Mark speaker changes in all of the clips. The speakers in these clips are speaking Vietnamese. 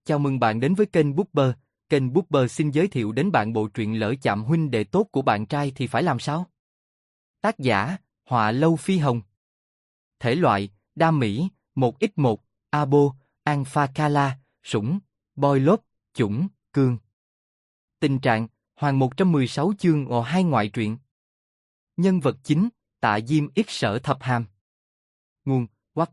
Speaker 1: Chào mừng bạn đến với kênh Booper. Kênh Booper xin giới thiệu đến bạn bộ truyện Lỡ chạm huynh đệ tốt của bạn trai thì phải làm sao? Tác giả, Họa Lâu Phi Hồng. Thể loại, đam mỹ, 1x1, abo, alpha Kala, sủng, boy love, chủng, cương. Tình trạng, Hoàng 116 chương 2 ngoại truyện. Nhân vật chính, Tạ Diêm X Sở Thập Hàm. Nguồn,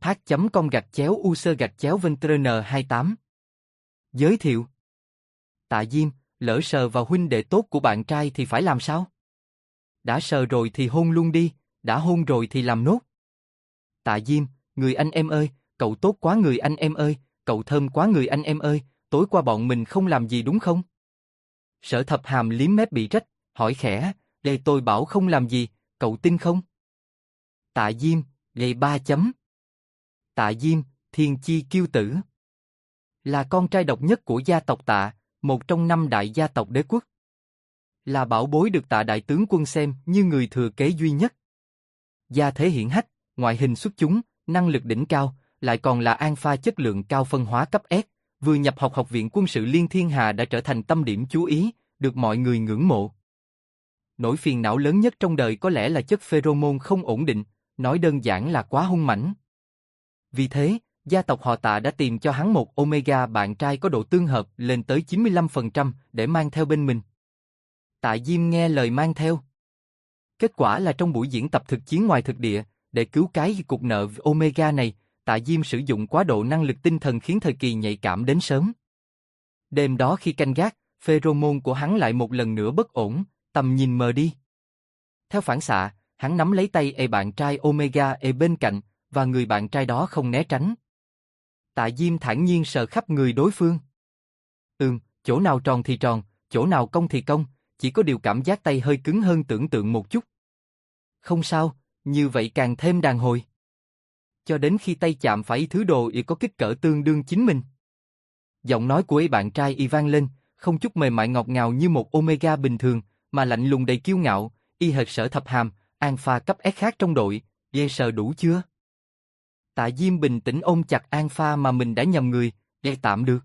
Speaker 1: wattpad.com/user-ventren28. Giới thiệu. Tạ Diêm, lỡ sờ vào huynh đệ tốt của bạn trai thì phải làm sao? Đã sờ rồi thì hôn luôn đi, đã hôn rồi thì làm nốt. Tạ Diêm, người anh em ơi, cậu tốt quá người anh em ơi, cậu thơm quá người anh em ơi, tối qua bọn mình không làm gì đúng không? Sở Thập Hàm liếm mép bị rách, hỏi khẽ, để tôi bảo không làm gì, cậu tin không? Tạ Diêm, gầy 3 chấm. Tạ Diêm, thiên chi kiêu tử. Là con trai độc nhất của gia tộc Tạ, một trong 5 đại gia tộc đế quốc. Là bảo bối được Tạ đại tướng quân xem như người thừa kế duy nhất. Gia thế hiển hách, ngoại hình xuất chúng, năng lực đỉnh cao, lại còn là alpha chất lượng cao phân hóa cấp S, vừa nhập học học viện quân sự Liên Thiên Hà đã trở thành tâm điểm chú ý, được mọi người ngưỡng mộ. Nỗi phiền não lớn nhất trong đời có lẽ là chất pheromone không ổn định, nói đơn giản là quá hung mãnh. Vì thế, gia tộc họ Tạ đã tìm cho hắn một Omega bạn trai có độ tương hợp lên tới 95% để mang theo bên mình. Tạ Diêm nghe lời mang theo. Kết quả là trong buổi diễn tập thực chiến ngoài thực địa, để cứu cái cục nợ Omega này, Tạ Diêm sử dụng quá độ năng lực tinh thần khiến thời kỳ nhạy cảm đến sớm. Đêm đó khi canh gác, pheromone của hắn lại một lần nữa bất ổn, tầm nhìn mờ đi. Theo phản xạ, hắn nắm lấy tay bạn trai Omega bên cạnh, và người bạn trai đó không né tránh. Tạ Diêm thản nhiên sờ khắp người đối phương. Chỗ nào tròn thì tròn, chỗ nào cong thì cong, chỉ có điều cảm giác tay hơi cứng hơn tưởng tượng một chút. Không sao, như vậy càng thêm đàn hồi. Cho đến khi tay chạm phải thứ đồ có kích cỡ tương đương chính mình. Giọng nói của bạn trai vang lên, không chút mềm mại ngọt ngào như một Omega bình thường, mà lạnh lùng đầy kiêu ngạo, y hệt Sở Thập Hàm, alpha cấp S khác trong đội, sờ đủ chưa? Tạ Diêm bình tĩnh ôm chặt alpha mà mình đã nhầm người, tạm được.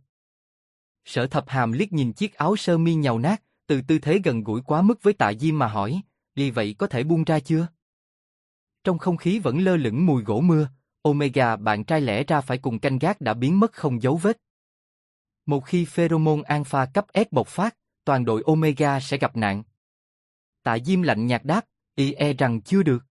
Speaker 1: Sở Thập Hàm liếc nhìn chiếc áo sơ mi nhàu nát, từ tư thế gần gũi quá mức với Tạ Diêm mà hỏi, vì vậy có thể buông ra chưa? Trong không khí vẫn lơ lửng mùi gỗ mưa, Omega bạn trai lẽ ra phải cùng canh gác đã biến mất không dấu vết. Một khi pheromone alpha cấp S bộc phát, toàn đội Omega sẽ gặp nạn. Tạ Diêm lạnh nhạt đáp, rằng chưa được.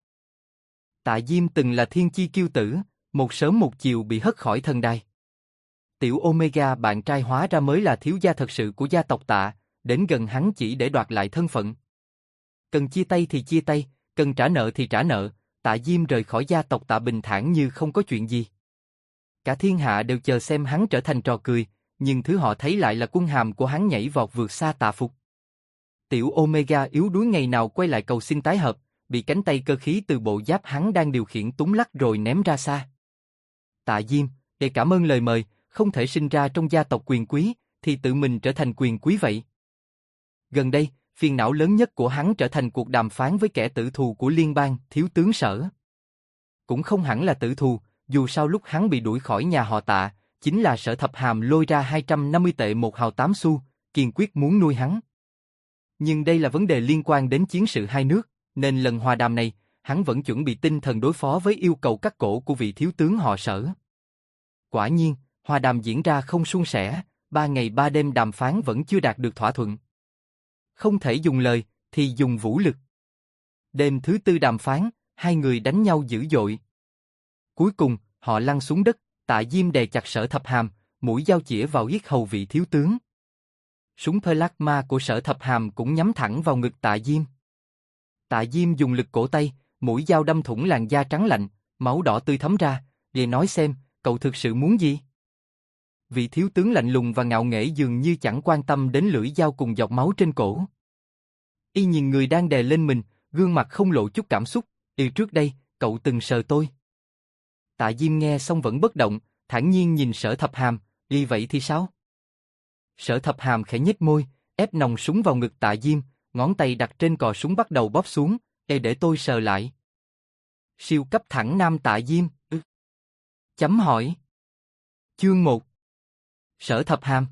Speaker 1: Tạ Diêm từng là thiên chi kiêu tử, một sớm một chiều bị hất khỏi thần đài. Tiểu Omega bạn trai hóa ra mới là thiếu gia thật sự của gia tộc Tạ, đến gần hắn chỉ để đoạt lại thân phận. Cần chia tay thì chia tay, cần trả nợ thì trả nợ, Tạ Diêm rời khỏi gia tộc Tạ bình thản như không có chuyện gì. Cả thiên hạ đều chờ xem hắn trở thành trò cười, nhưng thứ họ thấy lại là quân hàm của hắn nhảy vọt vượt xa Tạ Phục. Tiểu Omega yếu đuối ngày nào quay lại cầu xin tái hợp, bị cánh tay cơ khí từ bộ giáp hắn đang điều khiển túng lắc rồi ném ra xa. Tạ Diêm, để cảm ơn lời mời, không thể sinh ra trong gia tộc quyền quý, thì tự mình trở thành quyền quý vậy. Gần đây, phiền não lớn nhất của hắn trở thành cuộc đàm phán với kẻ tử thù của liên bang, thiếu tướng Sở. Cũng không hẳn là tử thù, dù sao lúc hắn bị đuổi khỏi nhà họ Tạ, chính là Sở Thập Hàm lôi ra 250 tệ một hào 8 xu, kiên quyết muốn nuôi hắn. Nhưng đây là vấn đề liên quan đến chiến sự hai nước, nên lần hòa đàm này, hắn vẫn chuẩn bị tinh thần đối phó với yêu cầu cắt cổ của vị thiếu tướng họ Sở. Quả nhiên, hòa đàm diễn ra không suôn sẻ, 3 ngày 3 đêm đàm phán vẫn chưa đạt được thỏa thuận. Không thể dùng lời, thì dùng vũ lực. Đêm thứ tư đàm phán, hai người đánh nhau dữ dội. Cuối cùng, họ lăn xuống đất, Tạ Diêm đè chặt Sở Thập Hàm, mũi dao chĩa vào yết hầu vị thiếu tướng. Súng plasma của Sở Thập Hàm cũng nhắm thẳng vào ngực Tạ Diêm. Tạ Diêm dùng lực cổ tay, mũi dao đâm thủng làn da trắng lạnh, máu đỏ tươi thấm ra, để nói xem, cậu thực sự muốn gì? Vị thiếu tướng lạnh lùng và ngạo nghễ dường như chẳng quan tâm đến lưỡi dao cùng giọt máu trên cổ. Y nhìn người đang đè lên mình, gương mặt không lộ chút cảm xúc, trước đây, cậu từng sờ tôi. Tạ Diêm nghe xong vẫn bất động, thản nhiên nhìn Sở Thập Hàm, vậy thì sao? Sở Thập Hàm khẽ nhếch môi, ép nòng súng vào ngực Tạ Diêm, ngón tay đặt trên cò súng bắt đầu bóp xuống, để tôi sờ lại. Siêu cấp thẳng nam Tạ Diêm, Chấm hỏi. Chương 1. Sở Thập Hàm.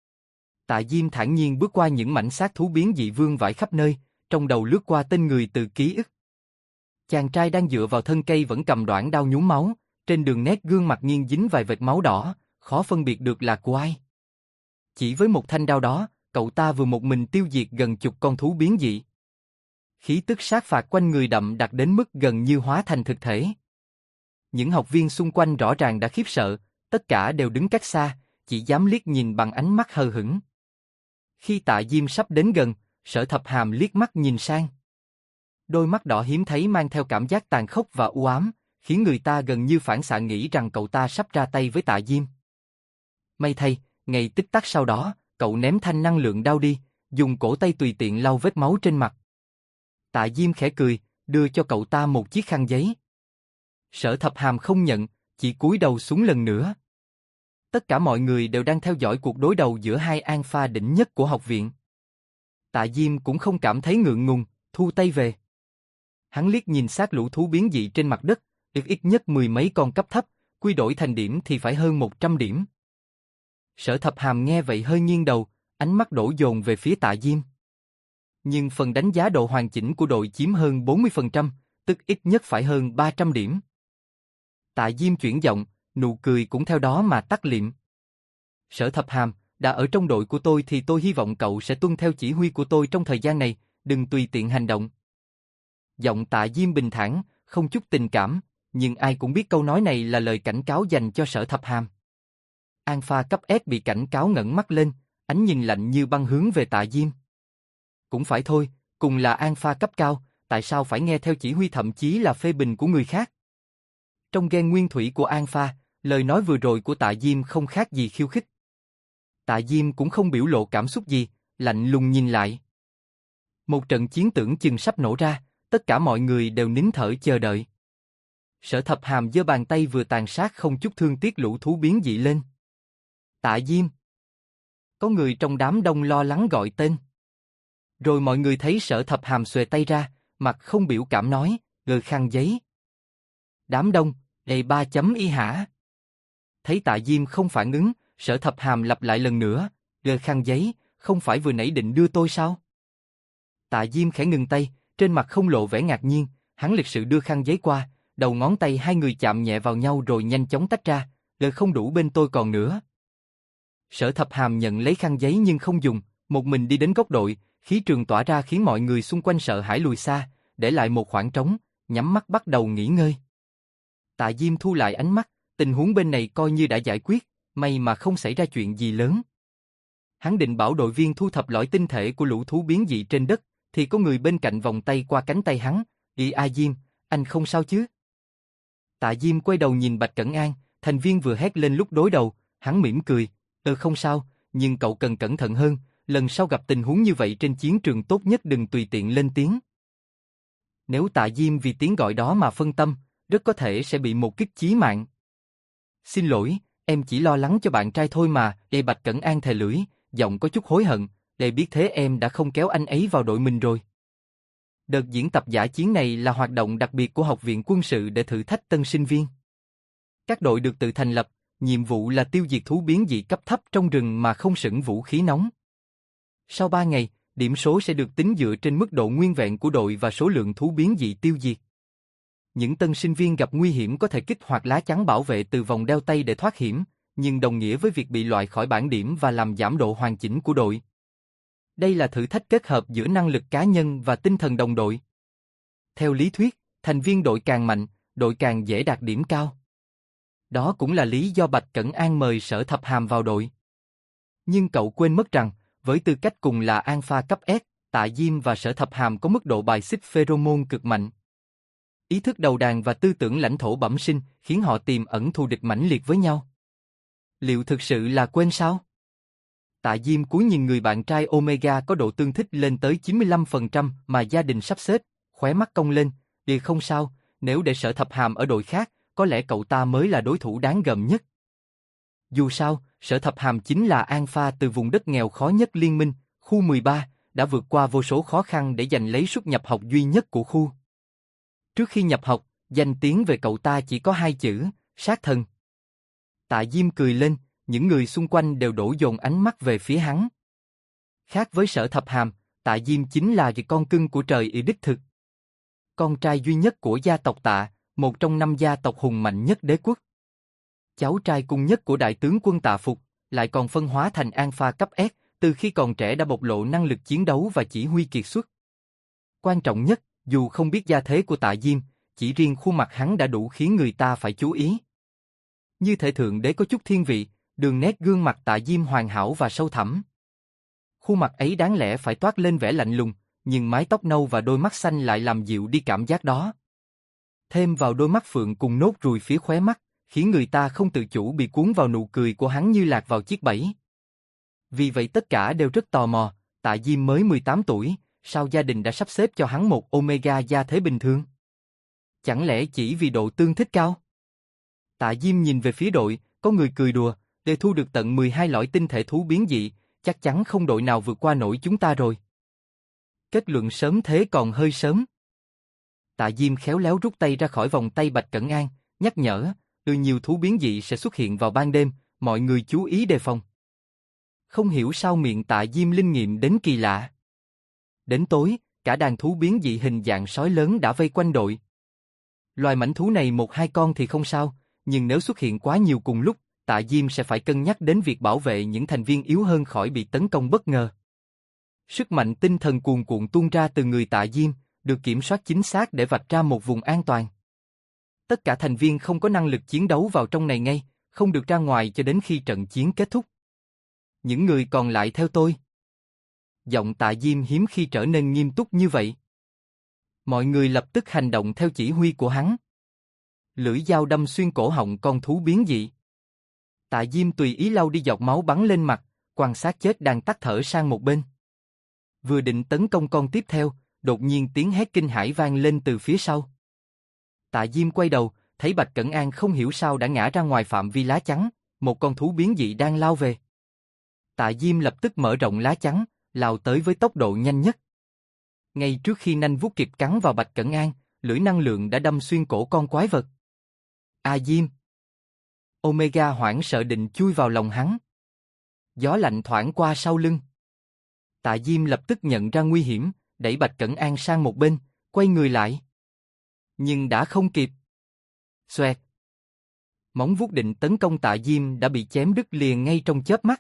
Speaker 1: Tạ Diêm thản nhiên bước qua những mảnh xác thú biến dị vương vãi khắp nơi, trong đầu lướt qua tên người từ ký ức. Chàng trai đang dựa vào thân cây vẫn cầm đoạn đao nhuốm máu, trên đường nét gương mặt nghiêng dính vài vệt máu đỏ, khó phân biệt được là của ai. Chỉ với một thanh đao đó, cậu ta vừa một mình tiêu diệt gần chục con thú biến dị. Khí tức sát phạt quanh người đậm đặc đến mức gần như hóa thành thực thể. Những học viên xung quanh rõ ràng đã khiếp sợ, tất cả đều đứng cách xa, chỉ dám liếc nhìn bằng ánh mắt hờ hững. Khi Tạ Diêm sắp đến gần, Sở Thập Hàm liếc mắt nhìn sang. Đôi mắt đỏ hiếm thấy mang theo cảm giác tàn khốc và u ám, khiến người ta gần như phản xạ nghĩ rằng cậu ta sắp ra tay với Tạ Diêm. May thay, ngay tích tắc sau đó, cậu ném thanh năng lượng đao đi, dùng cổ tay tùy tiện lau vết máu trên mặt. Tạ Diêm khẽ cười, đưa cho cậu ta một chiếc khăn giấy. Sở Thập Hàm không nhận, chỉ cúi đầu xuống lần nữa. Tất cả mọi người đều đang theo dõi cuộc đối đầu giữa hai alpha đỉnh nhất của học viện. Tạ Diêm cũng không cảm thấy ngượng ngùng, thu tay về. Hắn liếc nhìn xác lũ thú biến dị trên mặt đất, ít nhất mười mấy con cấp thấp, quy đổi thành điểm thì phải hơn 100 điểm. Sở Thập Hàm nghe vậy hơi nghiêng đầu, ánh mắt đổ dồn về phía Tạ Diêm. Nhưng phần đánh giá độ hoàn chỉnh của đội chiếm hơn 40%, tức ít nhất phải hơn 300 điểm. Tạ Diêm chuyển giọng, nụ cười cũng theo đó mà tắt liệm. Sở Thập Hàm, đã ở trong đội của tôi thì tôi hy vọng cậu sẽ tuân theo chỉ huy của tôi trong thời gian này, đừng tùy tiện hành động. Giọng Tạ Diêm bình thản, không chút tình cảm, nhưng ai cũng biết câu nói này là lời cảnh cáo dành cho Sở Thập Hàm. Alpha cấp S bị cảnh cáo ngẩng mắt lên, ánh nhìn lạnh như băng hướng về Tạ Diêm. Cũng phải thôi, cùng là Alpha cấp cao, tại sao phải nghe theo chỉ huy thậm chí là phê bình của người khác? Trong gen nguyên thủy của Alpha, lời nói vừa rồi của Tạ Diêm không khác gì khiêu khích. Tạ Diêm cũng không biểu lộ cảm xúc gì, lạnh lùng nhìn lại. Một trận chiến tưởng chừng sắp nổ ra, tất cả mọi người đều nín thở chờ đợi. Sở Thập Hàm giơ bàn tay vừa tàn sát không chút thương tiếc lũ thú biến dị lên. Tạ Diêm. Có người trong đám đông lo lắng gọi tên. Rồi mọi người thấy Sở Thập Hàm xuề tay ra, mặt không biểu cảm nói, gờ khăn giấy. Đám đông, đề 3.y hả? Thấy Tạ Diêm không phản ứng, Sở Thập Hàm lặp lại lần nữa, gờ khăn giấy, không phải vừa nãy định đưa tôi sao? Tạ Diêm khẽ ngừng tay, trên mặt không lộ vẻ ngạc nhiên, hắn lịch sự đưa khăn giấy qua, đầu ngón tay hai người chạm nhẹ vào nhau rồi nhanh chóng tách ra, gờ không đủ bên tôi còn nữa. Sở Thập Hàm nhận lấy khăn giấy nhưng không dùng, một mình đi đến góc đội, khí trường tỏa ra khiến mọi người xung quanh sợ hãi lùi xa, để lại một khoảng trống, nhắm mắt bắt đầu nghỉ ngơi. Tạ Diêm thu lại ánh mắt, tình huống bên này coi như đã giải quyết, may mà không xảy ra chuyện gì lớn. Hắn định bảo đội viên thu thập lõi tinh thể của lũ thú biến dị trên đất, thì có người bên cạnh vòng tay qua cánh tay hắn, A Diêm, anh không sao chứ? Tạ Diêm quay đầu nhìn Bạch Cẩn An, thành viên vừa hét lên lúc đối đầu, hắn mỉm cười, không sao, nhưng cậu cần cẩn thận hơn, lần sau gặp tình huống như vậy trên chiến trường tốt nhất đừng tùy tiện lên tiếng. Nếu Tạ Diêm vì tiếng gọi đó mà phân tâm, rất có thể sẽ bị một kích chí mạng. Xin lỗi, em chỉ lo lắng cho bạn trai thôi mà, Bạch Cẩn An thè lưỡi, giọng có chút hối hận, biết thế em đã không kéo anh ấy vào đội mình rồi. Đợt diễn tập dã chiến này là hoạt động đặc biệt của Học viện Quân sự để thử thách tân sinh viên. Các đội được tự thành lập, nhiệm vụ là tiêu diệt thú biến dị cấp thấp trong rừng mà không sửng vũ khí nóng. Sau 3 ngày, điểm số sẽ được tính dựa trên mức độ nguyên vẹn của đội và số lượng thú biến dị tiêu diệt. Những tân sinh viên gặp nguy hiểm có thể kích hoạt lá chắn bảo vệ từ vòng đeo tay để thoát hiểm, nhưng đồng nghĩa với việc bị loại khỏi bảng điểm và làm giảm độ hoàn chỉnh của đội. Đây là thử thách kết hợp giữa năng lực cá nhân và tinh thần đồng đội. Theo lý thuyết, thành viên đội càng mạnh, đội càng dễ đạt điểm cao. Đó cũng là lý do Bạch Cẩn An mời Sở Thập Hàm vào đội. Nhưng cậu quên mất rằng, với tư cách cùng là Alpha cấp S, Tạ Diêm và Sở Thập Hàm có mức độ bài xích pheromone cực mạnh. Ý thức đầu đàn và tư tưởng lãnh thổ bẩm sinh khiến họ tiềm ẩn thù địch mãnh liệt với nhau. Liệu thực sự là quên sao? Tạ Diêm cúi nhìn người bạn trai Omega có độ tương thích lên tới 95% mà gia đình sắp xếp, khóe mắt cong lên, không sao, nếu để Sở Thập Hàm ở đội khác, có lẽ cậu ta mới là đối thủ đáng gờm nhất. Dù sao, Sở Thập Hàm chính là Alpha từ vùng đất nghèo khó nhất liên minh, khu 13, đã vượt qua vô số khó khăn để giành lấy suất nhập học duy nhất của khu. Trước khi nhập học, danh tiếng về cậu ta chỉ có 2 chữ, sát thần. Tạ Diêm cười lên, những người xung quanh đều đổ dồn ánh mắt về phía hắn. Khác với Sở Thập Hàm, Tạ Diêm chính là con cưng của trời ỷ đích thực. Con trai duy nhất của gia tộc Tạ, một trong 5 gia tộc hùng mạnh nhất đế quốc. Cháu trai cung nhất của đại tướng quân Tạ Phục, lại còn phân hóa thành Alpha cấp S, từ khi còn trẻ đã bộc lộ năng lực chiến đấu và chỉ huy kiệt xuất. Quan trọng nhất, dù không biết gia thế của Tạ Diêm, chỉ riêng khuôn mặt hắn đã đủ khiến người ta phải chú ý. Như thể thượng đế có chút thiên vị, đường nét gương mặt Tạ Diêm hoàn hảo và sâu thẳm. Khuôn mặt ấy đáng lẽ phải toát lên vẻ lạnh lùng, nhưng mái tóc nâu và đôi mắt xanh lại làm dịu đi cảm giác đó. Thêm vào đôi mắt phượng cùng nốt ruồi phía khóe mắt, khiến người ta không tự chủ bị cuốn vào nụ cười của hắn như lạc vào chiếc bẫy. Vì vậy tất cả đều rất tò mò, Tạ Diêm mới 18 tuổi, sao gia đình đã sắp xếp cho hắn một Omega gia thế bình thường? Chẳng lẽ chỉ vì độ tương thích cao? Tạ Diêm nhìn về phía đội, có người cười đùa, để thu được tận 12 lõi tinh thể thú biến dị, chắc chắn không đội nào vượt qua nổi chúng ta rồi. Kết luận sớm thế còn hơi sớm. Tạ Diêm khéo léo rút tay ra khỏi vòng tay Bạch Cẩn An, nhắc nhở, nhiều thú biến dị sẽ xuất hiện vào ban đêm, mọi người chú ý đề phòng. Không hiểu sao miệng Tạ Diêm linh nghiệm đến kỳ lạ. Đến tối, cả đàn thú biến dị hình dạng sói lớn đã vây quanh đội. Loài mãnh thú này 1-2 con thì không sao, nhưng nếu xuất hiện quá nhiều cùng lúc, Tạ Diêm sẽ phải cân nhắc đến việc bảo vệ những thành viên yếu hơn khỏi bị tấn công bất ngờ. Sức mạnh tinh thần cuồn cuộn tuôn ra từ người Tạ Diêm, được kiểm soát chính xác để vạch ra một vùng an toàn. Tất cả thành viên không có năng lực chiến đấu vào trong này ngay, không được ra ngoài cho đến khi trận chiến kết thúc. Những người còn lại theo tôi. Giọng Tạ Diêm hiếm khi trở nên nghiêm túc như vậy. Mọi người lập tức hành động theo chỉ huy của hắn. Lưỡi dao đâm xuyên cổ họng con thú biến dị. Tạ Diêm tùy ý lau đi giọt máu bắn lên mặt, quan sát chết đang tắt thở sang một bên. Vừa định tấn công con tiếp theo, đột nhiên tiếng hét kinh hãi vang lên từ phía sau. Tạ Diêm quay đầu, thấy Bạch Cẩn An không hiểu sao đã ngã ra ngoài phạm vi lá chắn, một con thú biến dị đang lao về. Tạ Diêm lập tức mở rộng lá chắn, lao tới với tốc độ nhanh nhất. Ngay trước khi nanh vuốt kịp cắn vào Bạch Cẩn An, lưỡi năng lượng đã đâm xuyên cổ con quái vật. A Diêm! Omega hoảng sợ định chui vào lòng hắn. Gió lạnh thoảng qua sau lưng. Tạ Diêm lập tức nhận ra nguy hiểm, đẩy Bạch Cẩn An sang một bên, quay người lại. Nhưng đã không kịp. Xoẹt! Móng vuốt định tấn công Tạ Diêm đã bị chém đứt liền ngay trong chớp mắt.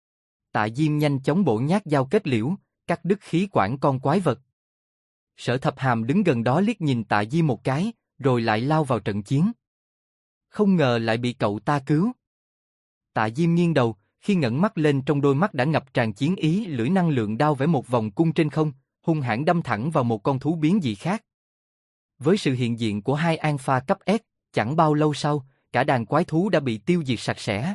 Speaker 1: Tạ Diêm nhanh chóng bổ nhát dao kết liễu, cắt đứt khí quản con quái vật. Sở Thập Hàm đứng gần đó liếc nhìn Tạ Diêm một cái, rồi lại lao vào trận chiến. Không ngờ lại bị cậu ta cứu. Tạ Diêm nghiêng đầu, khi ngẩng mắt lên trong đôi mắt đã ngập tràn chiến ý, lưỡi năng lượng đao vẽ một vòng cung trên không, hung hãn đâm thẳng vào một con thú biến dị khác. Với sự hiện diện của 2 Alpha cấp S, chẳng bao lâu sau, cả đàn quái thú đã bị tiêu diệt sạch sẽ.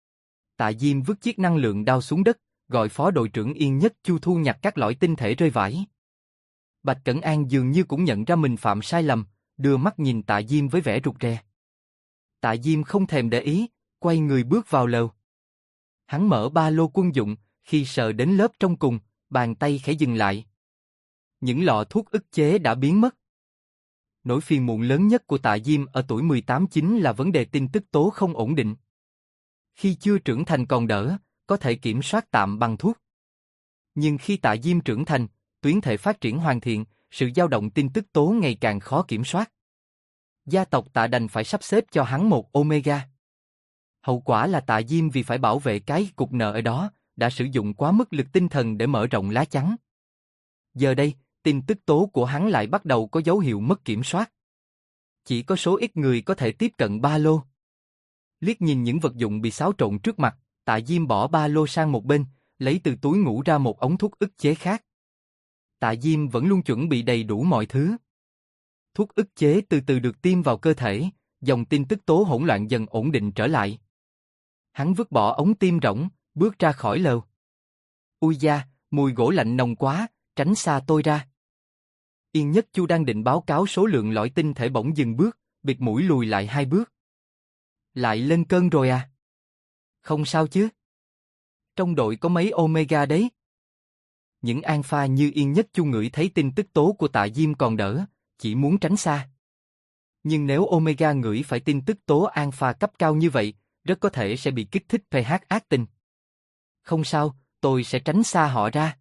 Speaker 1: Tạ Diêm vứt chiếc năng lượng đao xuống đất, gọi phó đội trưởng Yên Nhất Chu thu nhặt các lõi tinh thể rơi vãi. Bạch Cẩn An dường như cũng nhận ra mình phạm sai lầm, đưa mắt nhìn Tạ Diêm với vẻ rụt rè. Tạ Diêm không thèm để ý, quay người bước vào lều. Hắn mở ba lô quân dụng, khi sờ đến lớp trong cùng, bàn tay khẽ dừng lại. Những lọ thuốc ức chế đã biến mất. Nỗi phiền muộn lớn nhất của Tạ Diêm ở tuổi 18 chính là vấn đề tin tức tố không ổn định. Khi chưa trưởng thành còn đỡ, có thể kiểm soát tạm bằng thuốc. Nhưng khi Tạ Diêm trưởng thành, tuyến thể phát triển hoàn thiện, sự dao động tin tức tố ngày càng khó kiểm soát. Gia tộc Tạ đành phải sắp xếp cho hắn một Omega. Hậu quả là Tạ Diêm vì phải bảo vệ cái cục nợ ở đó, đã sử dụng quá mức lực tinh thần để mở rộng lá chắn. Giờ đây, tin tức tố của hắn lại bắt đầu có dấu hiệu mất kiểm soát. Chỉ có số ít người có thể tiếp cận ba lô. Liếc nhìn những vật dụng bị xáo trộn trước mặt, Tạ Diêm bỏ ba lô sang một bên, lấy từ túi ngủ ra một ống thuốc ức chế khác. Tạ Diêm vẫn luôn chuẩn bị đầy đủ mọi thứ. Thuốc ức chế từ từ được tiêm vào cơ thể, dòng tin tức tố hỗn loạn dần ổn định trở lại. Hắn vứt bỏ ống tiêm rỗng, bước ra khỏi lều. Ui da, mùi gỗ lạnh nồng quá, tránh xa tôi ra. Yên Nhất Chu đang định báo cáo số lượng lõi tinh thể bỗng dừng bước, bịt mũi lùi lại 2 bước. Lại lên cơn rồi à? Không sao chứ? Trong đội có mấy Omega đấy. Những Alpha như Yên Nhất Chu ngửi thấy tin tức tố của Tạ Diêm còn đỡ, chỉ muốn tránh xa. Nhưng nếu Omega ngửi phải tin tức tố Alpha cấp cao như vậy, rất có thể sẽ bị kích thích pH ác tình. Không sao, tôi sẽ tránh xa họ ra.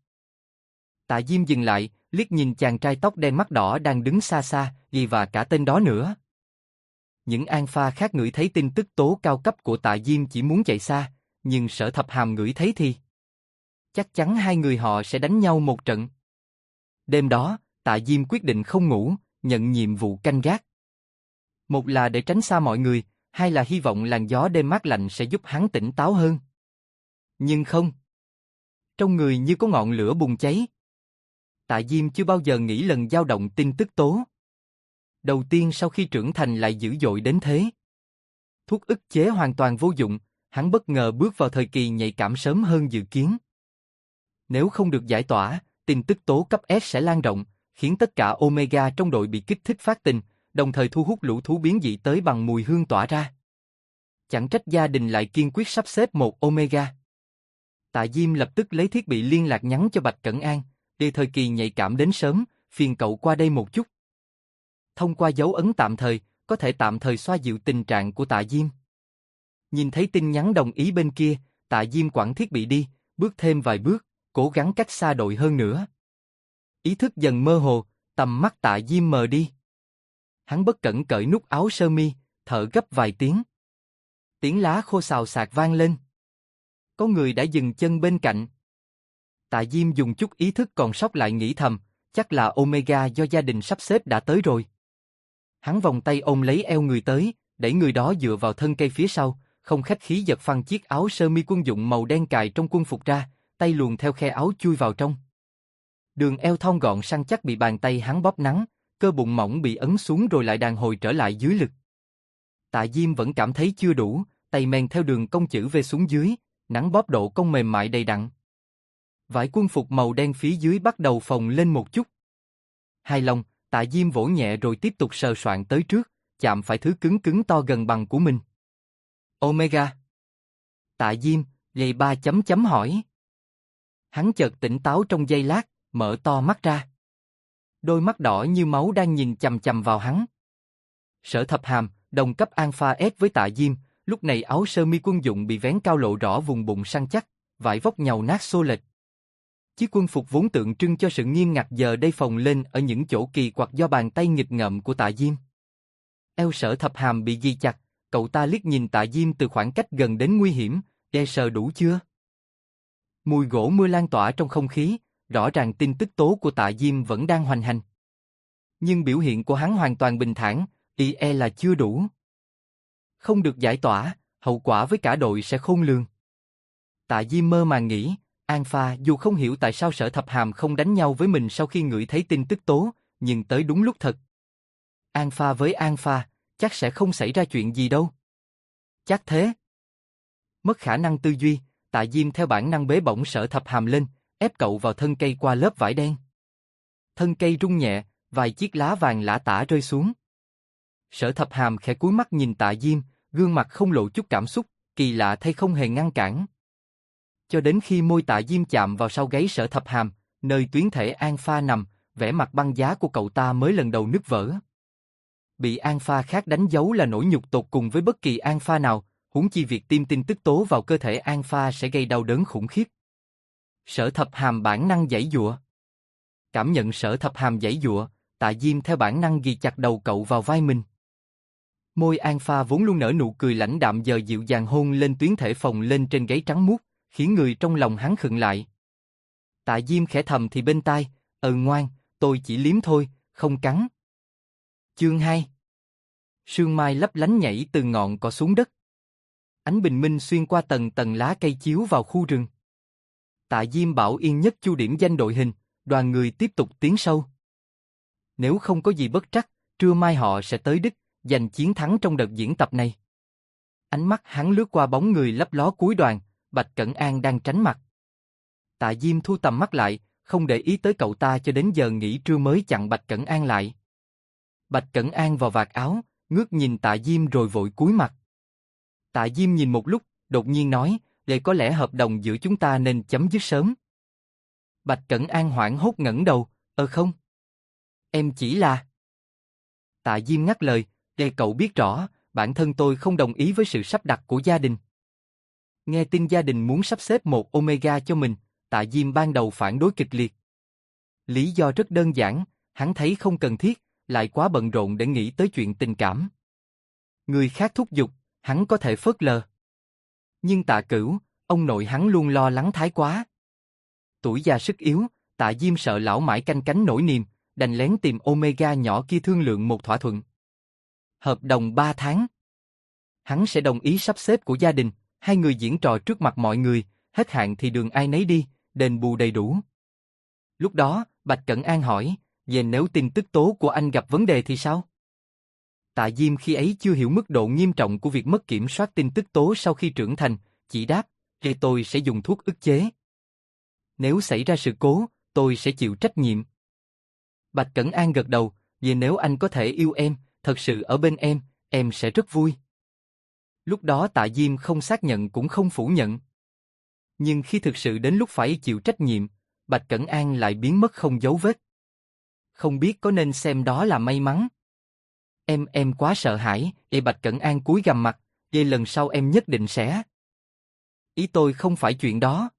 Speaker 1: Tạ Diêm dừng lại, liếc nhìn chàng trai tóc đen mắt đỏ đang đứng xa xa, và cả tên đó nữa. Những alpha khác ngửi thấy tin tức tố cao cấp của Tạ Diêm chỉ muốn chạy xa, nhưng Sở Thập Hàm ngửi thấy thì chắc chắn hai người họ sẽ đánh nhau một trận. Đêm đó, Tạ Diêm quyết định không ngủ, nhận nhiệm vụ canh gác. Một là để tránh xa mọi người, hai là hy vọng làn gió đêm mát lạnh sẽ giúp hắn tỉnh táo hơn. Nhưng không. Trong người như có ngọn lửa bùng cháy. Tạ Diêm chưa bao giờ nghĩ lần dao động tin tức tố. Đầu tiên sau khi trưởng thành lại dữ dội đến thế. Thuốc ức chế hoàn toàn vô dụng, hắn bất ngờ bước vào thời kỳ nhạy cảm sớm hơn dự kiến. Nếu không được giải tỏa, tin tức tố cấp S sẽ lan rộng, khiến tất cả Omega trong đội bị kích thích phát tình, đồng thời thu hút lũ thú biến dị tới bằng mùi hương tỏa ra. Chẳng trách gia đình lại kiên quyết sắp xếp một Omega. Tạ Diêm lập tức lấy thiết bị liên lạc nhắn cho Bạch Cẩn An, để thời kỳ nhạy cảm đến sớm, phiền cậu qua đây một chút. Thông qua dấu ấn tạm thời, có thể tạm thời xoa dịu tình trạng của Tạ Diêm. Nhìn thấy tin nhắn đồng ý bên kia, Tạ Diêm quẳng thiết bị đi, bước thêm vài bước, cố gắng cách xa đội hơn nữa. Ý thức dần mơ hồ, tầm mắt Tạ Diêm mờ đi. Hắn bất cẩn cởi nút áo sơ mi, thở gấp vài tiếng. Tiếng lá khô xào xạc vang lên. Có người đã dừng chân bên cạnh. Tạ Diêm dùng chút ý thức còn sót lại nghĩ thầm, chắc là Omega do gia đình sắp xếp đã tới rồi. Hắn vòng tay ôm lấy eo người tới, đẩy người đó dựa vào thân cây phía sau, không khách khí giật phăng chiếc áo sơ mi quân dụng màu đen cài trong quân phục ra, tay luồn theo khe áo chui vào trong. Đường eo thon gọn săn chắc bị bàn tay hắn bóp nắn, cơ bụng mỏng bị ấn xuống rồi lại đàn hồi trở lại dưới lực. Tạ Diêm vẫn cảm thấy chưa đủ, tay men theo đường cong chữ V xuống dưới, nắn bóp độ cong mềm mại đầy đặn. Vải quân phục màu đen phía dưới bắt đầu phồng lên một chút. Hài lòng, Tạ Diêm vỗ nhẹ rồi tiếp tục sờ soạn tới trước, chạm phải thứ cứng cứng to gần bằng của mình. Omega. Tạ Diêm, dây 3 chấm chấm hỏi. Hắn chợt tỉnh táo trong giây lát, mở to mắt ra. Đôi mắt đỏ như máu đang nhìn chằm chằm vào hắn. Sở Thập Hàm, đồng cấp Alpha S với Tạ Diêm, lúc này áo sơ mi quân dụng bị vén cao lộ rõ vùng bụng săn chắc, vải vóc nhàu nát xô lệch. Chiếc quân phục vốn tượng trưng cho sự nghiêm ngặt giờ đây phồng lên ở những chỗ kỳ quặc do bàn tay nghịch ngợm của Tạ Diêm. Eo Sở Thập Hàm bị ghi chặt, cậu ta liếc nhìn Tạ Diêm từ khoảng cách gần đến nguy hiểm, sờ đủ chưa? Mùi gỗ mưa lan tỏa trong không khí, rõ ràng tin tức tố của Tạ Diêm vẫn đang hoành hành. Nhưng biểu hiện của hắn hoàn toàn bình thản, là chưa đủ. Không được giải tỏa, hậu quả với cả đội sẽ khôn lường. Tạ Diêm mơ màng nghĩ, Alpha dù không hiểu tại sao Sở Thập Hàm không đánh nhau với mình sau khi ngửi thấy tin tức tố, nhưng tới đúng lúc thật. Alpha với Alpha, chắc sẽ không xảy ra chuyện gì đâu. Chắc thế. Mất khả năng tư duy, Tạ Diêm theo bản năng bế bổng Sở Thập Hàm lên, ép cậu vào thân cây qua lớp vải đen. Thân cây rung nhẹ, vài chiếc lá vàng lả tả rơi xuống. Sở Thập Hàm khẽ cúi mắt nhìn Tạ Diêm, gương mặt không lộ chút cảm xúc, kỳ lạ thay không hề ngăn cản. Cho đến khi môi Tạ Diêm chạm vào sau gáy Sở Thập Hàm, nơi tuyến thể Alpha nằm, vẻ mặt băng giá của cậu ta mới lần đầu nứt vỡ. Bị Alpha khác đánh dấu là nỗi nhục tột cùng với bất kỳ Alpha nào, huống chi việc tiêm tin tức tố vào cơ thể Alpha sẽ gây đau đớn khủng khiếp. Sở Thập Hàm bản năng giãy giụa. Cảm nhận Sở Thập Hàm giãy giụa, Tạ Diêm theo bản năng ghì chặt đầu cậu vào vai mình. Môi Alpha vốn luôn nở nụ cười lãnh đạm giờ dịu dàng hôn lên tuyến thể phồng lên trên gáy trắng muốt, khiến người trong lòng hắn khựng lại. Tạ Diêm khẽ thầm thì bên tai, ngoan, tôi chỉ liếm thôi, không cắn. Chương 2. Sương mai lấp lánh nhảy từ ngọn cỏ xuống đất. Ánh bình minh xuyên qua tầng tầng lá cây chiếu vào khu rừng. Tạ Diêm bảo Yên Nhất Chu điểm danh đội hình, đoàn người tiếp tục tiến sâu. Nếu không có gì bất trắc, trưa mai họ sẽ tới đích, giành chiến thắng trong đợt diễn tập này. Ánh mắt hắn lướt qua bóng người lấp ló cuối đoàn, Bạch Cẩn An đang tránh mặt. Tạ Diêm thu tầm mắt lại, không để ý tới cậu ta cho đến giờ nghỉ trưa mới chặn Bạch Cẩn An lại. Bạch Cẩn An vào vạt áo, ngước nhìn Tạ Diêm rồi vội cúi mặt. Tạ Diêm nhìn một lúc, đột nhiên nói, để có lẽ hợp đồng giữa chúng ta nên chấm dứt sớm. Bạch Cẩn An hoảng hốt ngẩng đầu, không. Em chỉ là... Tạ Diêm ngắt lời, để cậu biết rõ, bản thân tôi không đồng ý với sự sắp đặt của gia đình. Nghe tin gia đình muốn sắp xếp một Omega cho mình, Tạ Diêm ban đầu phản đối kịch liệt. Lý do rất đơn giản, hắn thấy không cần thiết, lại quá bận rộn để nghĩ tới chuyện tình cảm. Người khác thúc giục, hắn có thể phớt lờ. Nhưng Tạ Cửu, ông nội hắn luôn lo lắng thái quá. Tuổi già sức yếu, Tạ Diêm sợ lão mãi canh cánh nỗi niềm, đành lén tìm Omega nhỏ kia thương lượng một thỏa thuận. Hợp đồng 3 tháng. Hắn sẽ đồng ý sắp xếp của gia đình, hai người diễn trò trước mặt mọi người, hết hạn thì đường ai nấy đi, đền bù đầy đủ. Lúc đó, Bạch Cẩn An hỏi, về nếu tin tức tố của anh gặp vấn đề thì sao? Tạ Diêm khi ấy chưa hiểu mức độ nghiêm trọng của việc mất kiểm soát tin tức tố sau khi trưởng thành, chỉ đáp, tôi sẽ dùng thuốc ức chế. Nếu xảy ra sự cố, tôi sẽ chịu trách nhiệm. Bạch Cẩn An gật đầu, vì nếu anh có thể yêu em, thật sự ở bên em sẽ rất vui. Lúc đó Tạ Diêm không xác nhận cũng không phủ nhận. Nhưng khi thực sự đến lúc phải chịu trách nhiệm, Bạch Cẩn An lại biến mất không dấu vết. Không biết có nên xem đó là may mắn. Em quá sợ hãi, Bạch Cẩn An cúi gằm mặt, lần sau em nhất định sẽ. Ý tôi không phải chuyện đó.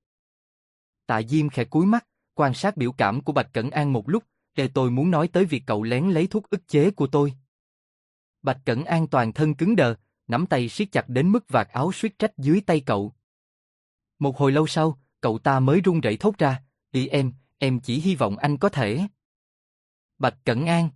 Speaker 1: Tạ Diêm khẽ cúi mắt, quan sát biểu cảm của Bạch Cẩn An một lúc, tôi muốn nói tới việc cậu lén lấy thuốc ức chế của tôi. Bạch Cẩn An toàn thân cứng đờ, nắm tay siết chặt đến mức vạt áo suýt rách dưới tay cậu. Một hồi lâu sau, cậu ta mới run rẩy thốt ra, em chỉ hy vọng anh có thể. Bạch Cẩn An.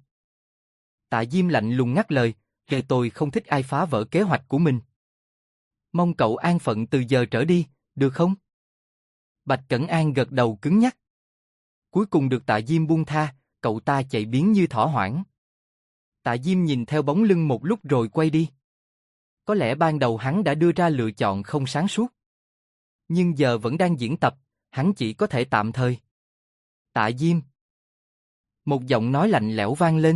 Speaker 1: Tạ Diêm lạnh lùng ngắt lời, tôi không thích ai phá vỡ kế hoạch của mình. Mong cậu an phận từ giờ trở đi, được không? Bạch Cẩn An gật đầu cứng nhắc. Cuối cùng được Tạ Diêm buông tha, cậu ta chạy biến như thỏ hoảng. Tạ Diêm nhìn theo bóng lưng một lúc rồi quay đi. Có lẽ ban đầu hắn đã đưa ra lựa chọn không sáng suốt. Nhưng giờ vẫn đang diễn tập, hắn chỉ có thể tạm thời. Tạ Diêm. Một giọng nói lạnh lẽo vang lên.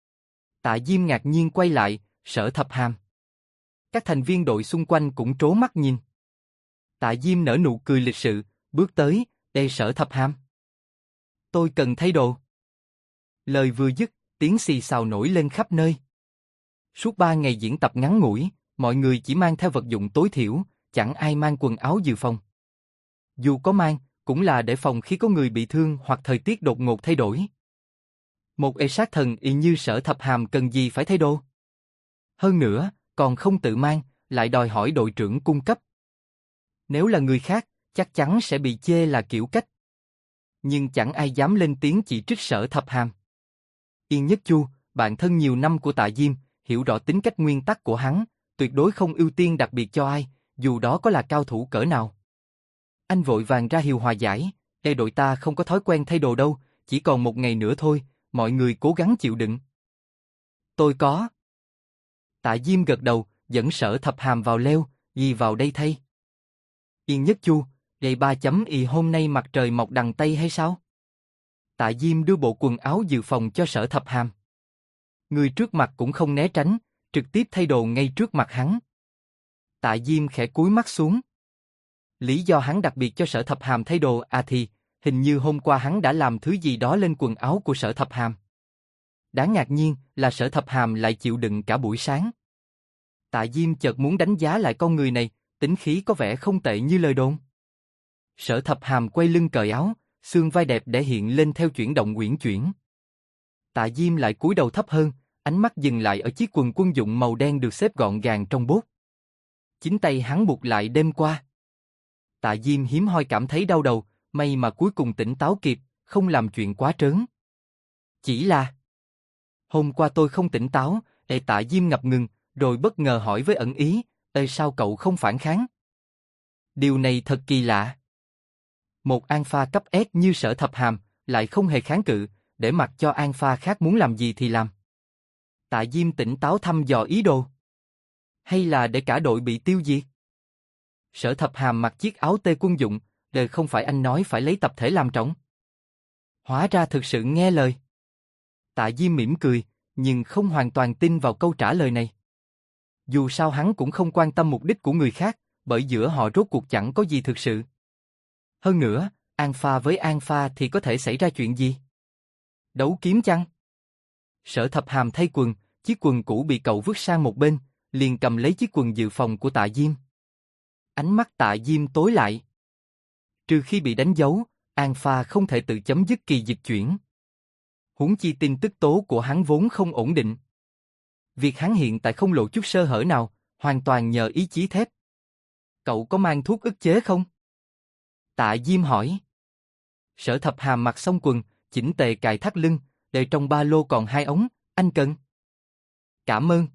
Speaker 1: Tạ Diêm ngạc nhiên quay lại, Sở Thập Hàm. Các thành viên đội xung quanh cũng trố mắt nhìn. Tạ Diêm nở nụ cười lịch sự, bước tới, Sở Thập Hàm. Tôi cần thay đồ. Lời vừa dứt, tiếng xì xào nổi lên khắp nơi. Suốt 3 ngày diễn tập ngắn ngủi, mọi người chỉ mang theo vật dụng tối thiểu, chẳng ai mang quần áo dự phòng. Dù có mang, cũng là để phòng khi có người bị thương hoặc thời tiết đột ngột thay đổi. Một sát thần như Sở Thập Hàm cần gì phải thay đồ. Hơn nữa, còn không tự mang, lại đòi hỏi đội trưởng cung cấp. Nếu là người khác, chắc chắn sẽ bị chê là kiểu cách. Nhưng chẳng ai dám lên tiếng chỉ trích Sở Thập Hàm. Yên Nhất Chu, bạn thân nhiều năm của Tạ Diêm, hiểu rõ tính cách nguyên tắc của hắn, tuyệt đối không ưu tiên đặc biệt cho ai, dù đó có là cao thủ cỡ nào. Anh vội vàng ra hiệu hòa giải, đội ta không có thói quen thay đồ đâu, chỉ còn 1 ngày nữa thôi, mọi người cố gắng chịu đựng. Tôi có. Tạ Diêm gật đầu, dẫn Sở Thập Hàm vào leo, gì vào đây thay. Yên Nhất Chu, vậy 3.y hôm nay mặt trời mọc đằng Tây hay sao? Tạ Diêm đưa bộ quần áo dự phòng cho Sở Thập Hàm. Người trước mặt cũng không né tránh, trực tiếp thay đồ ngay trước mặt hắn. Tạ Diêm khẽ cúi mắt xuống. Lý do hắn đặc biệt cho Sở Thập Hàm thay đồ thì, hình như hôm qua hắn đã làm thứ gì đó lên quần áo của Sở Thập Hàm. Đáng ngạc nhiên là Sở Thập Hàm lại chịu đựng cả buổi sáng. Tạ Diêm chợt muốn đánh giá lại con người này, tính khí có vẻ không tệ như lời đồn. Sở Thập Hàm quay lưng cởi áo, xương vai đẹp để hiện lên theo chuyển động uyển chuyển. Tạ Diêm lại cúi đầu thấp hơn, ánh mắt dừng lại ở chiếc quần quân dụng màu đen được xếp gọn gàng trong bốt. Chính tay hắn buộc lại đêm qua. Tạ Diêm hiếm hoi cảm thấy đau đầu, may mà cuối cùng tỉnh táo kịp, không làm chuyện quá trớn. Chỉ là... Hôm qua tôi không tỉnh táo, Tạ Diêm ngập ngừng, rồi bất ngờ hỏi với ẩn ý, sao cậu không phản kháng? Điều này thật kỳ lạ. Một alpha cấp S như Sở Thập Hàm, lại không hề kháng cự, để mặc cho alpha khác muốn làm gì thì làm. Tạ Diêm tỉnh táo thăm dò ý đồ. Hay là để cả đội bị tiêu diệt? Sở Thập Hàm mặc chiếc áo tê quân dụng, không phải anh nói phải lấy tập thể làm trọng. Hóa ra thực sự nghe lời. Tạ Diêm mỉm cười, nhưng không hoàn toàn tin vào câu trả lời này. Dù sao hắn cũng không quan tâm mục đích của người khác, bởi giữa họ rốt cuộc chẳng có gì thực sự. Hơn nữa, alpha với alpha thì có thể xảy ra chuyện gì? Đấu kiếm chăng? Sở Thập Hàm thay quần, chiếc quần cũ bị cậu vứt sang một bên, liền cầm lấy chiếc quần dự phòng của Tạ Diêm. Ánh mắt Tạ Diêm tối lại. Trừ khi bị đánh dấu, An Pha không thể tự chấm dứt kỳ dịch chuyển. Huống chi tin tức tố của hắn vốn không ổn định. Việc hắn hiện tại không lộ chút sơ hở nào, hoàn toàn nhờ ý chí thép. Cậu có mang thuốc ức chế không? Tạ Diêm hỏi. Sở Thập Hàm mặc xong quần, chỉnh tề cài thắt lưng, để trong ba lô còn 2 ống, anh cần. Cảm ơn.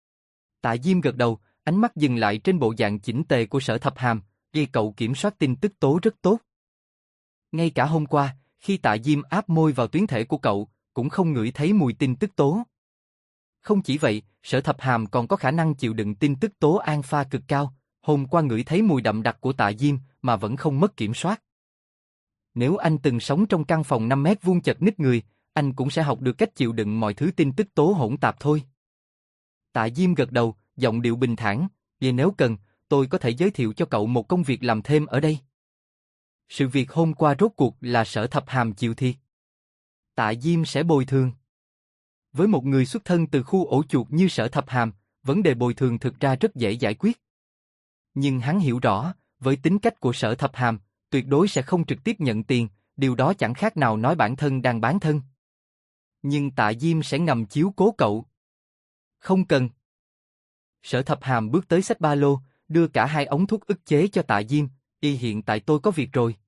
Speaker 1: Tạ Diêm gật đầu, ánh mắt dừng lại trên bộ dạng chỉnh tề của Sở Thập Hàm, vì cậu kiểm soát tin tức tố rất tốt. Ngay cả hôm qua, khi Tạ Diêm áp môi vào tuyến thể của cậu, cũng không ngửi thấy mùi tin tức tố. Không chỉ vậy, Sở Thập Hàm còn có khả năng chịu đựng tin tức tố alpha cực cao, hôm qua ngửi thấy mùi đậm đặc của Tạ Diêm mà vẫn không mất kiểm soát. Nếu anh từng sống trong căn phòng 5 mét vuông chật ních người, anh cũng sẽ học được cách chịu đựng mọi thứ tin tức tố hỗn tạp thôi. Tạ Diêm gật đầu, giọng điệu bình thản, vì nếu cần, tôi có thể giới thiệu cho cậu một công việc làm thêm ở đây. Sự việc hôm qua rốt cuộc là Sở Thập Hàm chịu thiệt. Tạ Diêm sẽ bồi thường. Với một người xuất thân từ khu ổ chuột như Sở Thập Hàm, vấn đề bồi thường thực ra rất dễ giải quyết. Nhưng hắn hiểu rõ, với tính cách của Sở Thập Hàm, tuyệt đối sẽ không trực tiếp nhận tiền, điều đó chẳng khác nào nói bản thân đang bán thân. Nhưng Tạ Diêm sẽ ngầm chiếu cố cậu. Không cần. Sở Thập Hàm bước tới xách ba lô, đưa cả 2 ống thuốc ức chế cho Tạ Diêm, hiện tại tôi có việc rồi.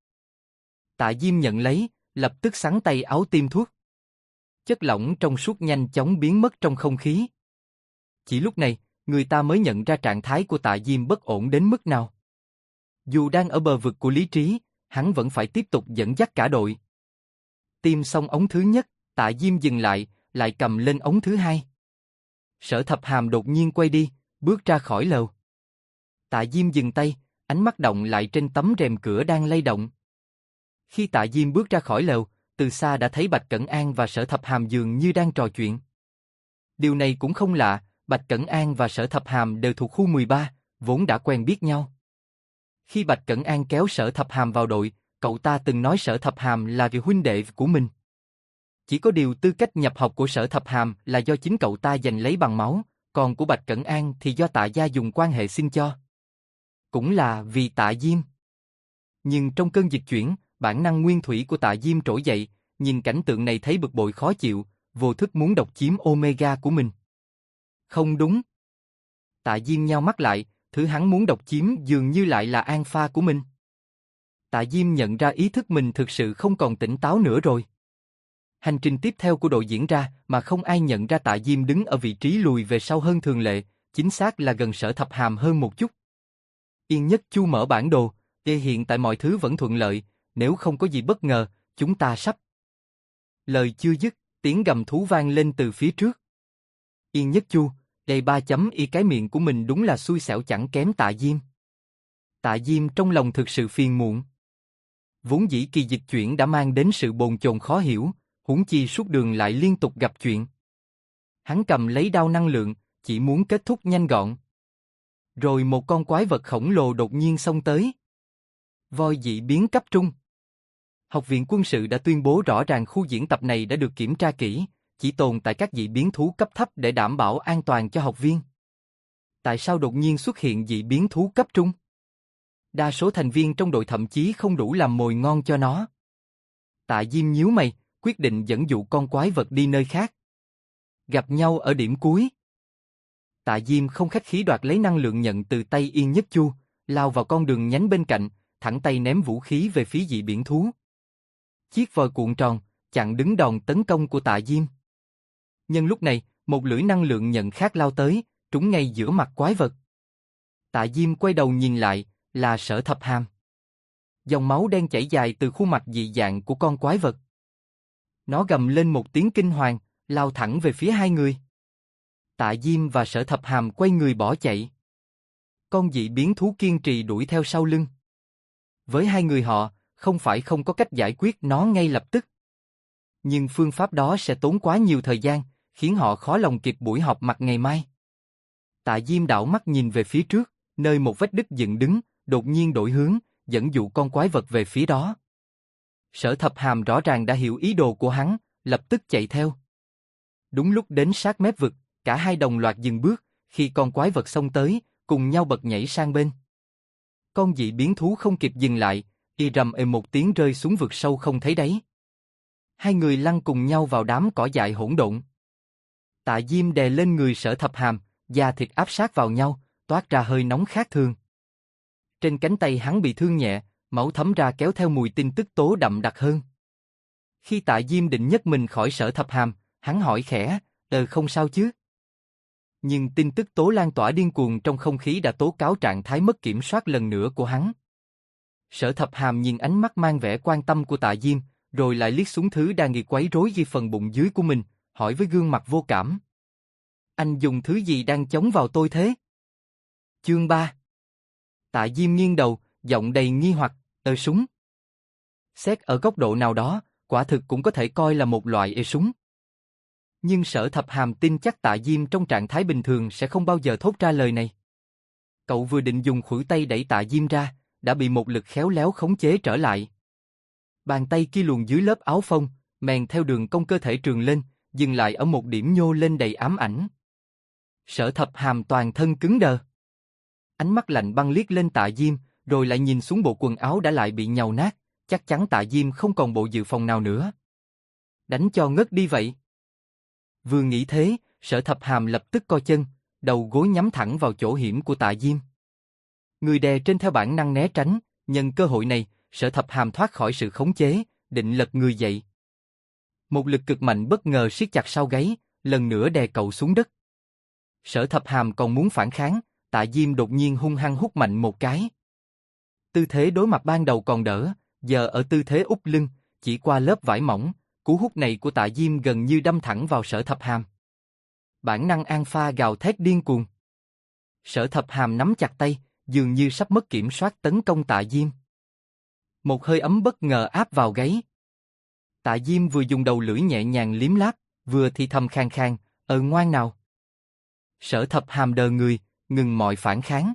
Speaker 1: Tạ Diêm nhận lấy, lập tức xắn tay áo tiêm thuốc. Chất lỏng trong suốt nhanh chóng biến mất trong không khí. Chỉ lúc này, người ta mới nhận ra trạng thái của Tạ Diêm bất ổn đến mức nào. Dù đang ở bờ vực của lý trí, hắn vẫn phải tiếp tục dẫn dắt cả đội. Tiêm xong ống thứ nhất, Tạ Diêm dừng lại cầm lên ống thứ 2. Sở Thập Hàm đột nhiên quay đi, bước ra khỏi lều. Tạ Diêm dừng tay, ánh mắt động lại trên tấm rèm cửa đang lay động. Khi Tạ Diêm bước ra khỏi lều, từ xa đã thấy Bạch Cẩn An và Sở Thập Hàm dường như đang trò chuyện. Điều này cũng không lạ, Bạch Cẩn An và Sở Thập Hàm đều thuộc khu 13, vốn đã quen biết nhau. Khi Bạch Cẩn An kéo Sở Thập Hàm vào đội, cậu ta từng nói Sở Thập Hàm là vị huynh đệ của mình. Chỉ có điều tư cách nhập học của Sở Thập Hàm là do chính cậu ta giành lấy bằng máu, còn của Bạch Cẩn An thì do Tạ gia dùng quan hệ xin cho. Cũng là vì Tạ Diêm. Nhưng trong cơn dịch chuyển, bản năng nguyên thủy của Tạ Diêm trỗi dậy, nhìn cảnh tượng này thấy bực bội khó chịu, vô thức muốn độc chiếm Omega của mình. Không đúng. Tạ Diêm nheo mắt lại, thứ hắn muốn độc chiếm dường như lại là alpha của mình. Tạ Diêm nhận ra ý thức mình thực sự không còn tỉnh táo nữa rồi. Hành trình tiếp theo của đội diễn ra mà không ai nhận ra Tạ Diêm đứng ở vị trí lùi về sau hơn thường lệ, chính xác là gần Sở Thập Hàm hơn một chút. Yên Nhất Chu mở bản đồ, hiện tại mọi thứ vẫn thuận lợi, nếu không có gì bất ngờ, chúng ta sắp. Lời chưa dứt, tiếng gầm thú vang lên từ phía trước. Yên Nhất Chu, đầy 3 chấm y cái miệng của mình đúng là xui xẻo chẳng kém Tạ Diêm. Tạ Diêm trong lòng thực sự phiền muộn. Vốn dĩ kỳ dịch chuyển đã mang đến sự bồn chồn khó hiểu, huống chi suốt đường lại liên tục gặp chuyện. Hắn cầm lấy đao năng lượng, chỉ muốn kết thúc nhanh gọn. Rồi một con quái vật khổng lồ đột nhiên xông tới. Voi dị biến cấp trung. Học viện quân sự đã tuyên bố rõ ràng khu diễn tập này đã được kiểm tra kỹ, chỉ tồn tại các dị biến thú cấp thấp để đảm bảo an toàn cho học viên. Tại sao đột nhiên xuất hiện dị biến thú cấp trung? Đa số thành viên trong đội thậm chí không đủ làm mồi ngon cho nó. Tạ Diêm nhíu mày, quyết định dẫn dụ con quái vật đi nơi khác. Gặp nhau ở điểm cuối. Tạ Diêm không khách khí đoạt lấy năng lượng nhận từ tay Yên Nhất Chu, lao vào con đường nhánh bên cạnh, thẳng tay ném vũ khí về phía dị biển thú. Chiếc vòi cuộn tròn, chặn đứng đòn tấn công của Tạ Diêm. Nhưng lúc này, một lưỡi năng lượng nhận khác lao tới, trúng ngay giữa mặt quái vật. Tạ Diêm quay đầu nhìn lại, là Sở Thập Hàm. Dòng máu đen chảy dài từ khuôn mặt dị dạng của con quái vật. Nó gầm lên một tiếng kinh hoàng, lao thẳng về phía hai người. Tạ Diêm và Sở Thập Hàm quay người bỏ chạy. Con dị biến thú kiên trì đuổi theo sau lưng. Với hai người họ, không phải không có cách giải quyết nó ngay lập tức. Nhưng phương pháp đó sẽ tốn quá nhiều thời gian, khiến họ khó lòng kịp buổi họp mặt ngày mai. Tạ Diêm đảo mắt nhìn về phía trước, nơi một vách đứt dựng đứng, đột nhiên đổi hướng, dẫn dụ con quái vật về phía đó. Sở Thập Hàm rõ ràng đã hiểu ý đồ của hắn, lập tức chạy theo. Đúng lúc đến sát mép vực, cả hai đồng loạt dừng bước, Khi con quái vật xông tới, cùng nhau bật nhảy sang bên. Con dị biến thú không kịp dừng lại, y rầm ầm một tiếng rơi xuống vực sâu không thấy đáy. Hai người lăn cùng nhau vào đám cỏ dại hỗn độn. Tạ Diêm đè lên người Sở Thập Hàm, da thịt áp sát vào nhau, toát ra hơi nóng khác thường. Trên cánh tay hắn bị thương nhẹ, máu thấm ra kéo theo mùi tin tức tố đậm đặc hơn. Khi Tạ Diêm định nhấc mình khỏi Sở Thập Hàm, hắn hỏi khẽ, không sao chứ? Nhưng tin tức tố lan tỏa điên cuồng trong không khí đã tố cáo trạng thái mất kiểm soát lần nữa của hắn. Sở Thập Hàm nhìn ánh mắt mang vẻ quan tâm của Tạ Diêm, rồi lại liếc xuống thứ đang bị quấy rối dưới phần bụng dưới của mình, hỏi với gương mặt vô cảm. Anh dùng thứ gì đang chống vào tôi thế? Chương 3. Tạ Diêm nghiêng đầu, giọng đầy nghi hoặc, súng. Xét ở góc độ nào đó, quả thực cũng có thể coi là một loại súng. Nhưng Sở Thập Hàm tin chắc Tạ Diêm trong trạng thái bình thường sẽ không bao giờ thốt ra lời này. Cậu vừa định dùng khuỷu tay đẩy Tạ Diêm ra, đã bị một lực khéo léo khống chế trở lại. Bàn tay kia luồn dưới lớp áo phông, mèn theo đường cong cơ thể trường lên, dừng lại ở một điểm nhô lên đầy ám ảnh. Sở Thập Hàm toàn thân cứng đờ. Ánh mắt lạnh băng liếc lên Tạ Diêm, rồi lại nhìn xuống bộ quần áo đã lại bị nhàu nát, chắc chắn Tạ Diêm không còn bộ dự phòng nào nữa. Đánh cho ngất đi vậy. Vừa nghĩ thế, Sở Thập Hàm lập tức co chân, đầu gối nhắm thẳng vào chỗ hiểm của Tạ Diêm. Người đè trên theo bản năng né tránh, nhân cơ hội này, Sở Thập Hàm thoát khỏi sự khống chế, định lật người dậy. Một lực cực mạnh bất ngờ siết chặt sau gáy, lần nữa đè cậu xuống đất. Sở Thập Hàm còn muốn phản kháng, Tạ Diêm đột nhiên hung hăng hút mạnh một cái. Tư thế đối mặt ban đầu còn đỡ, giờ ở tư thế úp lưng, chỉ qua lớp vải mỏng, cú hút này của Tạ Diêm gần như đâm thẳng vào Sở Thập Hàm. Bản năng alpha gào thét điên cuồng. Sở Thập Hàm nắm chặt tay, dường như sắp mất kiểm soát tấn công Tạ Diêm. Một hơi ấm bất ngờ áp vào gáy. Tạ Diêm vừa dùng đầu lưỡi nhẹ nhàng liếm láp, vừa thì thầm khàn khàn, ngoan nào. Sở Thập Hàm đờ người, ngừng mọi phản kháng.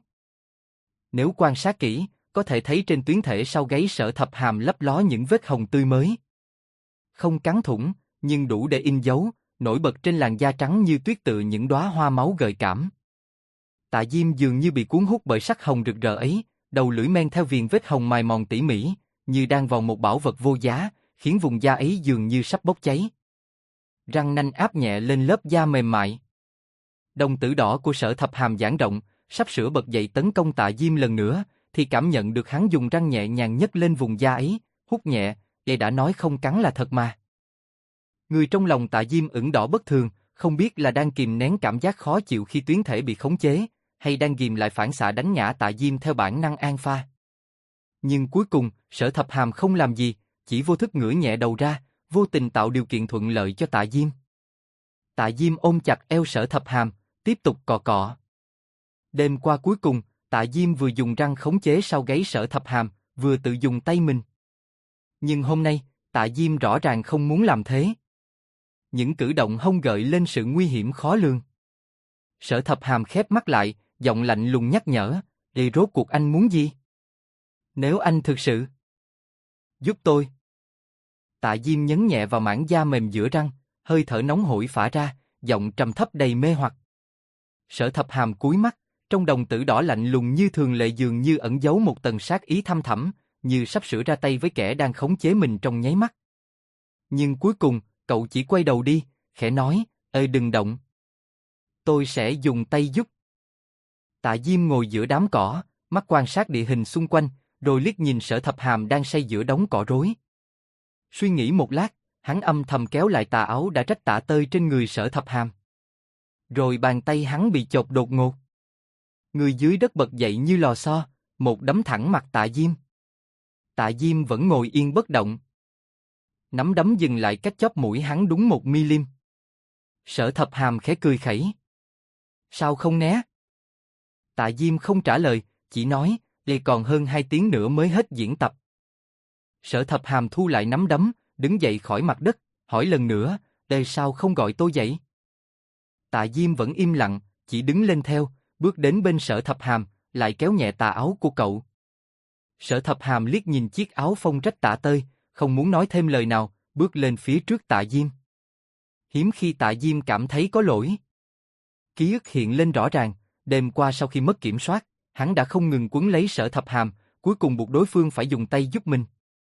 Speaker 1: Nếu quan sát kỹ, có thể thấy trên tuyến thể sau gáy Sở Thập Hàm lấp ló những vết hồng tươi mới. Không cắn thủng, nhưng đủ để in dấu, nổi bật trên làn da trắng như tuyết tựa những đóa hoa máu gợi cảm. Tạ Diêm dường như bị cuốn hút bởi sắc hồng rực rỡ ấy, đầu lưỡi men theo viền vết hồng mài mòn tỉ mỉ, như đang vào một bảo vật vô giá, khiến vùng da ấy dường như sắp bốc cháy. Răng nanh áp nhẹ lên lớp da mềm mại. Đồng tử đỏ của Sở Thập Hàm giãn rộng, sắp sửa bật dậy tấn công Tạ Diêm lần nữa, thì cảm nhận được hắn dùng răng nhẹ nhàng nhấc lên vùng da ấy, hút nhẹ, để đã nói không cắn là thật mà. Người trong lòng Tạ Diêm ửng đỏ bất thường, không biết là đang kìm nén cảm giác khó chịu khi tuyến thể bị khống chế, hay đang ghìm lại phản xạ đánh ngã Tạ Diêm theo bản năng alpha. Nhưng cuối cùng, Sở Thập Hàm không làm gì, chỉ vô thức ngửa nhẹ đầu ra, vô tình tạo điều kiện thuận lợi cho Tạ Diêm. Tạ Diêm ôm chặt eo Sở Thập Hàm, tiếp tục cọ cọ. Đêm qua cuối cùng, Tạ Diêm vừa dùng răng khống chế sau gáy Sở Thập Hàm, vừa tự dùng tay mình. Nhưng hôm nay, Tạ Diêm rõ ràng không muốn làm thế. Những cử động hông gợi lên sự nguy hiểm khó lường. Sở Thập Hàm khép mắt lại, giọng lạnh lùng nhắc nhở, rốt cuộc anh muốn gì? Nếu anh thực sự giúp tôi. Tạ Diêm nhấn nhẹ vào mảng da mềm giữa răng, hơi thở nóng hổi phả ra, giọng trầm thấp đầy mê hoặc. Sở Thập Hàm cúi mắt, trong đồng tử đỏ lạnh lùng như thường lệ dường như ẩn giấu một tầng sát ý thâm thẳm, như sắp sửa ra tay với kẻ đang khống chế mình trong nháy mắt. Nhưng cuối cùng, cậu chỉ quay đầu đi, khẽ nói, đừng động. Tôi sẽ dùng tay giúp. Tạ Diêm ngồi giữa đám cỏ, mắt quan sát địa hình xung quanh, rồi liếc nhìn Sở Thập Hàm đang say giữa đống cỏ rối. Suy nghĩ một lát, hắn âm thầm kéo lại tà áo đã rách tả tơi trên người Sở Thập Hàm. Rồi bàn tay hắn bị chộp đột ngột. Người dưới đất bật dậy như lò xo, một đấm thẳng mặt Tạ Diêm. Tạ Diêm vẫn ngồi yên bất động. Nắm đấm dừng lại cách chóp mũi hắn đúng 1 mm. Sở Thập Hàm khẽ cười khẩy. Sao không né? Tạ Diêm không trả lời, chỉ nói, còn hơn 2 tiếng nữa mới hết diễn tập. Sở Thập Hàm thu lại nắm đấm, đứng dậy khỏi mặt đất, hỏi lần nữa, sao không gọi tôi dậy? Tạ Diêm vẫn im lặng, chỉ đứng lên theo, bước đến bên Sở Thập Hàm, lại kéo nhẹ tà áo của cậu. Sở Thập Hàm liếc nhìn chiếc áo phông rách tả tơi, không muốn nói thêm lời nào, bước lên phía trước Tạ Diêm. Hiếm khi Tạ Diêm cảm thấy có lỗi. Ký ức hiện lên rõ ràng, đêm qua sau khi mất kiểm soát, hắn đã không ngừng quấn lấy Sở Thập Hàm, cuối cùng buộc đối phương phải dùng tay giúp mình.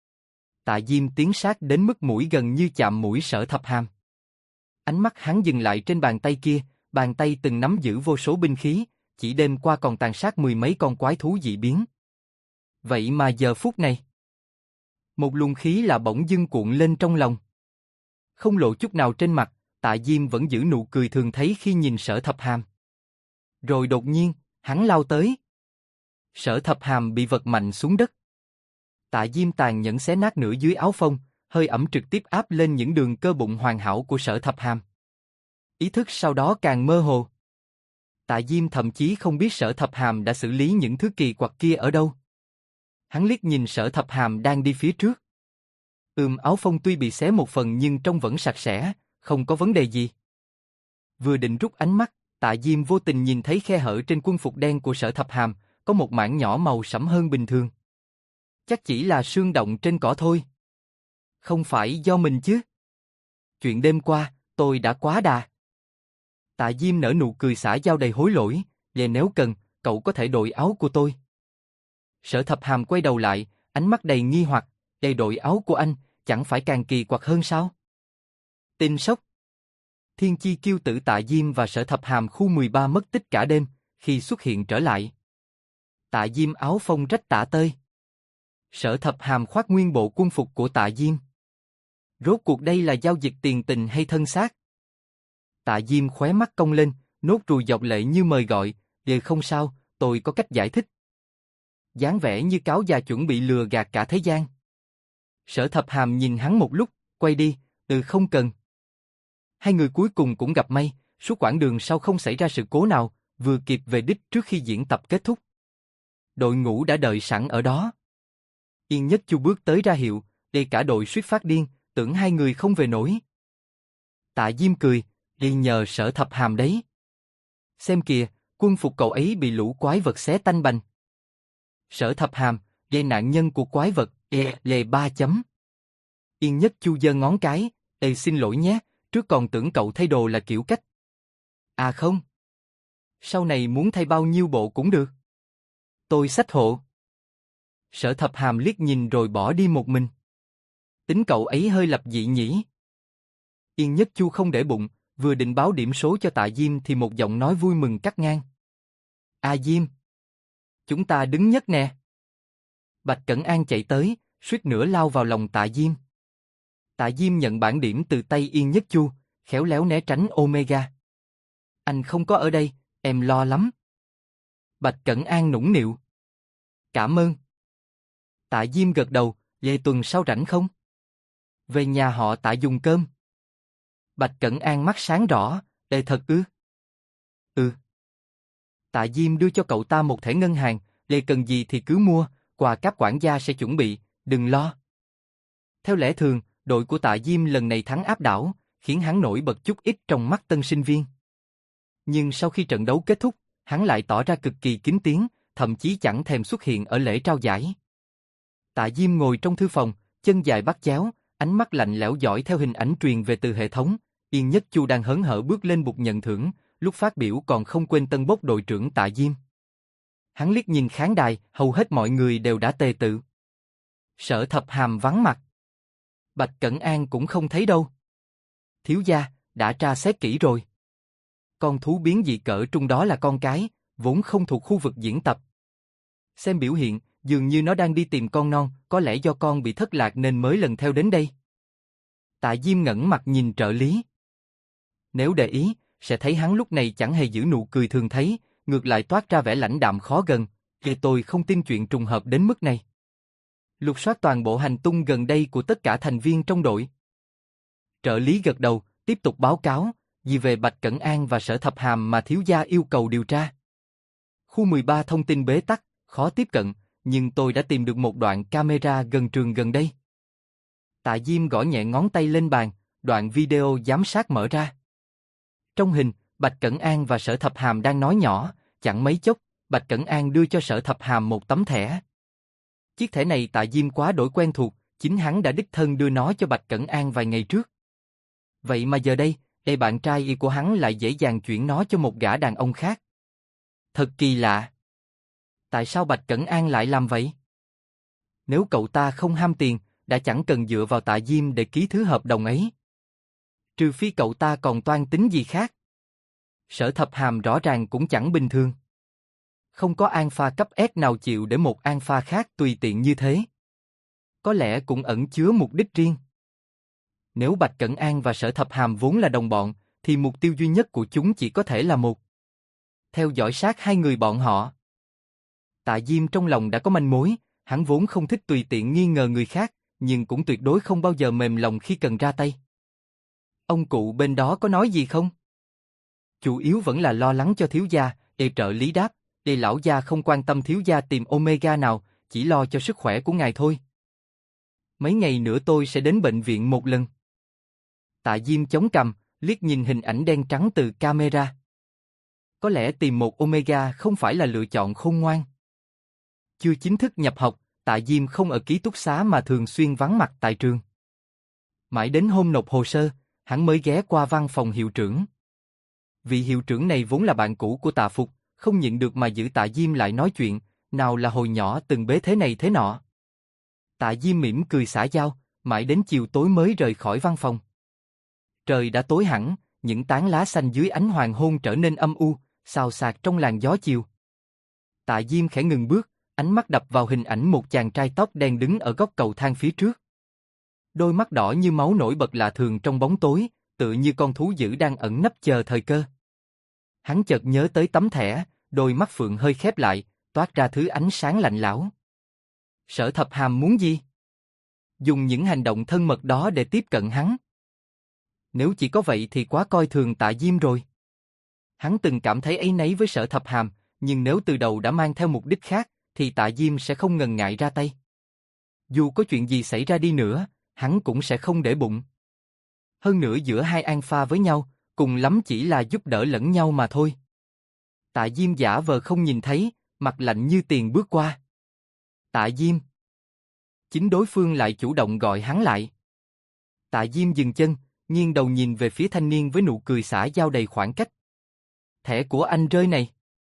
Speaker 1: Tạ Diêm tiến sát đến mức mũi gần như chạm mũi Sở Thập Hàm. Ánh mắt hắn dừng lại trên bàn tay kia, bàn tay từng nắm giữ vô số binh khí, chỉ đêm qua còn tàn sát mười mấy con quái thú dị biến. Vậy mà giờ phút này, một luồng khí lạ bỗng dưng cuộn lên trong lòng. Không lộ chút nào trên mặt, Tạ Diêm vẫn giữ nụ cười thường thấy khi nhìn Sở Thập Hàm. Rồi đột nhiên, hắn lao tới. Sở Thập Hàm bị vật mạnh xuống đất. Tạ Diêm tàn nhẫn xé nát nửa dưới áo phông, hơi ẩm trực tiếp áp lên những đường cơ bụng hoàn hảo của Sở Thập Hàm. Ý thức sau đó càng mơ hồ. Tạ Diêm thậm chí không biết Sở Thập Hàm đã xử lý những thứ kỳ quặc kia ở đâu. Hắn liếc nhìn Sở Thập Hàm đang đi phía trước. Áo phông tuy bị xé một phần nhưng trông vẫn sạch sẽ, không có vấn đề gì. Vừa định rút ánh mắt, Tạ Diêm vô tình nhìn thấy khe hở trên quân phục đen của Sở Thập Hàm, có một mảng nhỏ màu sẫm hơn bình thường. Chắc chỉ là sương động trên cỏ thôi. Không phải do mình chứ. Chuyện đêm qua, tôi đã quá đà. Tạ Diêm nở nụ cười xã giao đầy hối lỗi, về nếu cần, cậu có thể đội áo của tôi. Sở Thập Hàm quay đầu lại, ánh mắt đầy nghi hoặc, đầy đội áo của anh, chẳng phải càng kỳ quặc hơn sao? Tin sốc. Thiên chi kiêu tử Tạ Diêm và Sở Thập Hàm khu 13 mất tích cả đêm, khi xuất hiện trở lại. Tạ Diêm áo phông rách tả tơi. Sở Thập Hàm khoác nguyên bộ quân phục của Tạ Diêm. Rốt cuộc đây là giao dịch tiền tình hay thân xác? Tạ Diêm khóe mắt cong lên, nốt ruồi dọc lệ như mời gọi, không sao, tôi có cách giải thích. Dáng vẻ như cáo già chuẩn bị lừa gạt cả thế gian. Sở Thập Hàm nhìn hắn một lúc, quay đi, không cần. Hai người cuối cùng cũng gặp may, suốt quãng đường sau không xảy ra sự cố nào, vừa kịp về đích trước khi diễn tập kết thúc. Đội ngũ đã đợi sẵn ở đó. Yên Nhất Chu bước tới ra hiệu, để cả đội suýt phát điên, tưởng hai người không về nổi. Tạ Diêm cười, đi nhờ Sở Thập Hàm đấy. Xem kìa, quân phục cậu ấy bị lũ quái vật xé tanh bành. Sở Thập Hàm, gây nạn nhân của quái vật, lề 3 chấm. Yên Nhất Chu giơ ngón cái, xin lỗi nhé, trước còn tưởng cậu thay đồ là kiểu cách. À không. Sau này muốn thay bao nhiêu bộ cũng được. Tôi xách hộ. Sở Thập Hàm liếc nhìn rồi bỏ đi một mình. Tính cậu ấy hơi lập dị nhỉ. Yên Nhất Chu không để bụng, vừa định báo điểm số cho Tạ Diêm thì một giọng nói vui mừng cắt ngang. A Diêm. Chúng ta đứng nhất nè. Bạch Cẩn An chạy tới, suýt nữa lao vào lòng Tạ Diêm. Tạ Diêm nhận bảng điểm từ tay Yên Nhất Chu, khéo léo né tránh Omega. Anh không có ở đây, em lo lắm. Bạch Cẩn An nũng nịu. Cảm ơn. Tạ Diêm gật đầu, về tuần sau rảnh không? Về nhà họ Tạ dùng cơm. Bạch Cẩn An mắt sáng rõ, thật ư? Ừ. Tạ Diêm đưa cho cậu ta một thẻ ngân hàng, cần gì thì cứ mua, quà cáp quản gia sẽ chuẩn bị, đừng lo. Theo lẽ thường, đội của Tạ Diêm lần này thắng áp đảo, khiến hắn nổi bật chút ít trong mắt tân sinh viên. Nhưng sau khi trận đấu kết thúc, hắn lại tỏ ra cực kỳ kín tiếng, thậm chí chẳng thèm xuất hiện ở lễ trao giải. Tạ Diêm ngồi trong thư phòng, chân dài bắt chéo, ánh mắt lạnh lẽo dõi theo hình ảnh truyền về từ hệ thống. Yên Nhất Chu đang hớn hở bước lên bục nhận thưởng, lúc phát biểu còn không quên tân bốc đội trưởng Tạ Diêm. Hắn liếc nhìn khán đài, hầu hết mọi người đều đã tề tự. Sở Thập Hàm vắng mặt. Bạch Cẩn An cũng không thấy đâu. Thiếu gia, đã tra xét kỹ rồi. Con thú biến dị cỡ trung đó là con cái, vốn không thuộc khu vực diễn tập. Xem biểu hiện, dường như nó đang đi tìm con non, có lẽ do con bị thất lạc nên mới lần theo đến đây. Tạ Diêm ngẩng mặt nhìn trợ lý. Nếu để ý, sẽ thấy hắn lúc này chẳng hề giữ nụ cười thường thấy, ngược lại toát ra vẻ lãnh đạm khó gần, tôi không tin chuyện trùng hợp đến mức này. Lục soát toàn bộ hành tung gần đây của tất cả thành viên trong đội. Trợ lý gật đầu, tiếp tục báo cáo, vì về Bạch Cẩn An và Sở Thập Hàm mà thiếu gia yêu cầu điều tra. Khu 13 thông tin bế tắc, khó tiếp cận, nhưng tôi đã tìm được một đoạn camera gần trường gần đây. Tạ Diêm gõ nhẹ ngón tay lên bàn, đoạn video giám sát mở ra. Trong hình, Bạch Cẩn An và Sở Thập Hàm đang nói nhỏ, chẳng mấy chốc, Bạch Cẩn An đưa cho Sở Thập Hàm một tấm thẻ. Chiếc thẻ này Tạ Diêm quá đổi quen thuộc, chính hắn đã đích thân đưa nó cho Bạch Cẩn An vài ngày trước. Vậy mà giờ đây, bạn trai của hắn lại dễ dàng chuyển nó cho một gã đàn ông khác. Thật kỳ lạ. Tại sao Bạch Cẩn An lại làm vậy? Nếu cậu ta không ham tiền, đã chẳng cần dựa vào Tạ Diêm để ký thứ hợp đồng ấy. Trừ phi cậu ta còn toan tính gì khác. Sở Thập Hàm rõ ràng cũng chẳng bình thường. Không có alpha cấp S nào chịu để một alpha khác tùy tiện như thế. Có lẽ cũng ẩn chứa mục đích riêng. Nếu Bạch Cẩn An và Sở Thập Hàm vốn là đồng bọn, thì mục tiêu duy nhất của chúng chỉ có thể là một. Theo dõi sát hai người bọn họ. Tạ Diêm trong lòng đã có manh mối, hắn vốn không thích tùy tiện nghi ngờ người khác, nhưng cũng tuyệt đối không bao giờ mềm lòng khi cần ra tay. Ông cụ bên đó có nói gì không? Chủ yếu vẫn là lo lắng cho thiếu gia, trợ lý đáp, lão gia không quan tâm thiếu gia tìm Omega nào, chỉ lo cho sức khỏe của ngài thôi. Mấy ngày nữa tôi sẽ đến bệnh viện một lần. Tạ Diêm chống cằm, liếc nhìn hình ảnh đen trắng từ camera. Có lẽ tìm một Omega không phải là lựa chọn khôn ngoan. Chưa chính thức nhập học, Tạ Diêm không ở ký túc xá mà thường xuyên vắng mặt tại trường. Mãi đến hôm nộp hồ sơ, hắn mới ghé qua văn phòng hiệu trưởng. Vị hiệu trưởng này vốn là bạn cũ của Tạ Phục, không nhịn được mà giữ Tạ Diêm lại nói chuyện, nào là hồi nhỏ từng bế thế này thế nọ. Tạ Diêm mỉm cười xã giao, mãi đến chiều tối mới rời khỏi văn phòng. Trời đã tối hẳn, những tán lá xanh dưới ánh hoàng hôn trở nên âm u, xào xạc trong làn gió chiều. Tạ Diêm khẽ ngừng bước, ánh mắt đập vào hình ảnh một chàng trai tóc đen đứng ở góc cầu thang phía trước. Đôi mắt đỏ như máu nổi bật lạ thường trong bóng tối, tựa như con thú dữ đang ẩn nấp chờ thời cơ. Hắn chợt nhớ tới tấm thẻ, đôi mắt phượng hơi khép lại, toát ra thứ ánh sáng lạnh lẽo. Sở Thập Hàm muốn gì? Dùng những hành động thân mật đó để tiếp cận hắn. Nếu chỉ có vậy thì quá coi thường Tạ Diêm rồi. Hắn từng cảm thấy áy náy với Sở Thập Hàm, nhưng nếu từ đầu đã mang theo mục đích khác, thì Tạ Diêm sẽ không ngần ngại ra tay. Dù có chuyện gì xảy ra đi nữa, hắn cũng sẽ không để bụng. Hơn nữa giữa hai alpha với nhau, cùng lắm chỉ là giúp đỡ lẫn nhau mà thôi. Tạ Diêm giả vờ không nhìn thấy, mặt lạnh như tiền bước qua. Tạ Diêm. Chính đối phương lại chủ động gọi hắn lại. Tạ Diêm dừng chân, nghiêng đầu nhìn về phía thanh niên với nụ cười xã giao đầy khoảng cách. Thẻ của anh rơi này.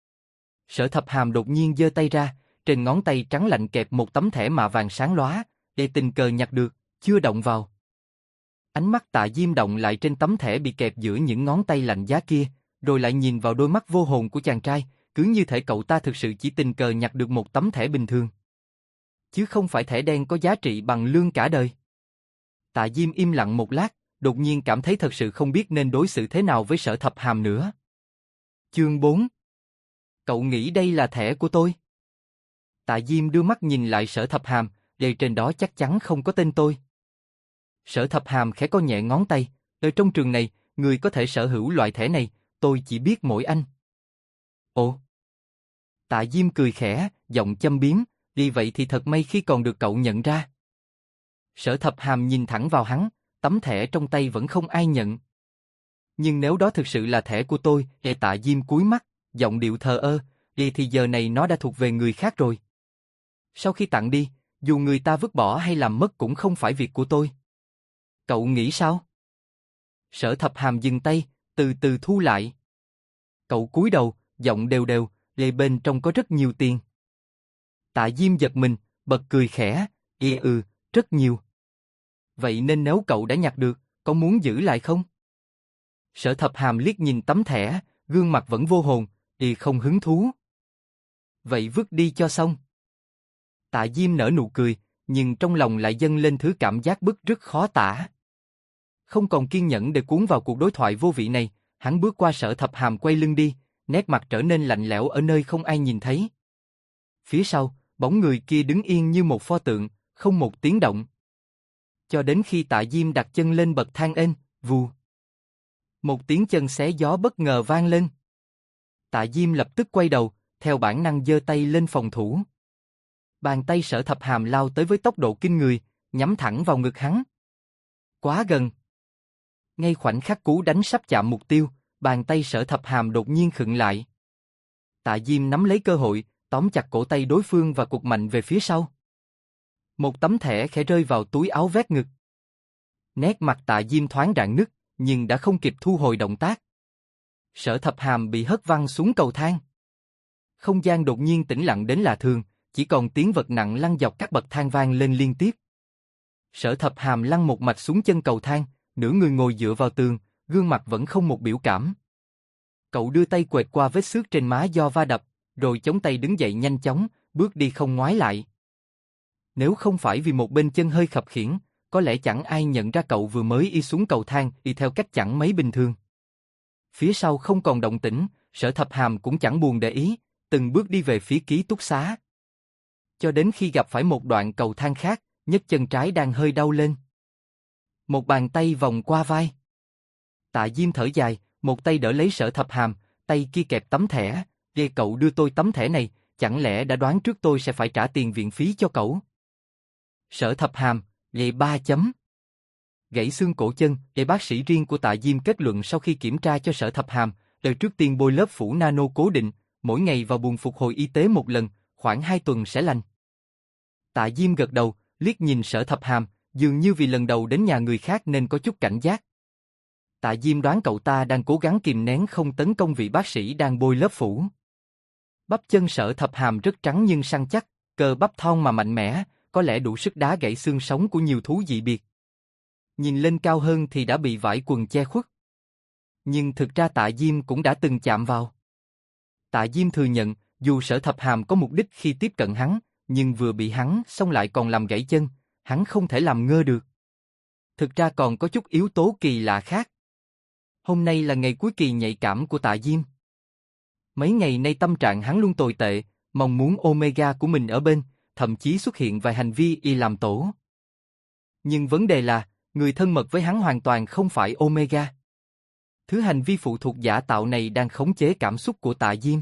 Speaker 1: Sở Thập Hàm đột nhiên giơ tay ra, trên ngón tay trắng lạnh kẹp một tấm thẻ mạ vàng sáng lóa, để tình cờ nhặt được, chưa động vào. Ánh mắt Tạ Diêm động lại trên tấm thẻ bị kẹp giữa những ngón tay lạnh giá kia, rồi lại nhìn vào đôi mắt vô hồn của chàng trai, cứ như thể cậu ta thực sự chỉ tình cờ nhặt được một tấm thẻ bình thường. Chứ không phải thẻ đen có giá trị bằng lương cả đời. Tạ Diêm im lặng một lát, đột nhiên cảm thấy thật sự không biết nên đối xử thế nào với Sở Thập Hàm nữa. Chương 4. Cậu nghĩ đây là thẻ của tôi? Tạ Diêm đưa mắt nhìn lại Sở Thập Hàm, đề trên đó chắc chắn không có tên tôi. Sở Thập Hàm khẽ co nhẹ ngón tay, ở trong trường này, người có thể sở hữu loại thẻ này, tôi chỉ biết mỗi anh. Ồ. Tạ Diêm cười khẽ, giọng châm biếm, vì vậy thì thật may khi còn được cậu nhận ra. Sở Thập Hàm nhìn thẳng vào hắn, tấm thẻ trong tay vẫn không ai nhận. Nhưng nếu đó thực sự là thẻ của tôi, Tạ Diêm cúi mắt, giọng điệu thờ ơ, thì giờ này nó đã thuộc về người khác rồi. Sau khi tặng đi, dù người ta vứt bỏ hay làm mất cũng không phải việc của tôi. Cậu nghĩ sao? Sở Thập Hàm dừng tay, từ từ thu lại. Cậu cúi đầu, giọng đều đều, bên trong có rất nhiều tiền. Tạ Diêm giật mình, bật cười khẽ, rất nhiều. Vậy nên nếu cậu đã nhặt được, có muốn giữ lại không? Sở Thập Hàm liếc nhìn tấm thẻ, gương mặt vẫn vô hồn, không hứng thú. Vậy vứt đi cho xong. Tạ Diêm nở nụ cười, nhưng trong lòng lại dâng lên thứ cảm giác bức rất khó tả. Không còn kiên nhẫn để cuốn vào cuộc đối thoại vô vị này, hắn bước qua Sở Thập Hàm quay lưng đi, nét mặt trở nên lạnh lẽo ở nơi không ai nhìn thấy. Phía sau, bóng người kia đứng yên như một pho tượng, không một tiếng động. Cho đến khi Tạ Diêm đặt chân lên bậc thang ên, vù. Một tiếng chân xé gió bất ngờ vang lên. Tạ Diêm lập tức quay đầu, theo bản năng giơ tay lên phòng thủ. Bàn tay Sở Thập Hàm lao tới với tốc độ kinh người, nhắm thẳng vào ngực hắn. Quá gần. Ngay khoảnh khắc cú đánh sắp chạm mục tiêu, bàn tay Sở Thập Hàm đột nhiên khựng lại. Tạ Diêm nắm lấy cơ hội, tóm chặt cổ tay đối phương và cụt mạnh về phía sau. Một tấm thẻ khẽ rơi vào túi áo vét ngực. Nét mặt Tạ Diêm thoáng rạn nứt, nhưng đã không kịp thu hồi động tác. Sở Thập Hàm bị hất văng xuống cầu thang. Không gian đột nhiên tĩnh lặng đến lạ thường, chỉ còn tiếng vật nặng lăn dọc các bậc thang vang lên liên tiếp. Sở Thập Hàm lăn một mạch xuống chân cầu thang, nửa người ngồi dựa vào tường, gương mặt vẫn không một biểu cảm. Cậu đưa tay quệt qua vết xước trên má do va đập, rồi chống tay đứng dậy nhanh chóng, bước đi không ngoái lại. Nếu không phải vì một bên chân hơi khập khiễng, có lẽ chẳng ai nhận ra cậu vừa mới y xuống cầu thang y theo cách chẳng mấy bình thường. Phía sau không còn động tĩnh, Sở Thập Hàm cũng chẳng buồn để ý, từng bước đi về phía ký túc xá. Cho đến khi gặp phải một đoạn cầu thang khác, nhấc chân trái đang hơi đau lên. Một bàn tay vòng qua vai. Tạ Diêm thở dài, một tay đỡ lấy Sở Thập Hàm, tay kia kẹp tấm thẻ. Ghê, cậu đưa tôi tấm thẻ này, chẳng lẽ đã đoán trước tôi sẽ phải trả tiền viện phí cho cậu? Sở Thập Hàm, ghê 3 chấm. Gãy xương cổ chân, bác sĩ riêng của Tạ Diêm kết luận sau khi kiểm tra cho Sở Thập Hàm, đời trước tiên bôi lớp phủ nano cố định, mỗi ngày vào buồng phục hồi y tế một lần, khoảng 2 tuần sẽ lành. Tạ Diêm gật đầu, liếc nhìn Sở Thập Hàm, dường như vì lần đầu đến nhà người khác nên có chút cảnh giác. Tạ Diêm đoán cậu ta đang cố gắng kìm nén không tấn công vị bác sĩ đang bôi lớp phủ. Bắp chân Sở Thập Hàm rất trắng nhưng săn chắc, cơ bắp thon mà mạnh mẽ, có lẽ đủ sức đá gãy xương sống của nhiều thú dị biệt. Nhìn lên cao hơn thì đã bị vải quần che khuất. Nhưng thực ra Tạ Diêm cũng đã từng chạm vào. Tạ Diêm thừa nhận, dù Sở Thập Hàm có mục đích khi tiếp cận hắn, nhưng vừa bị hắn xong lại còn làm gãy chân, hắn không thể làm ngơ được. Thực ra còn có chút yếu tố kỳ lạ khác. Hôm nay là ngày cuối kỳ nhạy cảm của Tạ Diêm. Mấy ngày nay tâm trạng hắn luôn tồi tệ, mong muốn Omega của mình ở bên, thậm chí xuất hiện vài hành vi y làm tổ. Nhưng vấn đề là, người thân mật với hắn hoàn toàn không phải Omega. Thứ hành vi phụ thuộc giả tạo này đang khống chế cảm xúc của Tạ Diêm.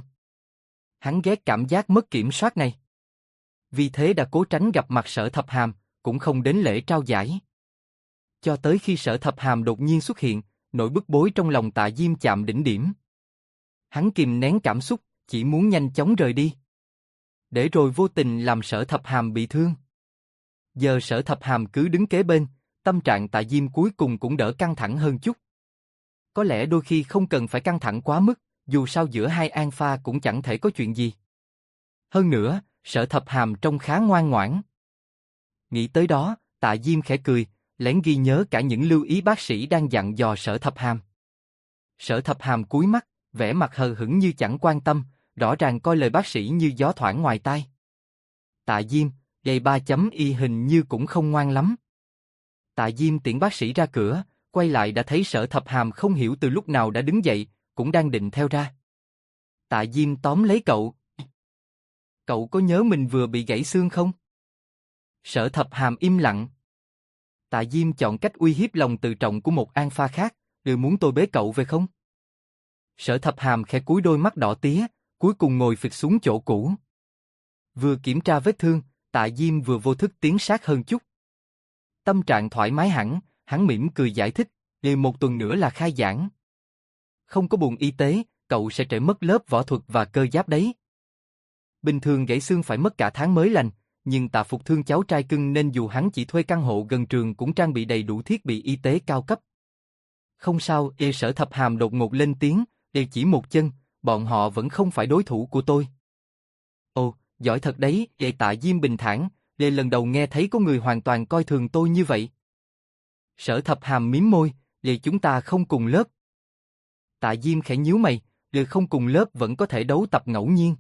Speaker 1: Hắn ghét cảm giác mất kiểm soát này. Vì thế đã cố tránh gặp mặt Sở Thập Hàm, cũng không đến lễ trao giải. Cho tới khi Sở Thập Hàm đột nhiên xuất hiện, nỗi bức bối trong lòng Tạ Diêm chạm đỉnh điểm. Hắn kìm nén cảm xúc, chỉ muốn nhanh chóng rời đi. Để rồi vô tình làm Sở Thập Hàm bị thương. Giờ Sở Thập Hàm cứ đứng kế bên, tâm trạng Tạ Diêm cuối cùng cũng đỡ căng thẳng hơn chút. Có lẽ đôi khi không cần phải căng thẳng quá mức, dù sao giữa hai alpha cũng chẳng thể có chuyện gì. Hơn nữa, Sở Thập Hàm trông khá ngoan ngoãn. Nghĩ tới đó, Tạ Diêm khẽ cười, lén ghi nhớ cả những lưu ý bác sĩ đang dặn dò Sở Thập Hàm. Sở Thập Hàm cúi mắt, vẻ mặt hờ hững như chẳng quan tâm, rõ ràng coi lời bác sĩ như gió thoảng ngoài tai. Tạ Diêm, giày 3 chấm y hình như cũng không ngoan lắm. Tạ Diêm tiễn bác sĩ ra cửa, quay lại đã thấy Sở Thập Hàm không hiểu từ lúc nào đã đứng dậy, cũng đang định theo ra. Tạ Diêm tóm lấy cậu. Cậu có nhớ mình vừa bị gãy xương không? Sở Thập Hàm im lặng. Tạ Diêm chọn cách uy hiếp lòng tự trọng của một alpha khác, muốn tôi bế cậu về không? Sở Thập Hàm khẽ cúi đôi mắt đỏ tía, cuối cùng ngồi phịch xuống chỗ cũ. Vừa kiểm tra vết thương, Tạ Diêm vừa vô thức tiến sát hơn chút. Tâm trạng thoải mái hẳn, hắn mỉm cười giải thích, một tuần nữa là khai giảng. Không có buồng y tế, cậu sẽ trễ mất lớp võ thuật và cơ giáp đấy. Bình thường gãy xương phải mất cả tháng mới lành, nhưng Tạ Phục thương cháu trai cưng nên dù hắn chỉ thuê căn hộ gần trường cũng trang bị đầy đủ thiết bị y tế cao cấp. Không sao, Sở Thập Hàm đột ngột lên tiếng, chỉ một chân, bọn họ vẫn không phải đối thủ của tôi. Ồ, giỏi thật đấy, Tạ Diêm bình thản, lần đầu nghe thấy có người hoàn toàn coi thường tôi như vậy. Sở Thập Hàm mím môi, chúng ta không cùng lớp. Tạ Diêm khẽ nhíu mày, không cùng lớp vẫn có thể đấu tập ngẫu nhiên.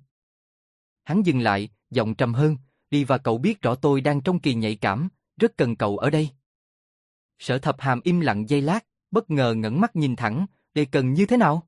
Speaker 1: Hắn dừng lại, giọng trầm hơn, và cậu biết rõ tôi đang trong kỳ nhạy cảm, rất cần cậu ở đây. Sở Thập Hàm im lặng giây lát, bất ngờ ngẩng mắt nhìn thẳng, cần như thế nào?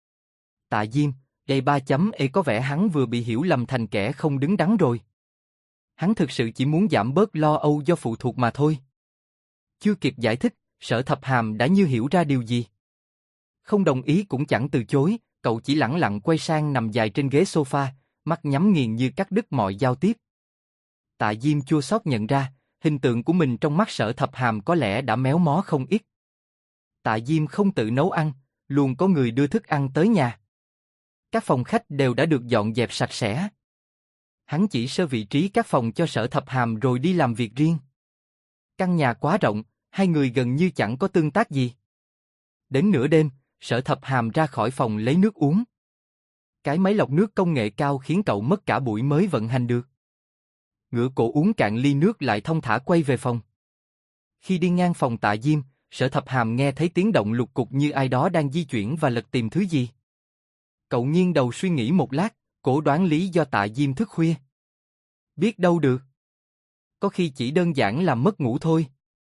Speaker 1: Tạ Diêm, 3 chấm có vẻ hắn vừa bị hiểu lầm thành kẻ không đứng đắn rồi. Hắn thực sự chỉ muốn giảm bớt lo âu do phụ thuộc mà thôi. Chưa kịp giải thích, Sở Thập Hàm đã như hiểu ra điều gì. Không đồng ý cũng chẳng từ chối, cậu chỉ lẳng lặng quay sang nằm dài trên ghế sofa, mắt nhắm nghiền như cắt đứt mọi giao tiếp. Tạ Diêm chua xót nhận ra, hình tượng của mình trong mắt Sở Thập Hàm có lẽ đã méo mó không ít. Tạ Diêm không tự nấu ăn, luôn có người đưa thức ăn tới nhà. Các phòng khách đều đã được dọn dẹp sạch sẽ. Hắn chỉ sơ vị trí các phòng cho Sở Thập Hàm rồi đi làm việc riêng. Căn nhà quá rộng, hai người gần như chẳng có tương tác gì. Đến nửa đêm, Sở Thập Hàm ra khỏi phòng lấy nước uống. Cái máy lọc nước công nghệ cao khiến cậu mất cả buổi mới vận hành được. Ngửa cổ uống cạn ly nước lại thong thả quay về phòng. Khi đi ngang phòng Tạ Diêm, Sở Thập Hàm nghe thấy tiếng động lục cục như ai đó đang di chuyển và lật tìm thứ gì. Cậu nghiêng đầu suy nghĩ một lát, cố đoán lý do Tạ Diêm thức khuya. Biết đâu được. Có khi chỉ đơn giản là mất ngủ thôi.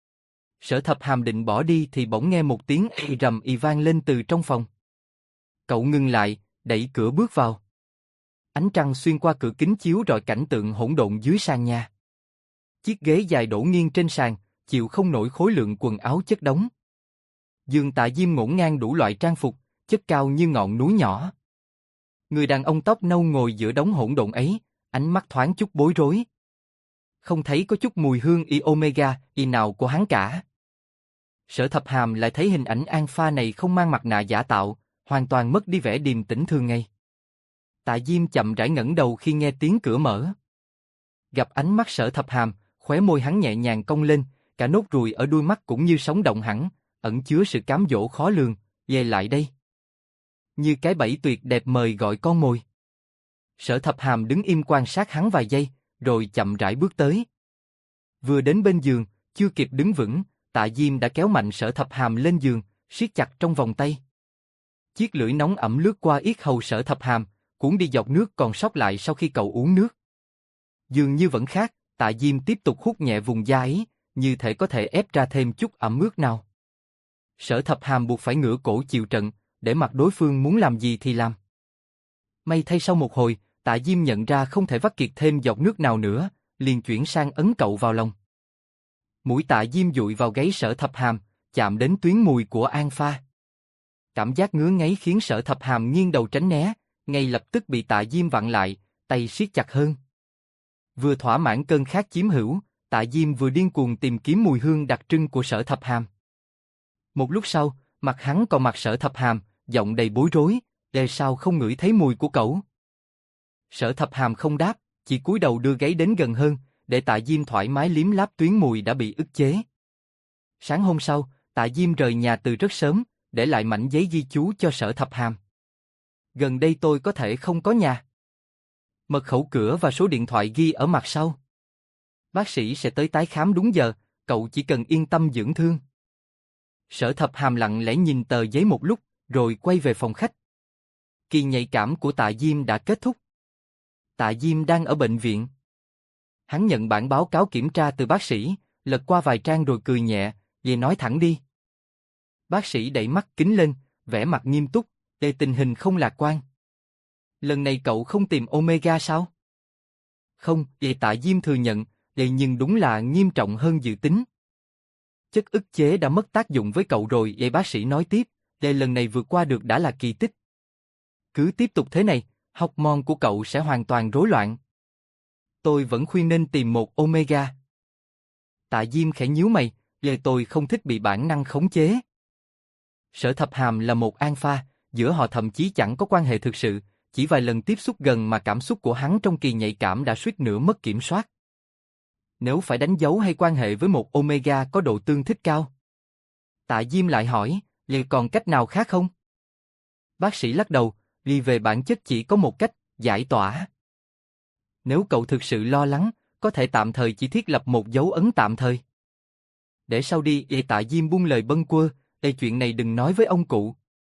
Speaker 1: Sở Thập Hàm định bỏ đi thì bỗng nghe một tiếng ì rầm ì vang lên từ trong phòng. Cậu ngừng lại, đẩy cửa bước vào. Ánh trăng xuyên qua cửa kính chiếu rọi cảnh tượng hỗn độn dưới sàn nhà. Chiếc ghế dài đổ nghiêng trên sàn, chịu không nổi khối lượng quần áo chất đống. Giường Tạ Diêm ngổn ngang đủ loại trang phục, chất cao như ngọn núi nhỏ. Người đàn ông tóc nâu ngồi giữa đống hỗn độn ấy, ánh mắt thoáng chút bối rối. Không thấy có chút mùi hương y omega y nào của hắn cả. Sở Thập Hàm lại thấy hình ảnh Alpha này không mang mặt nạ giả tạo, hoàn toàn mất đi vẻ điềm tĩnh thường ngày. Tạ Diêm chậm rãi ngẩng đầu khi nghe tiếng cửa mở. Gặp ánh mắt Sở Thập Hàm, khóe môi hắn nhẹ nhàng cong lên, cả nốt ruồi ở đuôi mắt cũng như sống động hẳn, ẩn chứa sự cám dỗ khó lường. Về lại đây. Như cái bẫy tuyệt đẹp mời gọi con mồi. Sở Thập Hàm đứng im quan sát hắn vài giây, rồi chậm rãi bước tới. Vừa đến bên giường, chưa kịp đứng vững, Tạ Diêm đã kéo mạnh Sở Thập Hàm lên giường, siết chặt trong vòng tay. Chiếc lưỡi nóng ẩm lướt qua yết hầu Sở Thập Hàm, cuốn đi giọt nước còn sót lại sau khi cậu uống nước. Dường như vẫn khác, Tạ Diêm tiếp tục hút nhẹ vùng da ấy, như thể có thể ép ra thêm chút ẩm ướt nào. Sở Thập Hàm buộc phải ngửa cổ chịu trận, để mặc đối phương muốn làm gì thì làm. May thay sau một hồi, Tạ Diêm nhận ra không thể vắt kiệt thêm giọt nước nào nữa, liền chuyển sang ấn cậu vào lòng. Mũi Tạ Diêm dụi vào gáy Sở Thập Hàm, chạm đến tuyến mùi của Alpha. Cảm giác ngứa ngáy khiến Sở Thập Hàm nghiêng đầu tránh né, ngay lập tức bị Tạ Diêm vặn lại, tay siết chặt hơn. Vừa thỏa mãn cơn khát chiếm hữu, Tạ Diêm vừa điên cuồng tìm kiếm mùi hương đặc trưng của Sở Thập Hàm. Một lúc sau, mặt hắn còn mặt Sở Thập Hàm, giọng đầy bối rối, sao không ngửi thấy mùi của cậu? Sở Thập Hàm không đáp, chỉ cúi đầu đưa gáy đến gần hơn, để Tạ Diêm thoải mái liếm láp tuyến mùi đã bị ức chế. Sáng hôm sau, Tạ Diêm rời nhà từ rất sớm, để lại mảnh giấy ghi chú cho Sở Thập Hàm. Gần đây tôi có thể không có nhà. Mật khẩu cửa và số điện thoại ghi ở mặt sau. Bác sĩ sẽ tới tái khám đúng giờ, cậu chỉ cần yên tâm dưỡng thương. Sở Thập Hàm lặng lẽ nhìn tờ giấy một lúc, rồi quay về phòng khách. Kỳ nhạy cảm của Tạ Diêm đã kết thúc. Tạ Diêm đang ở bệnh viện. Hắn nhận bản báo cáo kiểm tra từ bác sĩ, lật qua vài trang rồi cười nhẹ, về nói thẳng đi. Bác sĩ đẩy mắt kính lên, vẻ mặt nghiêm túc, tình hình không lạc quan. Lần này cậu không tìm Omega sao? Không, Tạ Diêm thừa nhận, nhưng đúng là nghiêm trọng hơn dự tính. Chất ức chế đã mất tác dụng với cậu rồi, bác sĩ nói tiếp, lần này vượt qua được đã là kỳ tích. Cứ tiếp tục thế này, hormone của cậu sẽ hoàn toàn rối loạn. Tôi vẫn khuyên nên tìm một Omega. Tạ Diêm khẽ nhíu mày, tôi không thích bị bản năng khống chế. Sở Thập Hàm là một alpha, giữa họ thậm chí chẳng có quan hệ thực sự, chỉ vài lần tiếp xúc gần mà cảm xúc của hắn trong kỳ nhạy cảm đã suýt nữa mất kiểm soát. Nếu phải đánh dấu hay quan hệ với một Omega có độ tương thích cao? Tạ Diêm lại hỏi, liệu còn cách nào khác không? Bác sĩ lắc đầu, vì về bản chất chỉ có một cách, giải tỏa. Nếu cậu thực sự lo lắng, có thể tạm thời chỉ thiết lập một dấu ấn tạm thời. Để sau đi, Tạ Diêm buông lời bâng quơ, chuyện này đừng nói với ông cụ.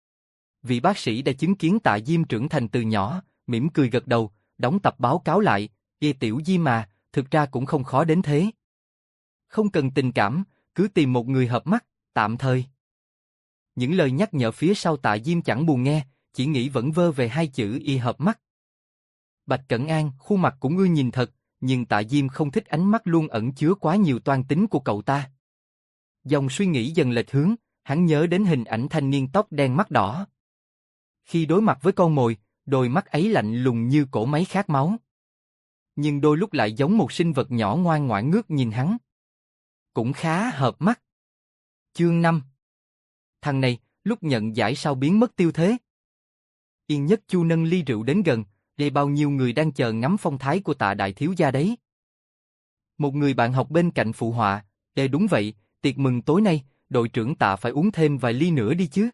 Speaker 1: Vị bác sĩ đã chứng kiến Tạ Diêm trưởng thành từ nhỏ, mỉm cười gật đầu, đóng tập báo cáo lại, Tiểu Diêm mà, thực ra cũng không khó đến thế. Không cần tình cảm, cứ tìm một người hợp mắt, tạm thời. Những lời nhắc nhở phía sau Tạ Diêm chẳng buồn nghe, chỉ nghĩ vẩn vơ về hai chữ hợp mắt. Bạch Cẩn An, khuôn mặt cũng ưa nhìn thật, nhưng Tạ Diêm không thích ánh mắt luôn ẩn chứa quá nhiều toan tính của cậu ta. Dòng suy nghĩ dần lệch hướng, hắn nhớ đến hình ảnh thanh niên tóc đen mắt đỏ. Khi đối mặt với con mồi, đôi mắt ấy lạnh lùng như cỗ máy khát máu. Nhưng đôi lúc lại giống một sinh vật nhỏ ngoan ngoãn ngước nhìn hắn. Cũng khá hợp mắt. Chương 5. Thằng này, lúc nhận giải sao biến mất tiêu thế? Yên Nhất Chu nâng ly rượu đến gần, bao nhiêu người đang chờ ngắm phong thái của Tạ đại thiếu gia đấy. Một người bạn học bên cạnh phụ họa, đúng vậy, tiệc mừng tối nay, đội trưởng Tạ phải uống thêm vài ly nữa đi chứ.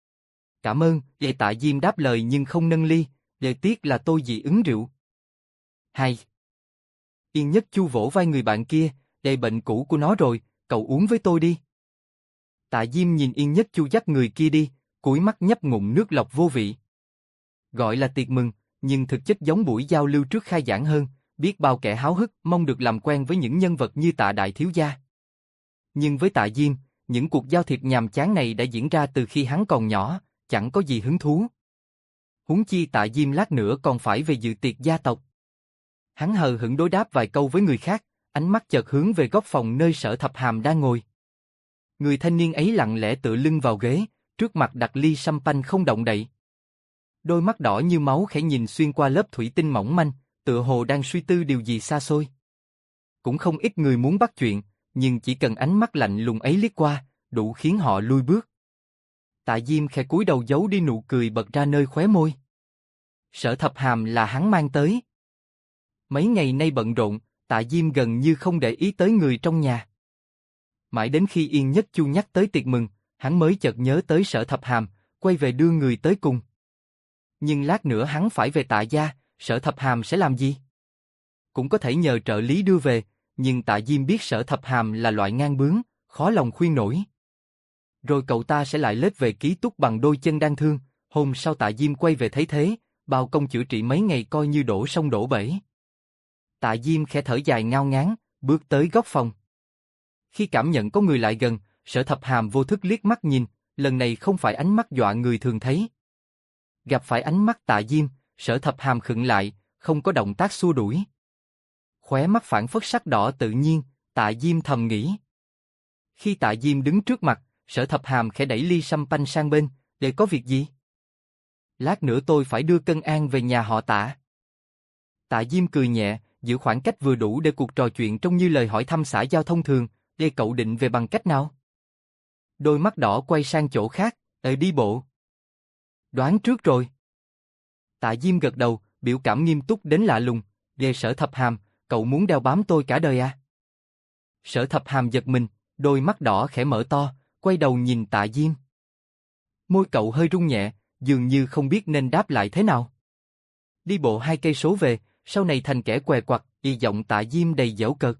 Speaker 1: Cảm ơn, Lê Tạ Diêm đáp lời nhưng không nâng ly, Lê tiếc là tôi dị ứng rượu. Hay. Yên Nhất Chu vỗ vai người bạn kia, Lê bệnh cũ của nó rồi, cậu uống với tôi đi. Tạ Diêm nhìn Yên Nhất Chu dắt người kia đi, cúi mắt nhấp ngụm nước lọc vô vị. Gọi là tiệc mừng, nhưng thực chất giống buổi giao lưu trước khai giảng hơn, biết bao kẻ háo hức mong được làm quen với những nhân vật như Tạ đại thiếu gia. Nhưng với Tạ Diêm, những cuộc giao thiệp nhàm chán này đã diễn ra từ khi hắn còn nhỏ, chẳng có gì hứng thú. Huống chi Tạ Diêm lát nữa còn phải về dự tiệc gia tộc. Hắn hờ hững đối đáp vài câu với người khác, ánh mắt chợt hướng về góc phòng nơi Sở Thập Hàm đang ngồi. Người thanh niên ấy lặng lẽ tựa lưng vào ghế, trước mặt đặt ly champagne không động đậy. Đôi mắt đỏ như máu khẽ nhìn xuyên qua lớp thủy tinh mỏng manh, tựa hồ đang suy tư điều gì xa xôi. Cũng không ít người muốn bắt chuyện, nhưng chỉ cần ánh mắt lạnh lùng ấy liếc qua, đủ khiến họ lui bước. Tạ Diêm khẽ cúi đầu giấu đi nụ cười bật ra nơi khóe môi. Sở Thập Hàm là hắn mang tới. Mấy ngày nay bận rộn, Tạ Diêm gần như không để ý tới người trong nhà. Mãi đến khi Yên Nhất Chu nhắc tới tiệc mừng, hắn mới chợt nhớ tới Sở Thập Hàm, quay về đưa người tới cùng. Nhưng lát nữa hắn phải về Tạ gia, Sở Thập Hàm sẽ làm gì? Cũng có thể nhờ trợ lý đưa về, nhưng Tạ Diêm biết Sở Thập Hàm là loại ngang bướng, khó lòng khuyên nổi. Rồi cậu ta sẽ lại lết về ký túc bằng đôi chân đang thương, hôm sau Tạ Diêm quay về thấy thế, bao công chữa trị mấy ngày coi như đổ sông đổ bể. Tạ Diêm khẽ thở dài ngao ngán, bước tới góc phòng. Khi cảm nhận có người lại gần, Sở Thập Hàm vô thức liếc mắt nhìn, lần này không phải ánh mắt dọa người thường thấy. Gặp phải ánh mắt Tạ Diêm, Sở Thập Hàm khựng lại, không có động tác xua đuổi. Khóe mắt phảng phất sắc đỏ tự nhiên, Tạ Diêm thầm nghĩ. Khi Tạ Diêm đứng trước mặt, Sở Thập Hàm khẽ đẩy ly champagne sang bên, để có việc gì? Lát nữa tôi phải đưa Cân An về nhà họ Tạ. Tạ Diêm cười nhẹ, giữ khoảng cách vừa đủ để cuộc trò chuyện trông như lời hỏi thăm xã giao thông thường, để cậu định về bằng cách nào? Đôi mắt đỏ quay sang chỗ khác, đi bộ. Đoán trước rồi. Tạ Diêm gật đầu, biểu cảm nghiêm túc đến lạ lùng, về Sở Thập Hàm, cậu muốn đeo bám tôi cả đời à? Sở Thập Hàm giật mình, đôi mắt đỏ khẽ mở to, quay đầu nhìn Tạ Diêm. Môi cậu hơi rung nhẹ, dường như không biết nên đáp lại thế nào. Đi bộ 2 cây số về, sau này thành kẻ què quặt, y giọng Tạ Diêm đầy giễu cợt.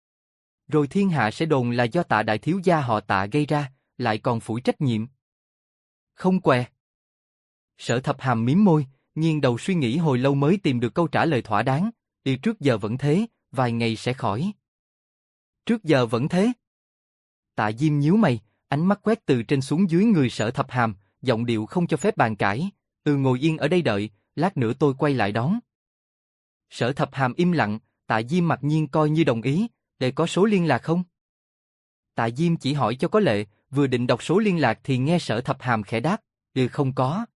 Speaker 1: Rồi thiên hạ sẽ đồn là do Tạ đại thiếu gia họ Tạ gây ra, lại còn phủi trách nhiệm. Không què. Sở Thập Hàm mím môi, nghiêng đầu suy nghĩ hồi lâu mới tìm được câu trả lời thỏa đáng, đi trước giờ vẫn thế, vài ngày sẽ khỏi. Trước giờ vẫn thế. Tạ Diêm nhíu mày, ánh mắt quét từ trên xuống dưới người Sở Thập Hàm, giọng điệu không cho phép bàn cãi, ngồi yên ở đây đợi, lát nữa tôi quay lại đón. Sở Thập Hàm im lặng, Tạ Diêm mặc nhiên coi như đồng ý, để có số liên lạc không? Tạ Diêm chỉ hỏi cho có lệ, vừa định đọc số liên lạc thì nghe Sở Thập Hàm khẽ đáp, không có.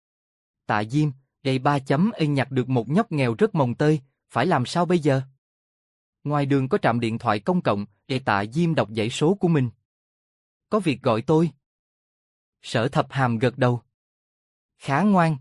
Speaker 1: Tạ Diêm, đầy 3 chấm nhặt được một nhóc nghèo rất mồng tơi, phải làm sao bây giờ? Ngoài đường có trạm điện thoại công cộng, Tạ Diêm đọc dãy số của mình. Có việc gọi tôi. Sở Thập Hàm gật đầu. Khá ngoan.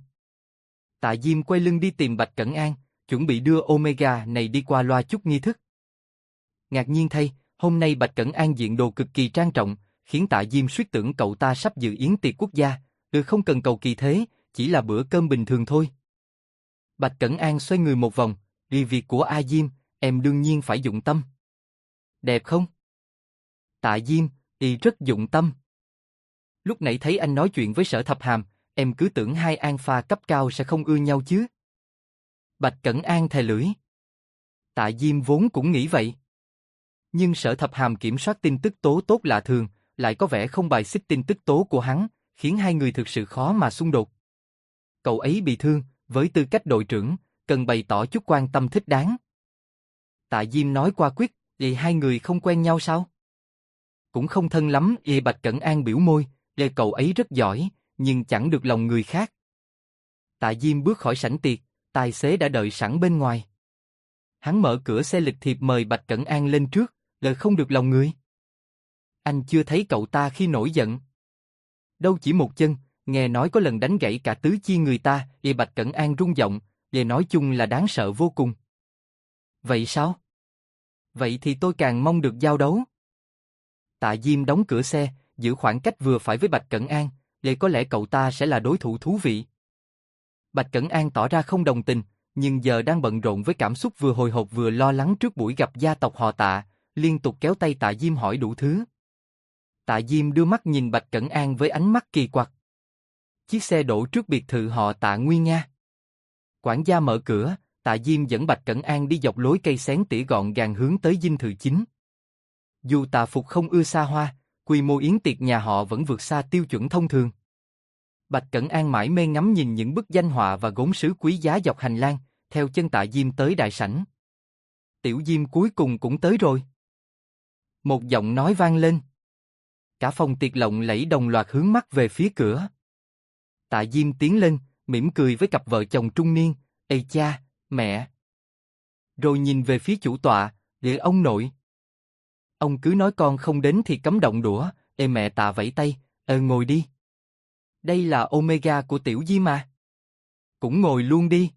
Speaker 1: Tạ Diêm quay lưng đi tìm Bạch Cẩn An, chuẩn bị đưa Omega này đi qua loa chút nghi thức. Ngạc nhiên thay, hôm nay Bạch Cẩn An diện đồ cực kỳ trang trọng, khiến Tạ Diêm suýt tưởng cậu ta sắp dự yến tiệc quốc gia, không cần cầu kỳ thế, chỉ là bữa cơm bình thường thôi. Bạch Cẩn An xoay người một vòng, vì việc của A Diêm, em đương nhiên phải dụng tâm. Đẹp không? Tạ Diêm, rất dụng tâm. Lúc nãy thấy anh nói chuyện với Sở Thập Hàm, em cứ tưởng hai alpha cấp cao sẽ không ưa nhau chứ. Bạch Cẩn An thè lưỡi. Tạ Diêm vốn cũng nghĩ vậy. Nhưng Sở Thập Hàm kiểm soát tin tức tố tốt lạ thường, lại có vẻ không bài xích tin tức tố của hắn, khiến hai người thực sự khó mà xung đột. Cậu ấy bị thương, với tư cách đội trưởng, cần bày tỏ chút quan tâm thích đáng. Tạ Diêm nói qua quyết, vậy hai người không quen nhau sao? Cũng không thân lắm, Bạch Cẩn An biểu môi, cậu ấy rất giỏi, nhưng chẳng được lòng người khác. Tạ Diêm bước khỏi sảnh tiệc, tài xế đã đợi sẵn bên ngoài. Hắn mở cửa xe lịch thiệp mời Bạch Cẩn An lên trước, không được lòng người. Anh chưa thấy cậu ta khi nổi giận. Đâu chỉ một chân, nghe nói có lần đánh gãy cả tứ chi người ta, Bạch Cẩn An rung giọng, nói chung là đáng sợ vô cùng. Vậy sao? Vậy thì tôi càng mong được giao đấu. Tạ Diêm đóng cửa xe, giữ khoảng cách vừa phải với Bạch Cẩn An, để có lẽ cậu ta sẽ là đối thủ thú vị. Bạch Cẩn An tỏ ra không đồng tình, nhưng giờ đang bận rộn với cảm xúc vừa hồi hộp vừa lo lắng trước buổi gặp gia tộc họ Tạ, liên tục kéo tay Tạ Diêm hỏi đủ thứ. Tạ Diêm đưa mắt nhìn Bạch Cẩn An với ánh mắt kỳ quặc. Chiếc xe đổ trước biệt thự họ Tạ Nguyên Nga. Quản gia mở cửa, Tạ Diêm dẫn Bạch Cẩn An đi dọc lối cây xén tỉa gọn gàng hướng tới dinh thự chính. Dù Tạ Phục không ưa xa hoa, quy mô yến tiệc nhà họ vẫn vượt xa tiêu chuẩn thông thường. Bạch Cẩn An mải mê ngắm nhìn những bức danh họa và gốm sứ quý giá dọc hành lang, theo chân Tạ Diêm tới đại sảnh. Tiểu Diêm cuối cùng cũng tới rồi. Một giọng nói vang lên. Cả phòng tiệc lộng lẫy đồng loạt hướng mắt về phía cửa. Tạ Diêm tiến lên, mỉm cười với cặp vợ chồng trung niên, "Ê cha, mẹ." Rồi nhìn về phía chủ tọa, "Để ông nội." Ông cứ nói con không đến thì cấm động đũa, "Ê mẹ." Tạ vẫy tay, Ngồi đi." Đây là Omega của Tiểu Diêm mà. Cũng ngồi luôn đi."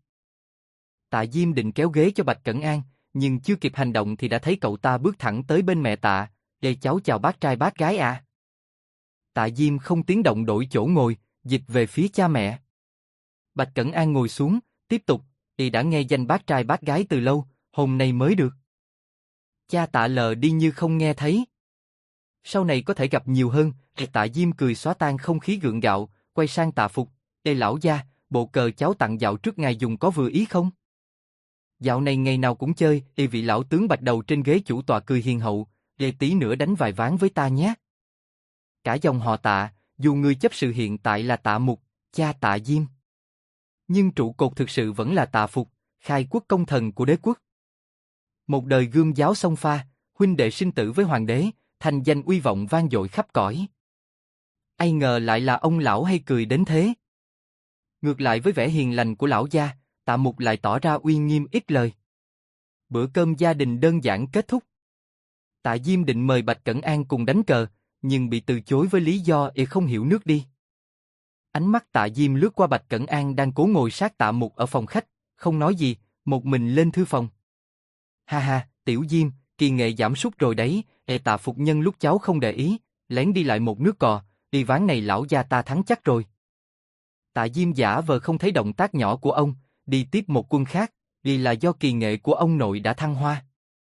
Speaker 1: Tạ Diêm định kéo ghế cho Bạch Cẩn An, nhưng chưa kịp hành động thì đã thấy cậu ta bước thẳng tới bên mẹ Tạ, "Để cháu chào bác trai bác gái à." Tạ Diêm không tiếng động đổi chỗ ngồi, dịch về phía cha mẹ. Bạch Cẩn An ngồi xuống, tiếp tục, "Y đã nghe danh bác trai bác gái từ lâu, hôm nay mới được." Cha Tạ lờ đi như không nghe thấy. "Sau này có thể gặp nhiều hơn." Tạ Diêm cười xóa tan không khí gượng gạo, quay sang Tạ Phục, "Ê lão gia, bộ cờ cháu tặng dạo trước ngài dùng có vừa ý không?" "Dạo này ngày nào cũng chơi." Vị lão tướng bạch đầu trên ghế chủ tọa cười hiền hậu, tí nữa đánh vài ván với ta nhé." Cả dòng họ Tạ, dù người chấp sự hiện tại là Tạ Mục, cha Tạ Diêm, nhưng trụ cột thực sự vẫn là Tạ Phục, khai quốc công thần của đế quốc. Một đời gươm giáo song pha, huynh đệ sinh tử với hoàng đế, thành danh uy vọng vang dội khắp cõi. Ai ngờ lại là ông lão hay cười đến thế. Ngược lại với vẻ hiền lành của lão gia, Tạ Mục lại tỏ ra uy nghiêm ít lời. Bữa cơm gia đình đơn giản kết thúc. Tạ Diêm định mời Bạch Cẩn An cùng đánh cờ, nhưng bị từ chối với lý do không hiểu nước đi. Ánh mắt Tạ Diêm lướt qua Bạch Cẩn An đang cố ngồi sát Tạ Mục ở phòng khách, không nói gì, một mình lên thư phòng. "Ha ha, Tiểu Diêm, kỳ nghệ giảm sút rồi đấy." Tạ Phục nhân lúc cháu không để ý, lén đi lại một nước cò, "Đi ván này lão gia ta thắng chắc rồi." Tạ Diêm giả vờ không thấy động tác nhỏ của ông, đi tiếp một quân khác, vì là do kỳ nghệ của ông nội đã thăng hoa.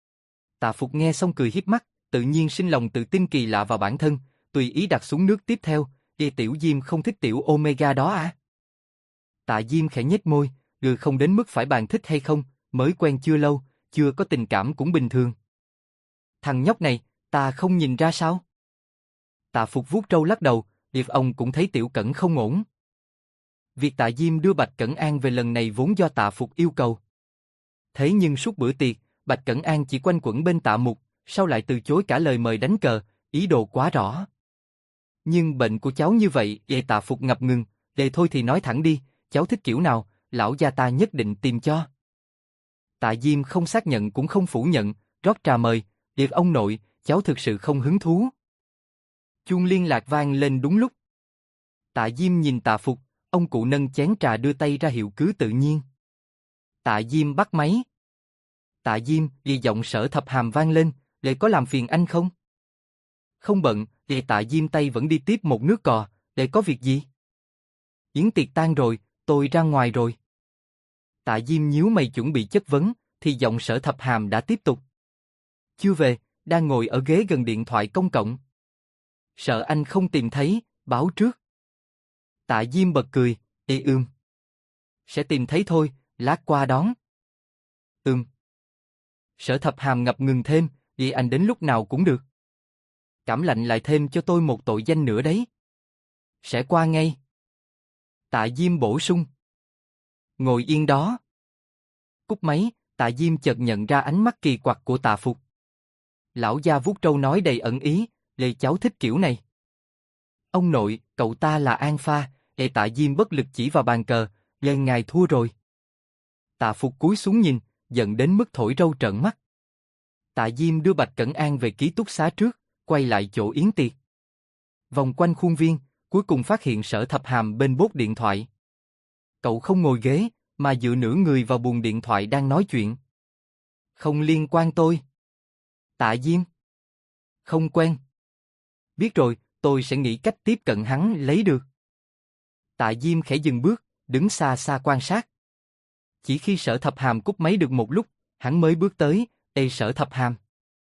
Speaker 1: Tạ Phục nghe xong cười hiếp mắt, tự nhiên sinh lòng tự tin kỳ lạ vào bản thân, tùy ý đặt xuống nước tiếp theo, Tiểu Diêm không thích tiểu Omega đó à?" Tạ Diêm khẽ nhếch môi, không đến mức phải bàn thích hay không, mới quen chưa lâu, chưa có tình cảm cũng bình thường." "Thằng nhóc này, ta không nhìn ra sao?" Tạ Phục vuốt râu lắc đầu, ông cũng thấy Tiểu Cẩn không ổn. Việc Tạ Diêm đưa Bạch Cẩn An về lần này vốn do Tạ Phục yêu cầu. Thế nhưng suốt bữa tiệc, Bạch Cẩn An chỉ quanh quẩn bên Tạ Mục, sao lại từ chối cả lời mời đánh cờ, ý đồ quá rõ. "Nhưng bệnh của cháu như vậy." Tạ Phục ngập ngừng, thôi thì nói thẳng đi, cháu thích kiểu nào, lão gia ta nhất định tìm cho." Tạ Diêm không xác nhận cũng không phủ nhận, rót trà mời, Ông nội, cháu thực sự không hứng thú." Chuông liên lạc vang lên đúng lúc. Tạ Diêm nhìn Tạ Phục, ông cụ nâng chén trà đưa tay ra hiệu cứ tự nhiên. Tạ Diêm bắt máy. "Tạ Diêm." Giọng Sở Thập Hàm vang lên, "Có làm phiền anh không?" "Không bận." Tạ Diêm tay vẫn đi tiếp một nước cò, "Có việc gì?" "Yến tiệc tan rồi, tôi ra ngoài rồi." Tạ Diêm nhíu mày chuẩn bị chất vấn, thì giọng Sở Thập Hàm đã tiếp tục. "Chưa về, đang ngồi ở ghế gần điện thoại công cộng. Sợ anh không tìm thấy, báo trước." Tạ Diêm bật cười, Sẽ tìm thấy thôi, lát qua đón." Sở Thập Hàm ngập ngừng thêm, Anh đến lúc nào cũng được. Cảm lạnh lại thêm cho tôi một tội danh nữa đấy." "Sẽ qua ngay." Tạ Diêm bổ sung. "Ngồi yên đó." Cúp máy, Tạ Diêm chợt nhận ra ánh mắt kỳ quặc của Tạ Phục. Lão gia vuốt râu nói đầy ẩn ý, cháu thích kiểu này." "Ông nội, cậu ta là An Pha." Tạ Diêm bất lực chỉ vào bàn cờ, ngài thua rồi." Tạ Phục cúi xuống nhìn, giận đến mức thổi râu trợn mắt. Tạ Diêm đưa Bạch Cẩn An về ký túc xá trước, quay lại chỗ yến tiệc. Vòng quanh khuôn viên, cuối cùng phát hiện Sở Thập Hàm bên bốt điện thoại. Cậu không ngồi ghế, mà dựa nửa người vào buồng điện thoại đang nói chuyện. "Không liên quan tôi." "Tạ Diêm." "Không quen." "Biết rồi, tôi sẽ nghĩ cách tiếp cận hắn lấy được. Tạ Diêm khẽ dừng bước, đứng xa xa quan sát. Chỉ khi Sở Thập Hàm cúp máy được một lúc, hắn mới bước tới. Ê Sở Thập Hàm.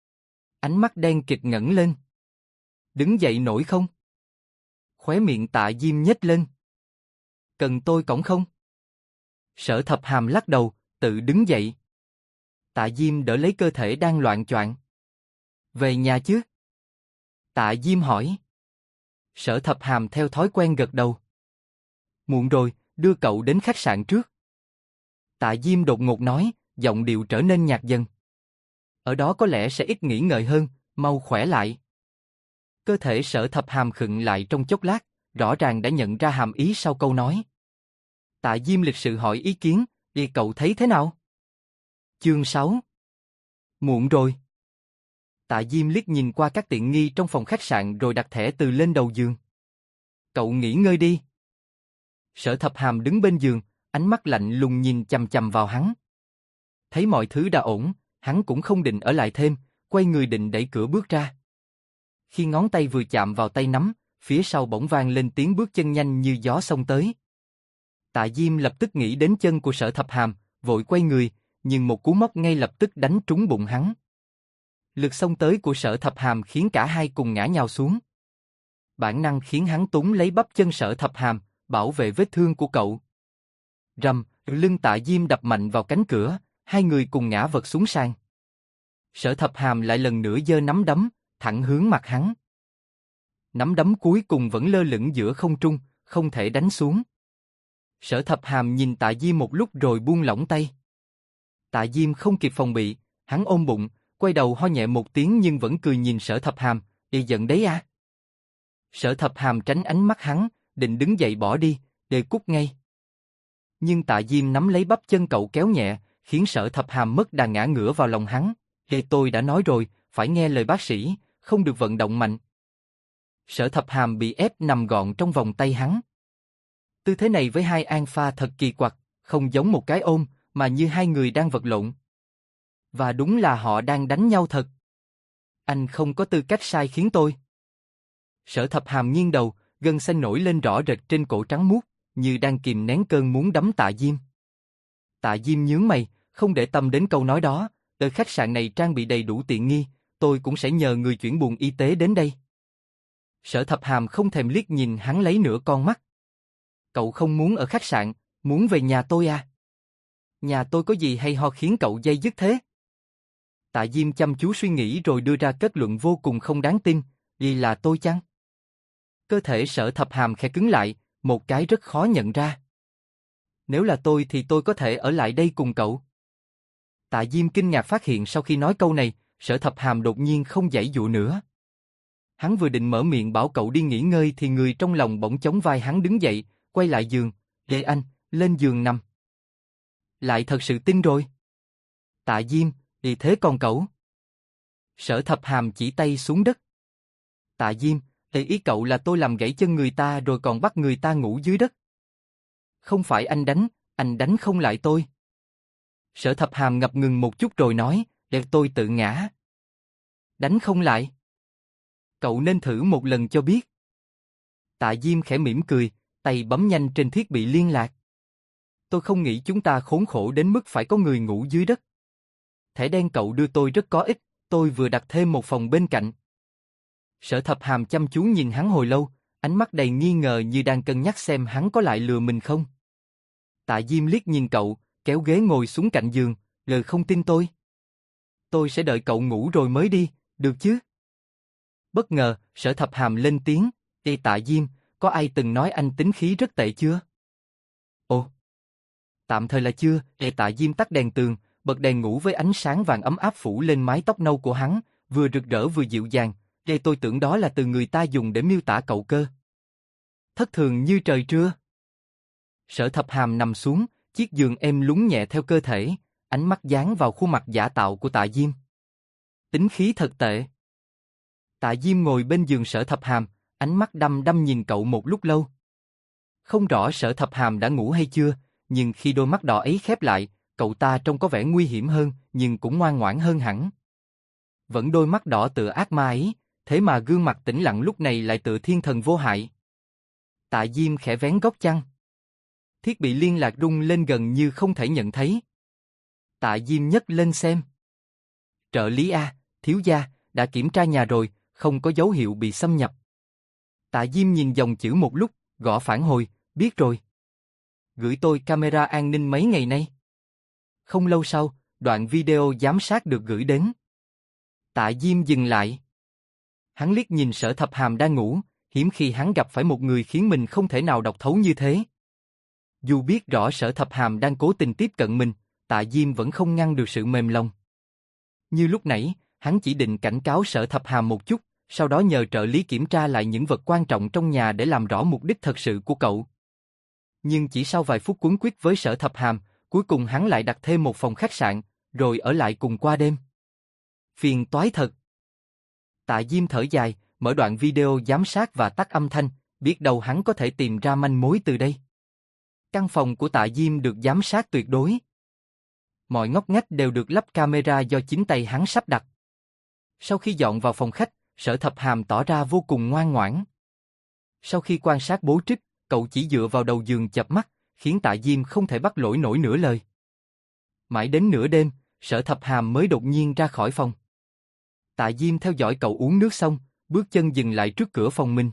Speaker 1: Ánh mắt đen kịt ngẩng lên. Đứng dậy nổi không? Khóe miệng Tạ Diêm nhếch lên. Cần tôi cõng không? Sở Thập Hàm lắc đầu, tự đứng dậy. Tạ Diêm đỡ lấy cơ thể đang loạng choạng. Về nhà chứ? Tạ Diêm hỏi. Sở Thập Hàm theo thói quen gật đầu. Muộn rồi, đưa cậu đến khách sạn trước. Tạ Diêm đột ngột nói, giọng điệu trở nên nhạt dần. Ở đó có lẽ sẽ ít nghĩ ngợi hơn, mau khỏe lại. Cơ thể Sở Thập Hàm khựng lại trong chốc lát, rõ ràng đã nhận ra hàm ý sau câu nói. Tạ Diêm lịch sự hỏi ý kiến, đi cậu thấy thế nào? Chương 6. Muộn rồi. Tạ Diêm liếc nhìn qua các tiện nghi trong phòng khách sạn rồi đặt thẻ từ lên đầu giường. Cậu nghỉ ngơi đi. Sở Thập Hàm đứng bên giường, ánh mắt lạnh lùng nhìn chằm chằm vào hắn. Thấy mọi thứ đã ổn, hắn cũng không định ở lại thêm, quay người định đẩy cửa bước ra. Khi ngón tay vừa chạm vào tay nắm, phía sau bỗng vang lên tiếng bước chân nhanh như gió xông tới. Tạ Diêm lập tức nghĩ đến chân của Sở Thập Hàm, vội quay người, nhưng một cú móc ngay lập tức đánh trúng bụng hắn. Lực xông tới của Sở Thập Hàm khiến cả hai cùng ngã nhào xuống. Bản năng khiến hắn túm lấy bắp chân Sở Thập Hàm, bảo vệ vết thương của cậu. Rầm, lưng Tạ Diêm đập mạnh vào cánh cửa, hai người cùng ngã vật xuống sàn. Sở Thập Hàm lại lần nữa giơ nắm đấm, thẳng hướng mặt hắn. Nắm đấm cuối cùng vẫn lơ lửng giữa không trung, không thể đánh xuống. Sở Thập Hàm nhìn Tạ Diêm một lúc rồi buông lỏng tay. Tạ Diêm không kịp phòng bị, hắn ôm bụng, quay đầu ho nhẹ một tiếng nhưng vẫn cười nhìn Sở Thập Hàm, "Ê giận đấy à?" Sở Thập Hàm tránh ánh mắt hắn, định đứng dậy bỏ đi, để cút ngay. Nhưng Tạ Diêm nắm lấy bắp chân cậu kéo nhẹ, khiến Sở Thập Hàm mất đà ngã ngửa vào lòng hắn. "Ê tôi đã nói rồi, phải nghe lời bác sĩ, không được vận động mạnh." Sở Thập Hàm bị ép nằm gọn trong vòng tay hắn. Tư thế này với hai alpha thật kỳ quặc, không giống một cái ôm, mà như hai người đang vật lộn. Và đúng là họ đang đánh nhau thật. Anh không có tư cách sai khiến tôi. Sở Thập Hàm nghiêng đầu, gân xanh nổi lên rõ rệt trên cổ trắng muốt, như đang kìm nén cơn muốn đấm Tạ Diêm. Tạ Diêm nhướng mày, không để tâm đến câu nói đó, ở khách sạn này trang bị đầy đủ tiện nghi, tôi cũng sẽ nhờ người chuyển buồng y tế đến đây. Sở Thập Hàm không thèm liếc nhìn hắn lấy nửa con mắt. Cậu không muốn ở khách sạn, muốn về nhà tôi à? Nhà tôi có gì hay ho khiến cậu day dứt thế? Tạ Diêm chăm chú suy nghĩ rồi đưa ra kết luận vô cùng không đáng tin, vì là tôi chăng? Cơ thể Sở Thập Hàm khẽ cứng lại, một cái rất khó nhận ra. Nếu là tôi thì tôi có thể ở lại đây cùng cậu. Tạ Diêm kinh ngạc phát hiện sau khi nói câu này, Sở Thập Hàm đột nhiên không giãy giụa nữa. Hắn vừa định mở miệng bảo cậu đi nghỉ ngơi thì người trong lòng bỗng chống vai hắn đứng dậy, quay lại giường, "Để anh, lên giường nằm." Lại thật sự tin rồi. Tạ Diêm, "Thì thế còn cậu?" Sở Thập Hàm chỉ tay xuống đất. Tạ Diêm, ý cậu là tôi làm gãy chân người ta rồi còn bắt người ta ngủ dưới đất. Không phải anh đánh không lại tôi. Sở Thập Hàm ngập ngừng một chút rồi nói, "Để tôi tự ngã." Đánh không lại? Cậu nên thử một lần cho biết. Tạ Diêm khẽ mỉm cười, tay bấm nhanh trên thiết bị liên lạc. Tôi không nghĩ chúng ta khốn khổ đến mức phải có người ngủ dưới đất. Thẻ đen cậu đưa tôi rất có ích, tôi vừa đặt thêm một phòng bên cạnh. Sở Thập Hàm chăm chú nhìn hắn hồi lâu, ánh mắt đầy nghi ngờ như đang cân nhắc xem hắn có lại lừa mình không. Tạ Diêm liếc nhìn cậu, kéo ghế ngồi xuống cạnh giường, "Lời không tin tôi. Tôi sẽ đợi cậu ngủ rồi mới đi, được chứ?" Bất ngờ, Sở Thập Hàm lên tiếng, "Ê Tạ Diêm, có ai từng nói anh tính khí rất tệ chưa?" "Ồ, tạm thời là chưa." Tạ Diêm tắt đèn tường, bật đèn ngủ với ánh sáng vàng ấm áp phủ lên mái tóc nâu của hắn, vừa rực rỡ vừa dịu dàng. Tôi tưởng đó là từ người ta dùng để miêu tả cậu cơ. Thất thường như trời trưa." Sở Thập Hàm nằm xuống, chiếc giường êm lún nhẹ theo cơ thể, ánh mắt dán vào khuôn mặt giả tạo của Tạ Diêm. Tính khí thật tệ. Tạ Diêm ngồi bên giường Sở Thập Hàm, ánh mắt đăm đăm nhìn cậu một lúc lâu. Không rõ Sở Thập Hàm đã ngủ hay chưa, nhưng khi đôi mắt đỏ ấy khép lại, cậu ta trông có vẻ nguy hiểm hơn, nhưng cũng ngoan ngoãn hơn hẳn. Vẫn đôi mắt đỏ tựa ác ma ấy, thế mà gương mặt tĩnh lặng lúc này lại tựa thiên thần vô hại. Tạ Diêm khẽ vén góc chăn. Thiết bị liên lạc rung lên gần như không thể nhận thấy. Tạ Diêm nhấc lên xem. Trợ lý A, thiếu gia, đã kiểm tra nhà rồi, không có dấu hiệu bị xâm nhập. Tạ Diêm nhìn dòng chữ một lúc, gõ phản hồi, biết rồi. Gửi tôi camera an ninh mấy ngày nay. Không lâu sau, đoạn video giám sát được gửi đến. Tạ Diêm dừng lại. Hắn liếc nhìn Sở Thập Hàm đang ngủ, hiếm khi hắn gặp phải một người khiến mình không thể nào đọc thấu như thế. Dù biết rõ Sở Thập Hàm đang cố tình tiếp cận mình, Tạ Diêm vẫn không ngăn được sự mềm lòng. Như lúc nãy, hắn chỉ định cảnh cáo Sở Thập Hàm một chút, sau đó nhờ trợ lý kiểm tra lại những vật quan trọng trong nhà để làm rõ mục đích thật sự của cậu. Nhưng chỉ sau vài phút cuống quýt với Sở Thập Hàm, cuối cùng hắn lại đặt thêm một phòng khách sạn, rồi ở lại cùng qua đêm. Phiền toái thật. Tạ Diêm thở dài, mở đoạn video giám sát và tắt âm thanh, biết đâu hắn có thể tìm ra manh mối từ đây. Căn phòng của Tạ Diêm được giám sát tuyệt đối. Mọi ngóc ngách đều được lắp camera do chính tay hắn sắp đặt. Sau khi dọn vào phòng khách, Sở Thập Hàm tỏ ra vô cùng ngoan ngoãn. Sau khi quan sát bố Trích, cậu chỉ dựa vào đầu giường chợp mắt, khiến Tạ Diêm không thể bắt lỗi nổi nửa lời. Mãi đến nửa đêm, Sở Thập Hàm mới đột nhiên ra khỏi phòng. Tạ Diêm theo dõi cậu uống nước xong, bước chân dừng lại trước cửa phòng mình.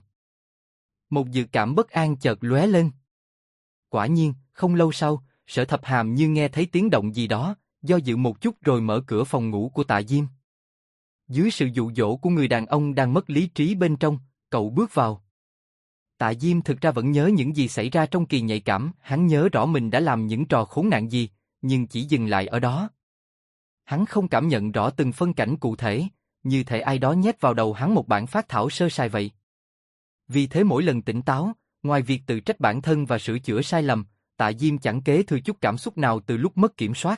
Speaker 1: Một dự cảm bất an chợt lóe lên. Quả nhiên, không lâu sau, Sở Thập Hàm như nghe thấy tiếng động gì đó, do dự một chút rồi mở cửa phòng ngủ của Tạ Diêm. Dưới sự dụ dỗ của người đàn ông đang mất lý trí bên trong, cậu bước vào. Tạ Diêm thực ra vẫn nhớ những gì xảy ra trong kỳ nhạy cảm, hắn nhớ rõ mình đã làm những trò khốn nạn gì, nhưng chỉ dừng lại ở đó. Hắn không cảm nhận rõ từng phân cảnh cụ thể, như thể ai đó nhét vào đầu hắn một bản phác thảo sơ sài vậy. Vì thế mỗi lần tỉnh táo, ngoài việc tự trách bản thân và sửa chữa sai lầm, Tạ Diêm chẳng kế thừa chút cảm xúc nào từ lúc mất kiểm soát.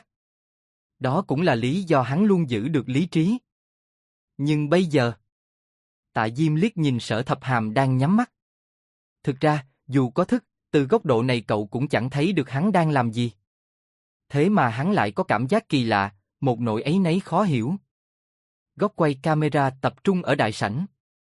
Speaker 1: Đó cũng là lý do hắn luôn giữ được lý trí. Nhưng bây giờ, Tạ Diêm liếc nhìn Sở Thập Hàm đang nhắm mắt. Thực ra, dù có thức, từ góc độ này cậu cũng chẳng thấy được hắn đang làm gì. Thế mà hắn lại có cảm giác kỳ lạ, một nỗi áy náy khó hiểu. Góc quay camera tập trung ở đại sảnh.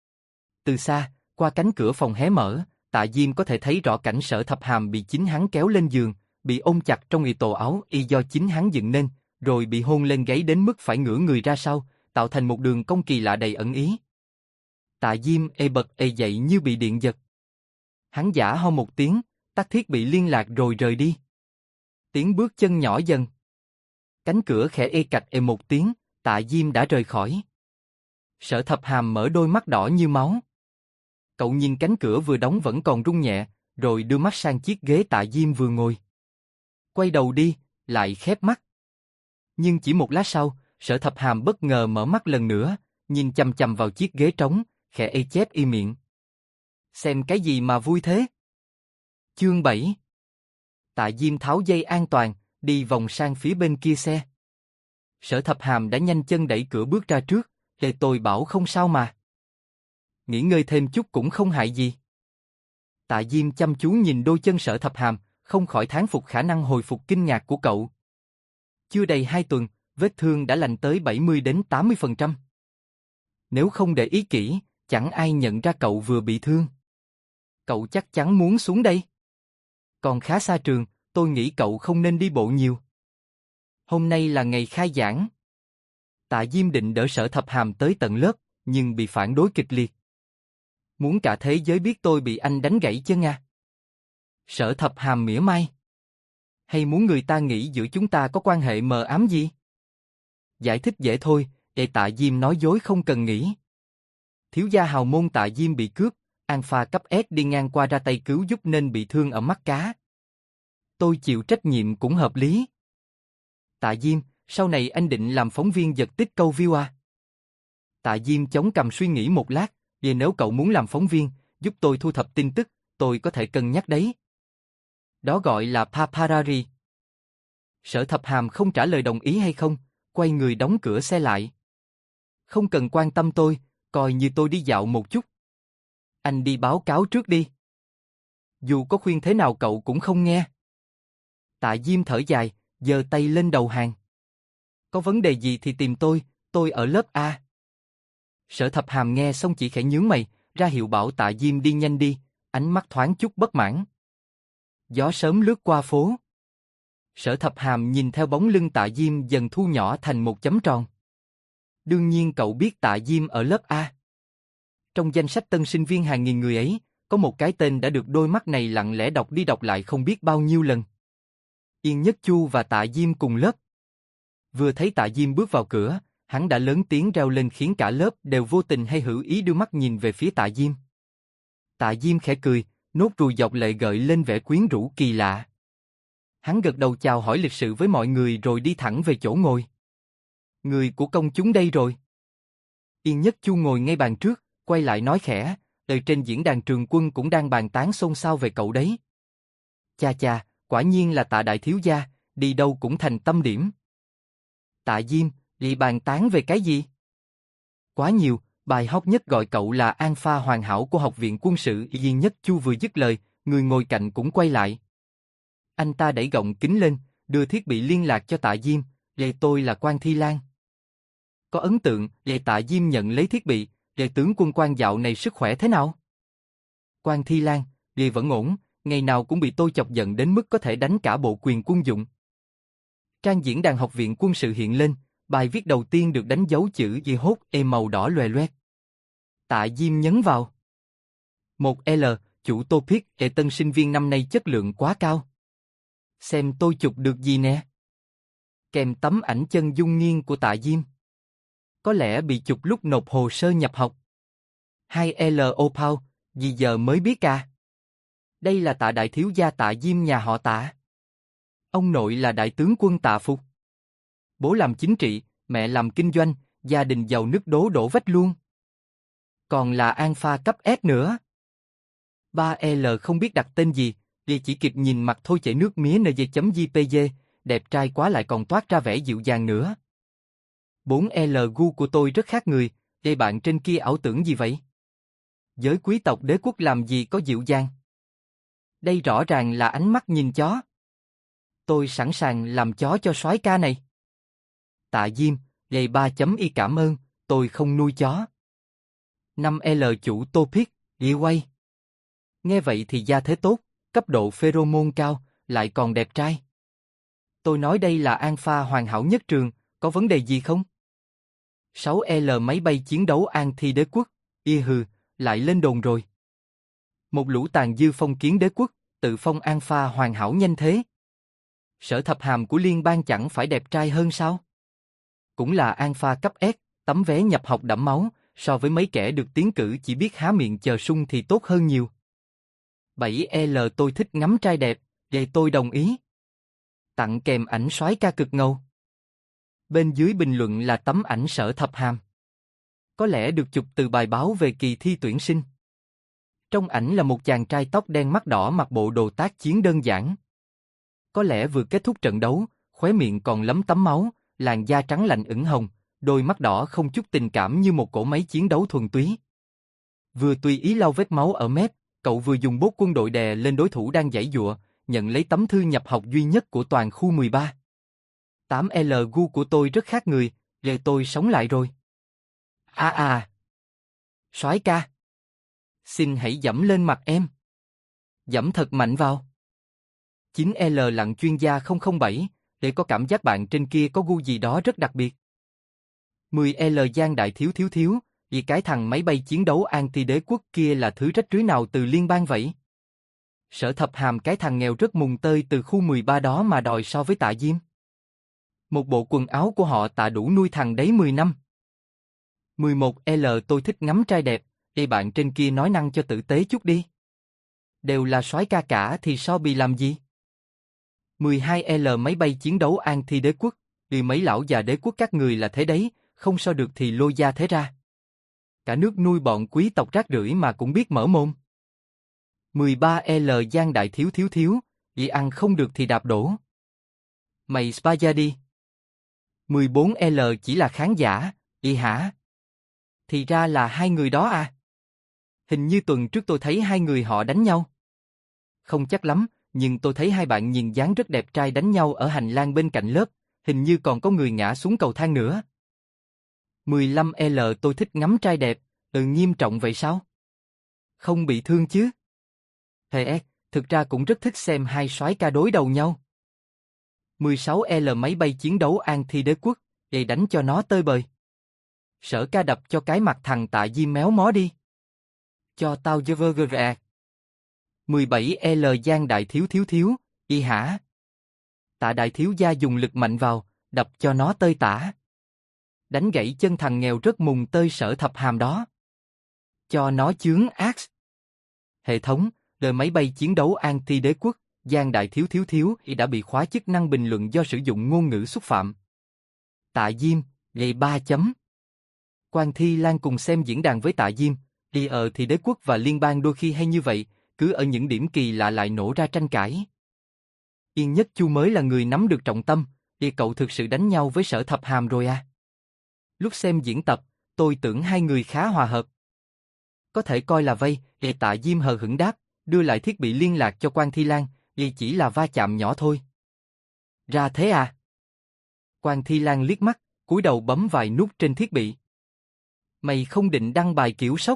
Speaker 1: Từ xa, qua cánh cửa phòng hé mở, Tạ Diêm có thể thấy rõ cảnh Sở Thập Hàm bị chính hắn kéo lên giường, bị ôm chặt trong tổ áo y do chính hắn dựng nên, rồi bị hôn lên gáy đến mức phải ngửa người ra sau, tạo thành một đường cong kỳ lạ đầy ẩn ý. Tạ Diêm bật dậy như bị điện giật. Hắn giả ho một tiếng, tắt thiết bị liên lạc rồi rời đi. Tiếng bước chân nhỏ dần. Cánh cửa khẽ cạch một tiếng, Tạ Diêm đã rời khỏi. Sở Thập Hàm mở đôi mắt đỏ như máu. Cậu nhìn cánh cửa vừa đóng vẫn còn rung nhẹ, rồi đưa mắt sang chiếc ghế Tạ Diêm vừa ngồi. Quay đầu đi, lại khép mắt. Nhưng chỉ một lát sau, Sở Thập Hàm bất ngờ mở mắt lần nữa, nhìn chằm chằm vào chiếc ghế trống, khẽ chép miệng. Xem cái gì mà vui thế? Chương 7. Tạ Diêm tháo dây an toàn, đi vòng sang phía bên kia xe. Sở Thập Hàm đã nhanh chân đẩy cửa bước ra trước, tôi bảo không sao mà. Nghỉ ngơi thêm chút cũng không hại gì. Tạ Diêm chăm chú nhìn đôi chân Sở Thập Hàm, không khỏi thán phục khả năng hồi phục kinh ngạc của cậu. Chưa đầy 2 tuần, vết thương đã lành tới 70 đến 80%. Nếu không để ý kỹ, chẳng ai nhận ra cậu vừa bị thương. Cậu chắc chắn muốn xuống đây. Còn khá xa trường, tôi nghĩ cậu không nên đi bộ nhiều. Hôm nay là ngày khai giảng. Tạ Diêm định đỡ Sở Thập Hàm tới tận lớp, nhưng bị phản đối kịch liệt. Muốn cả thế giới biết tôi bị anh đánh gãy chân à? Sở Thập Hàm mỉa mai. Hay muốn người ta nghĩ giữa chúng ta có quan hệ mờ ám gì? Giải thích dễ thôi, Tạ Diêm nói dối không cần nghĩ. Thiếu gia hào môn Tạ Diêm bị cướp, Alpha cấp S đi ngang qua ra tay cứu giúp nên bị thương ở mắt cá. Tôi chịu trách nhiệm cũng hợp lý. Tạ Diêm, sau này anh định làm phóng viên giật tích câu view à? Tạ Diêm chống cằm suy nghĩ một lát, vì nếu cậu muốn làm phóng viên, giúp tôi thu thập tin tức, tôi có thể cân nhắc đấy. Đó gọi là paparazzi. Sở Thập Hàm không trả lời đồng ý hay không, quay người đóng cửa xe lại. Không cần quan tâm tôi, coi như tôi đi dạo một chút. Anh đi báo cáo trước đi. Dù có khuyên thế nào cậu cũng không nghe. Tạ Diêm thở dài, giơ tay lên đầu hàng. Có vấn đề gì thì tìm tôi ở lớp A. Sở Thập Hàm nghe xong chỉ khẽ nhướng mày, ra hiệu bảo Tạ Diêm đi nhanh đi, ánh mắt thoáng chút bất mãn. Gió sớm lướt qua phố. Sở Thập Hàm nhìn theo bóng lưng Tạ Diêm dần thu nhỏ thành một chấm tròn. Đương nhiên cậu biết Tạ Diêm ở lớp A. Trong danh sách tân sinh viên hàng nghìn người ấy, có một cái tên đã được đôi mắt này lặng lẽ đọc đi đọc lại không biết bao nhiêu lần. Yên Nhất Chu và Tạ Diêm cùng lớp. Vừa thấy Tạ Diêm bước vào cửa, hắn đã lớn tiếng reo lên khiến cả lớp đều vô tình hay hữu ý đưa mắt nhìn về phía Tạ Diêm. Tạ Diêm khẽ cười, nốt ruồi dọc lệ gợi lên vẻ quyến rũ kỳ lạ. Hắn gật đầu chào hỏi lịch sự với mọi người rồi đi thẳng về chỗ ngồi. Người của công chúng đây rồi. Yên Nhất Chu ngồi ngay bàn trước, quay lại nói khẽ, trên diễn đàn trường quân cũng đang bàn tán xôn xao về cậu đấy. Cha cha, quả nhiên là Tạ đại thiếu gia, đi đâu cũng thành tâm điểm. Tạ Diêm, lì bàn tán về cái gì? Quá nhiều, bài hot nhất gọi cậu là Alpha hoàn hảo của học viện quân sự. Yên Nhất Chu vừa dứt lời, người ngồi cạnh cũng quay lại. Anh ta đẩy gọng kính lên, đưa thiết bị liên lạc cho Tạ Diêm, tôi là Quan Thi Lan. Có ấn tượng, Tạ Diêm nhận lấy thiết bị, tướng quân Quan dạo này sức khỏe thế nào? Quan Thi Lan, vẫn ổn, ngày nào cũng bị tôi chọc giận đến mức có thể đánh cả bộ quyền quân dụng. Trang diễn đàn học viện quân sự hiện lên, bài viết đầu tiên được đánh dấu chữ hốt màu đỏ loè loét. Tạ Diêm nhấn vào. 1L, chủ topic, tân sinh viên năm nay chất lượng quá cao. Xem tôi chụp được gì nè. Kèm tấm ảnh chân dung nghiêng của Tạ Diêm. Có lẽ bị chụp lúc nộp hồ sơ nhập học. 2L Opal, gì giờ mới biết à? Đây là Tạ đại thiếu gia Tạ Diêm nhà họ Tạ. Ông nội là đại tướng quân Tạ Phục. Bố làm chính trị, mẹ làm kinh doanh, gia đình giàu nứt đổ vách luôn. Còn là Alpha cấp S nữa. 3L không biết đặt tên gì, chỉ kịp nhìn mặt thôi chảy nước mía NG.jpg, đẹp trai quá lại còn toát ra vẻ dịu dàng nữa. 4L gu của tôi rất khác người, bạn trên kia ảo tưởng gì vậy? Giới quý tộc đế quốc làm gì có dịu dàng? Đây rõ ràng là ánh mắt nhìn chó. Tôi sẵn sàng làm chó cho soái ca này. Tạ Diêm, 3.y cảm ơn, tôi không nuôi chó. 5L chủ topic, quay. Nghe vậy thì gia thế tốt, cấp độ pheromone cao, lại còn đẹp trai. Tôi nói đây là Alpha hoàn hảo nhất trường, có vấn đề gì không? 6L máy bay chiến đấu anti đế quốc, hừ, lại lên đồn rồi. Một lũ tàn dư phong kiến đế quốc, tự phong Alpha hoàn hảo nhanh thế. Sở Thập Hàm của liên bang chẳng phải đẹp trai hơn sao? Cũng là Alpha cấp S, tấm vé nhập học đẫm máu, so với mấy kẻ được tiến cử chỉ biết há miệng chờ sung thì tốt hơn nhiều. 7L tôi thích ngắm trai đẹp, tôi đồng ý. Tặng kèm ảnh soái ca cực ngầu. Bên dưới bình luận là tấm ảnh Sở Thập Hàm. Có lẽ được chụp từ bài báo về kỳ thi tuyển sinh. Trong ảnh là một chàng trai tóc đen mắt đỏ mặc bộ đồ tác chiến đơn giản. Có lẽ vừa kết thúc trận đấu, khóe miệng còn lấm tấm máu, làn da trắng lạnh ửng hồng, đôi mắt đỏ không chút tình cảm như một cỗ máy chiến đấu thuần túy. Vừa tùy ý lau vết máu ở mép, cậu vừa dùng bốt quân đội đè lên đối thủ đang giãy giụa, nhận lấy tấm thư nhập học duy nhất của toàn khu 13. 8L gu của tôi rất khác người, tôi sống lại rồi. Soái ca. Xin hãy giẫm lên mặt em. Giẫm thật mạnh vào. 9L lặng chuyên gia 007, để có cảm giác bạn trên kia có gu gì đó rất đặc biệt. 10L Giang đại thiếu, vì cái thằng máy bay chiến đấu anti đế quốc kia là thứ rách rưới nào từ liên bang vậy? Sở Thập Hàm cái thằng nghèo rất mùng tơi từ khu 13 đó mà đòi so với Tạ Diêm. Một bộ quần áo của họ Tạ đủ nuôi thằng đấy 10 năm. 11L tôi thích ngắm trai đẹp, bạn trên kia nói năng cho tử tế chút đi. Đều là soái ca cả thì so bì làm gì? 12L máy bay chiến đấu anti đế quốc, vì mấy lão già đế quốc các người là thế đấy, không so được thì lôi gia thế ra. Cả nước nuôi bọn quý tộc rác rưởi mà cũng biết mở mồm. 13L Giang đại thiếu, vì ăn không được thì đạp đổ. Mày spa ra đi. 14L chỉ là khán giả, hả? Thì ra là hai người đó à? Hình như tuần trước tôi thấy hai người họ đánh nhau. Không chắc lắm, nhưng tôi thấy hai bạn nhìn dáng rất đẹp trai đánh nhau ở hành lang bên cạnh lớp, hình như còn có người ngã xuống cầu thang nữa. 15L tôi thích ngắm trai đẹp, nghiêm trọng vậy sao? Không bị thương chứ? PS, thực ra cũng rất thích xem hai soái ca đối đầu nhau. 16L máy bay chiến đấu An Thi Đế Quốc, vậy đánh cho nó tơi bời. Sở ca đập cho cái mặt thằng Tạ Diêm méo mó đi. Cho tao dơ. 17L Giang Đại Thiếu, y hả? Tạ Đại Thiếu gia dùng lực mạnh vào, đập cho nó tơi tả. Đánh gãy chân thằng nghèo rất mùng tơi Sở Thập Hàm đó. Cho nó chướng Axe. Hệ thống, lời máy bay chiến đấu An Ti Đế Quốc, Giang Đại Thiếu y đã bị khóa chức năng bình luận do sử dụng ngôn ngữ xúc phạm. Tạ Diêm, gầy 3 chấm. Quan Thi Lan cùng xem diễn đàn với Tạ Diêm, thì đế quốc và liên bang đôi khi hay như vậy, cứ ở những điểm kỳ lạ lại nổ ra tranh cãi. Yên Nhất Chu mới là người nắm được trọng tâm, cậu thực sự đánh nhau với Sở Thập Hàm rồi à? Lúc xem diễn tập, tôi tưởng hai người khá hòa hợp. Có thể coi là vây, Tạ Diêm hờ hững đáp, đưa lại thiết bị liên lạc cho Quan Thi Lan, chỉ là va chạm nhỏ thôi. Ra thế à? Quan Thi Lan liếc mắt, cúi đầu bấm vài nút trên thiết bị. Mày không định đăng bài kiểu sốc?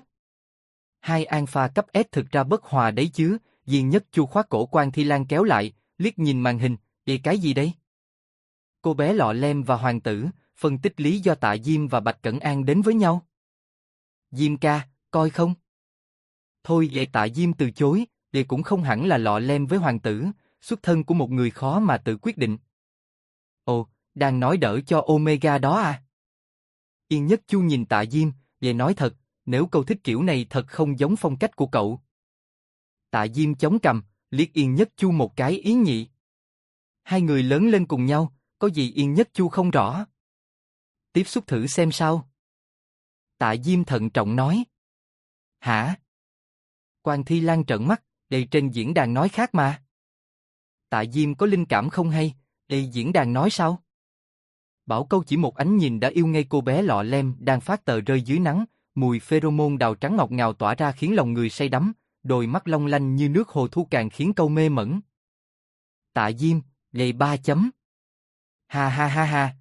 Speaker 1: Hai alpha cấp S thực ra bất hòa đấy chứ, Diên Nhất Chu khóa cổ Quan Thi Lan kéo lại, liếc nhìn màn hình, cái gì đây? Cô bé Lọ Lem và Hoàng tử, phân tích lý do Tạ Diêm và Bạch Cẩn An đến với nhau. Diêm ca, coi không? Thôi vậy Tạ Diêm từ chối, cũng không hẳn là Lọ Lem với Hoàng tử, xuất thân của một người khó mà tự quyết định. Ồ, đang nói đỡ cho Omega đó à? Yên Nhất Chu nhìn Tạ Diêm, vậy nói thật, nếu cậu thích kiểu này thật không giống phong cách của cậu. Tạ Diêm chống cằm, liếc Yên Nhất Chu một cái ý nhị. Hai người lớn lên cùng nhau, có gì Yên Nhất Chu không rõ. Tiếp xúc thử xem sao. Tạ Diêm thận trọng nói. Hả? Quan Thi Lan trợn mắt, đây trên diễn đàn nói khác mà. Tạ Diêm có linh cảm không hay, đây diễn đàn nói sao? Bảo Câu chỉ một ánh nhìn đã yêu ngay cô bé Lọ Lem đang phát tờ rơi dưới nắng, mùi pheromone đào trắng ngọt ngào tỏa ra khiến lòng người say đắm, đôi mắt long lanh như nước hồ thu càng khiến Câu mê mẩn. Tạ Diêm, gầy 3 chấm. Ha ha ha ha.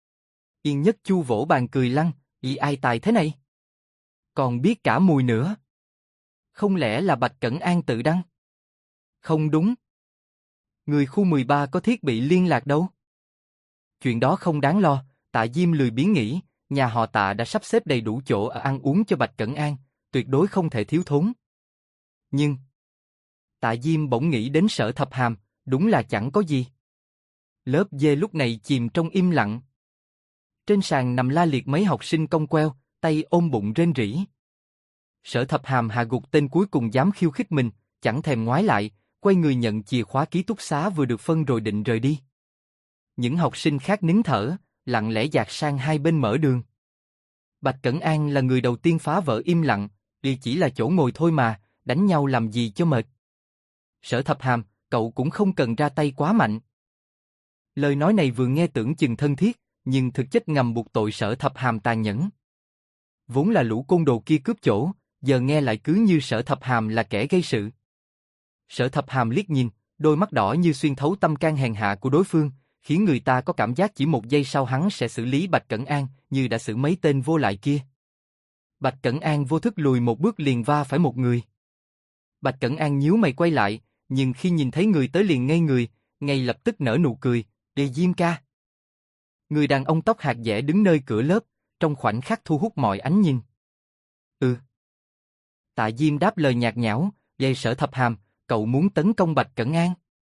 Speaker 1: Yên Nhất Chu vỗ bàn cười lăn, ai tài thế này? Còn biết cả mùi nữa. Không lẽ là Bạch Cẩn An tự đăng? Không đúng. Người khu 13 có thiết bị liên lạc đâu? Chuyện đó không đáng lo, Tạ Diêm lười biếng nghĩ, nhà họ Tạ đã sắp xếp đầy đủ chỗ ở ăn uống cho Bạch Cẩn An, tuyệt đối không thể thiếu thốn. Nhưng Tạ Diêm bỗng nghĩ đến Sở Thập Hàm, đúng là chẳng có gì. Lớp D lúc này chìm trong im lặng. Trên sàn nằm la liệt mấy học sinh cong queo, tay ôm bụng rên rỉ. Sở Thập Hàm hạ gục tên cuối cùng dám khiêu khích mình, chẳng thèm ngoái lại, quay người nhận chìa khóa ký túc xá vừa được phân rồi định rời đi. Những học sinh khác nín thở, lặng lẽ dạt sang hai bên mở đường. Bạch Cẩn An là người đầu tiên phá vỡ im lặng, đi chỉ là chỗ ngồi thôi mà, đánh nhau làm gì cho mệt. Sở Thập Hàm, cậu cũng không cần ra tay quá mạnh. Lời nói này vừa nghe tưởng chừng thân thiết, nhưng thực chất ngầm buộc tội Sở Thập Hàm tàn nhẫn. Vốn là lũ côn đồ kia cướp chỗ, giờ nghe lại cứ như Sở Thập Hàm là kẻ gây sự. Sở Thập Hàm liếc nhìn, đôi mắt đỏ như xuyên thấu tâm can hèn hạ của đối phương, khiến người ta có cảm giác chỉ một giây sau hắn sẽ xử lý Bạch Cẩn An, như đã xử mấy tên vô lại kia. Bạch Cẩn An vô thức lùi một bước liền va phải một người. Bạch Cẩn An nhíu mày quay lại, nhưng khi nhìn thấy người tới liền ngây người, ngay lập tức nở nụ cười, "Đề Diêm ca." Người đàn ông tóc hạt dẻ đứng nơi cửa lớp, trong khoảnh khắc thu hút mọi ánh nhìn. "Ừ." Tạ Diêm đáp lời nhạt nhẽo, "Vậy Sở Thập Hàm, cậu muốn tấn công Bạch Cẩn An?"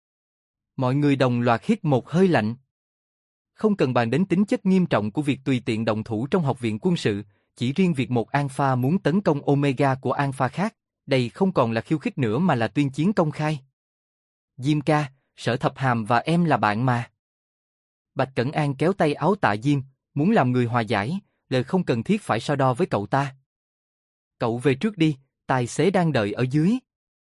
Speaker 1: Mọi người đồng loạt hít một hơi lạnh. Không cần bàn đến tính chất nghiêm trọng của việc tùy tiện động thủ trong học viện quân sự, chỉ riêng việc một Alpha muốn tấn công Omega của Alpha khác, đây không còn là khiêu khích nữa mà là tuyên chiến công khai. "Diêm ca, Sở Thập Hàm và em là bạn mà." Bạch Cẩn An kéo tay áo Tạ Diêm, muốn làm người hòa giải, lời không cần thiết phải so đo với cậu ta. "Cậu về trước đi, tài xế đang đợi ở dưới."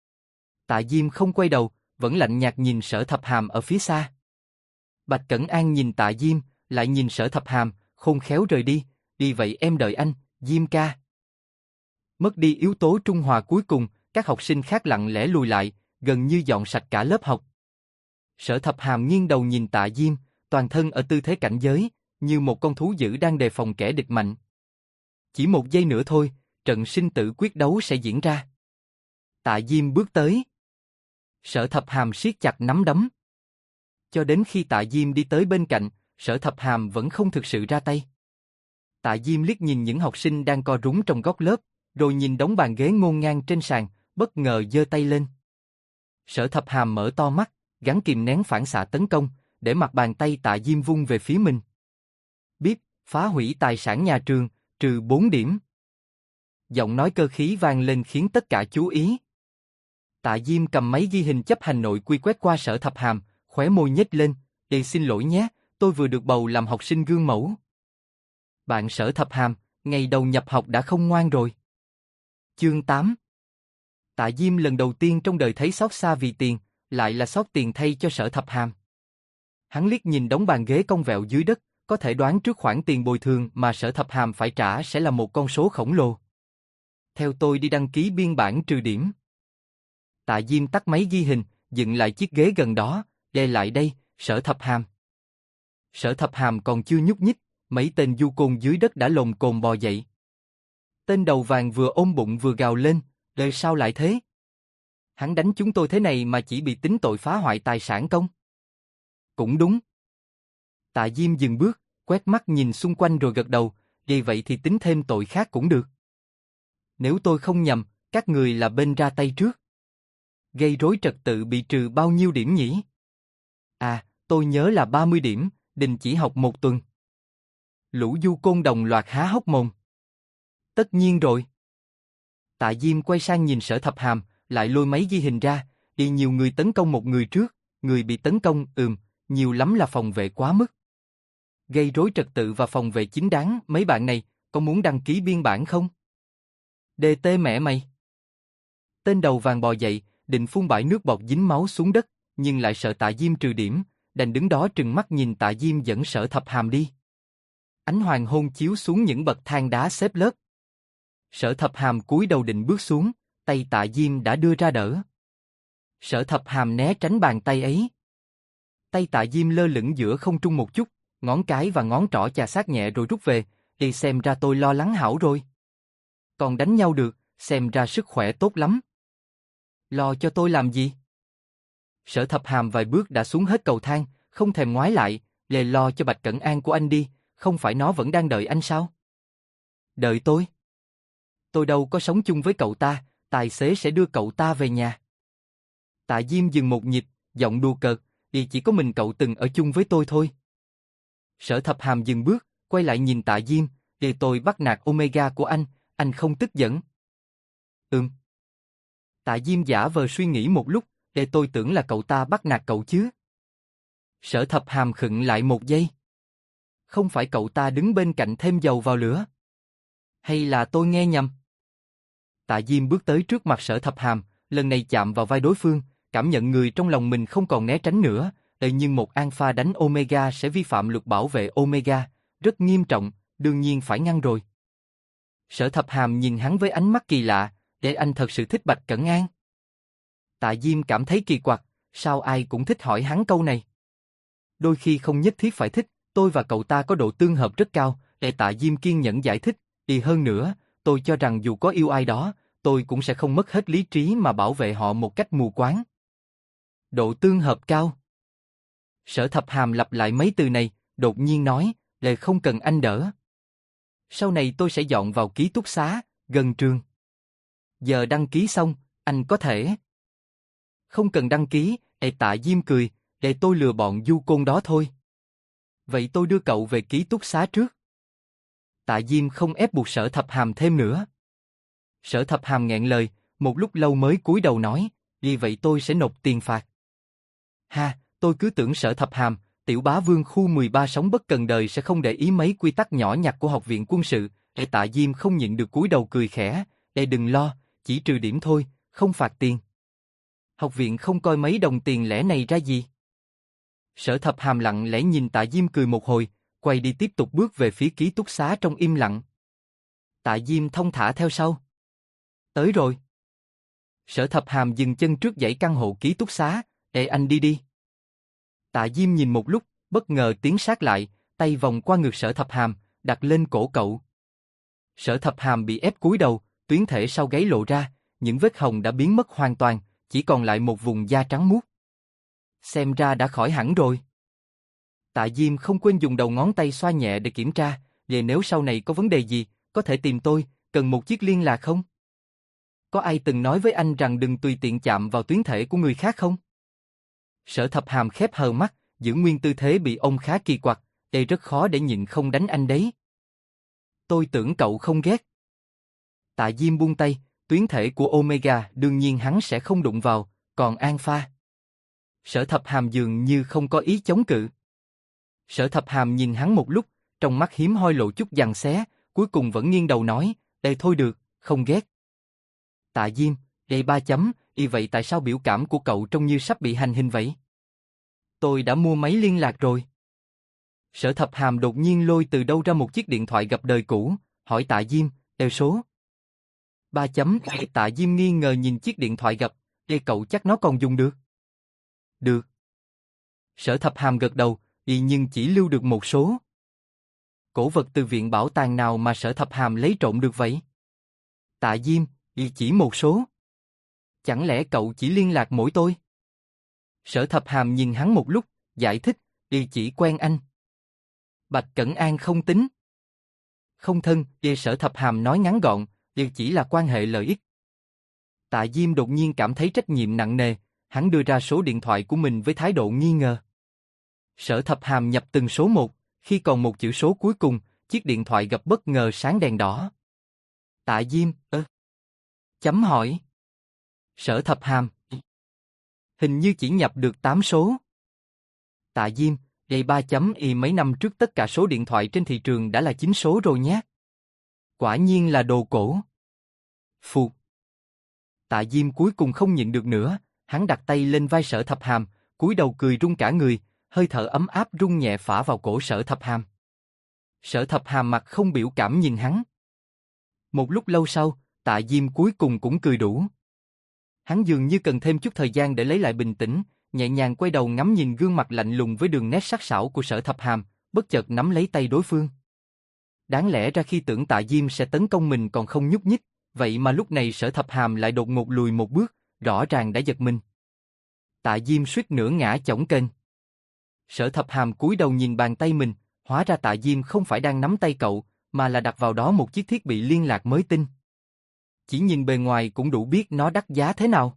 Speaker 1: Tạ Diêm không quay đầu, vẫn lạnh nhạt nhìn Sở Thập Hàm ở phía xa. Bạch Cẩn An nhìn Tạ Diêm, lại nhìn Sở Thập Hàm, khôn khéo rời đi, "Đi vậy em đợi anh, Diêm ca." Mất đi yếu tố trung hòa cuối cùng, các học sinh khác lặng lẽ lùi lại, gần như dọn sạch cả lớp học. Sở Thập Hàm nghiêng đầu nhìn Tạ Diêm, toàn thân ở tư thế cảnh giới, như một con thú dữ đang đề phòng kẻ địch mạnh. Chỉ một giây nữa thôi, trận sinh tử quyết đấu sẽ diễn ra. Tạ Diêm bước tới. Sở Thập Hàm siết chặt nắm đấm. Cho đến khi Tạ Diêm đi tới bên cạnh, Sở Thập Hàm vẫn không thực sự ra tay. Tạ Diêm liếc nhìn những học sinh đang co rúm trong góc lớp, rồi nhìn đống bàn ghế ngổn ngang trên sàn, bất ngờ giơ tay lên. Sở Thập Hàm mở to mắt, gắng kìm nén phản xạ tấn công, để mặc bàn tay Tạ Diêm vung về phía mình. Bíp, phá hủy tài sản nhà trường, trừ 4 điểm. Giọng nói cơ khí vang lên khiến tất cả chú ý. Tạ Diêm cầm máy ghi hình chấp hành nội quy quét qua Sở Thập Hàm, khóe môi nhếch lên, xin lỗi nhé, tôi vừa được bầu làm học sinh gương mẫu. Bạn Sở Thập Hàm, ngày đầu nhập học đã không ngoan rồi. Chương 8. Tạ Diêm lần đầu tiên trong đời thấy xót xa vì tiền, lại là xót tiền thay cho Sở Thập Hàm. Hắn liếc nhìn đống bàn ghế cong vẹo dưới đất, có thể đoán trước khoản tiền bồi thường mà Sở Thập Hàm phải trả sẽ là một con số khổng lồ. Theo tôi đi đăng ký biên bản trừ điểm. Tạ Diêm tắt máy ghi hình, dựng lại chiếc ghế gần đó, đè lại đây, Sở Thập Hàm. Sở Thập Hàm còn chưa nhúc nhích, mấy tên du côn dưới đất đã lồm cồm bò dậy. Tên đầu vàng vừa ôm bụng vừa gào lên, đời sao lại thế? Hắn đánh chúng tôi thế này mà chỉ bị tính tội phá hoại tài sản công? Cũng đúng. Tạ Diêm dừng bước, quét mắt nhìn xung quanh rồi gật đầu, vậy thì tính thêm tội khác cũng được. Nếu tôi không nhầm, các người là bên ra tay trước. Gây rối trật tự bị trừ bao nhiêu điểm nhỉ? À, tôi nhớ là 30 điểm, đình chỉ học 1 tuần. Lũ du côn đồng loạt há hốc mồm. Tất nhiên rồi. Tạ Diêm quay sang nhìn Sở Thập Hàm, lại lôi máy ghi hình ra, nhiều người tấn công một người trước, người bị tấn công, nhiều lắm là phòng vệ quá mức. Gây rối trật tự và phòng vệ chính đáng, mấy bạn này, có muốn đăng ký biên bản không? DT mẹ mày. Tên đầu vàng bò dậy, định phun bãi nước bọt dính máu xuống đất, nhưng lại sợ Tạ Diêm trừ điểm, đành đứng đó trừng mắt nhìn Tạ Diêm dẫn Sở Thập Hàm đi. Ánh hoàng hôn chiếu xuống những bậc thang đá xếp lớp. Sở Thập Hàm cúi đầu định bước xuống, tay Tạ Diêm đã đưa ra đỡ. Sở Thập Hàm né tránh bàn tay ấy. Tay Tạ Diêm lơ lửng giữa không trung một chút, ngón cái và ngón trỏ chà sát nhẹ rồi rút về, xem ra tôi lo lắng hảo rồi. Còn đánh nhau được, xem ra sức khỏe tốt lắm. Lo cho tôi làm gì? Sở Thập Hàm vài bước đã xuống hết cầu thang, không thèm ngoái lại, lo cho Bạch Cẩn An của anh đi, không phải nó vẫn đang đợi anh sao? Đợi tôi? Tôi đâu có sống chung với cậu ta, tài xế sẽ đưa cậu ta về nhà. Tạ Diêm dừng một nhịp, giọng đùa cợt, chỉ có mình cậu từng ở chung với tôi thôi. Sở Thập Hàm dừng bước, quay lại nhìn Tạ Diêm, tôi bắt nạt Omega của anh không tức giận? Tạ Diêm giả vờ suy nghĩ một lúc, tôi tưởng là cậu ta bắt nạt cậu chứ. Sở Thập Hàm khựng lại một giây. Không phải cậu ta đứng bên cạnh thêm dầu vào lửa? Hay là tôi nghe nhầm? Tạ Diêm bước tới trước mặt Sở Thập Hàm, lần này chạm vào vai đối phương, cảm nhận người trong lòng mình không còn né tránh nữa, nhưng một Alpha đánh Omega sẽ vi phạm luật bảo vệ Omega, rất nghiêm trọng, đương nhiên phải ngăn rồi. Sở Thập Hàm nhìn hắn với ánh mắt kỳ lạ, anh thật sự thích Bạch Cẩn An? Tạ Diêm cảm thấy kỳ quặc, sao ai cũng thích hỏi hắn câu này? Đôi khi không nhất thiết phải thích, tôi và cậu ta có độ tương hợp rất cao, Tạ Diêm kiên nhẫn giải thích, hơn nữa, tôi cho rằng dù có yêu ai đó, tôi cũng sẽ không mất hết lý trí mà bảo vệ họ một cách mù quáng. Độ tương hợp cao. Sở Thập Hàm lặp lại mấy từ này, đột nhiên nói, không cần anh đỡ. Sau này tôi sẽ dọn vào ký túc xá, gần trường. Giờ đăng ký xong, anh có thể. Không cần đăng ký, Tạ Diêm cười, tôi lừa bọn du côn đó thôi. Vậy tôi đưa cậu về ký túc xá trước. Tạ Diêm không ép buộc Sở Thập Hàm thêm nữa. Sở Thập Hàm nghẹn lời, một lúc lâu mới cúi đầu nói, vậy tôi sẽ nộp tiền phạt. Ha, tôi cứ tưởng Sở Thập Hàm, tiểu bá vương khu 13 sống bất cần đời sẽ không để ý mấy quy tắc nhỏ nhặt của học viện quân sự. Tạ Diêm không nhịn được cúi đầu cười khẽ, đừng lo, chỉ trừ điểm thôi, không phạt tiền. Học viện không coi mấy đồng tiền lẻ này ra gì. Sở Thập Hàm lặng lẽ nhìn Tạ Diêm cười một hồi, quay đi tiếp tục bước về phía ký túc xá trong im lặng. Tạ Diêm thong thả theo sau. Tới rồi. Sở Thập Hàm dừng chân trước dãy căn hộ ký túc xá, anh đi đi. Tạ Diêm nhìn một lúc, bất ngờ tiến sát lại, tay vòng qua ngực Sở Thập Hàm, đặt lên cổ cậu. Sở Thập Hàm bị ép cúi đầu, tuyến thể sau gáy lộ ra, những vết hồng đã biến mất hoàn toàn, chỉ còn lại một vùng da trắng muốt. Xem ra đã khỏi hẳn rồi. Tạ Diêm không quên dùng đầu ngón tay xoa nhẹ để kiểm tra, về nếu sau này có vấn đề gì, có thể tìm tôi, cần một chiếc liên lạc không? Có ai từng nói với anh rằng đừng tùy tiện chạm vào tuyến thể của người khác không? Sở Thập Hàm khép hờ mắt, giữ nguyên tư thế bị ông khá kỳ quặc, đây rất khó để nhịn không đánh anh đấy. Tôi tưởng cậu không ghét. Tạ Diêm buông tay, tuyến thể của Omega đương nhiên hắn sẽ không đụng vào, còn Alpha. Sở Thập Hàm dường như không có ý chống cự. Sở Thập Hàm nhìn hắn một lúc, trong mắt hiếm hoi lộ chút giằng xé, cuối cùng vẫn nghiêng đầu nói, đây thôi được, không ghét. Tạ Diêm, đây 3 chấm, vậy tại sao biểu cảm của cậu trông như sắp bị hành hình vậy? Tôi đã mua máy liên lạc rồi. Sở Thập Hàm đột nhiên lôi từ đâu ra một chiếc điện thoại gặp đời cũ, hỏi Tạ Diêm, số. 3 chấm, Tạ Diêm nghi ngờ nhìn chiếc điện thoại gặp, cậu chắc nó còn dùng được. Được. Sở Thập Hàm gật đầu, nhưng chỉ lưu được một số. Cổ vật từ viện bảo tàng nào mà Sở Thập Hàm lấy trộm được vậy? Tạ Diêm, chỉ một số. Chẳng lẽ cậu chỉ liên lạc mỗi tôi? Sở Thập Hàm nhìn hắn một lúc, giải thích, chỉ quen anh. Bạch Cẩn An không tính. Không thân, Sở Thập Hàm nói ngắn gọn, chỉ là quan hệ lợi ích. Tạ Diêm đột nhiên cảm thấy trách nhiệm nặng nề, hắn đưa ra số điện thoại của mình với thái độ nghi ngờ. Sở Thập Hàm nhập từng số một, khi còn một chữ số cuối cùng, chiếc điện thoại gặp bất ngờ sáng đèn đỏ. Tạ Diêm, chấm hỏi. Sở Thập Hàm. Hình như chỉ nhập được 8 số. Tạ Diêm, 3 chấm mấy năm trước tất cả số điện thoại trên thị trường đã là 9 số rồi nhé. Quả nhiên là đồ cổ. Phụt. Tạ Diêm cuối cùng không nhịn được nữa, hắn đặt tay lên vai Sở Thập Hàm, cúi đầu cười run cả người, hơi thở ấm áp rung nhẹ phả vào cổ Sở Thập Hàm. Sở Thập Hàm mặt không biểu cảm nhìn hắn. Một lúc lâu sau, Tạ Diêm cuối cùng cũng cười đủ. Hắn dường như cần thêm chút thời gian để lấy lại bình tĩnh, nhẹ nhàng quay đầu ngắm nhìn gương mặt lạnh lùng với đường nét sắc sảo của Sở Thập Hàm, bất chợt nắm lấy tay đối phương. Đáng lẽ ra khi tưởng Tạ Diêm sẽ tấn công mình còn không nhúc nhích, vậy mà lúc này Sở Thập Hàm lại đột ngột lùi một bước, rõ ràng đã giật mình. Tạ Diêm suýt nữa ngã chổng kênh. Sở Thập Hàm cúi đầu nhìn bàn tay mình, hóa ra Tạ Diêm không phải đang nắm tay cậu, mà là đặt vào đó một chiếc thiết bị liên lạc mới tinh. Chỉ nhìn bề ngoài cũng đủ biết nó đắt giá thế nào.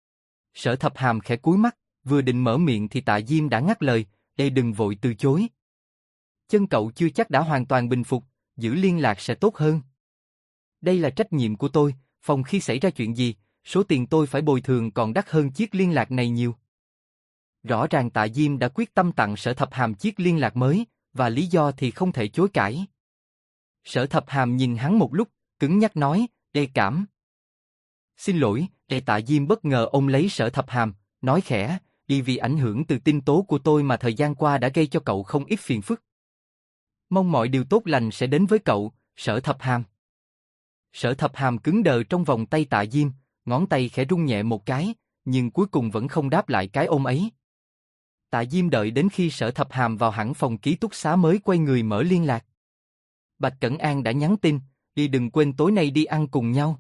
Speaker 1: Sở Thập Hàm khẽ cúi mắt, vừa định mở miệng thì Tạ Diêm đã ngắt lời, đừng vội từ chối. Chân cậu chưa chắc đã hoàn toàn bình phục, giữ liên lạc sẽ tốt hơn. Đây là trách nhiệm của tôi, phòng khi xảy ra chuyện gì, số tiền tôi phải bồi thường còn đắt hơn chiếc liên lạc này nhiều. Rõ ràng Tạ Diêm đã quyết tâm tặng Sở Thập Hàm chiếc liên lạc mới, và lý do thì không thể chối cãi. Sở Thập Hàm nhìn hắn một lúc, cứng nhắc nói, cảm. Xin lỗi, Tạ Diêm bất ngờ ôm lấy Sở Thập Hàm, nói khẽ, vì ảnh hưởng từ tin tố của tôi mà thời gian qua đã gây cho cậu không ít phiền phức. Mong mọi điều tốt lành sẽ đến với cậu, Sở Thập Hàm. Sở Thập Hàm cứng đờ trong vòng tay Tạ Diêm, ngón tay khẽ rung nhẹ một cái, nhưng cuối cùng vẫn không đáp lại cái ôm ấy. Tạ Diêm đợi đến khi Sở Thập Hàm vào hẳn phòng ký túc xá mới quay người mở liên lạc. Bạch Cẩn An đã nhắn tin, đừng quên tối nay đi ăn cùng nhau.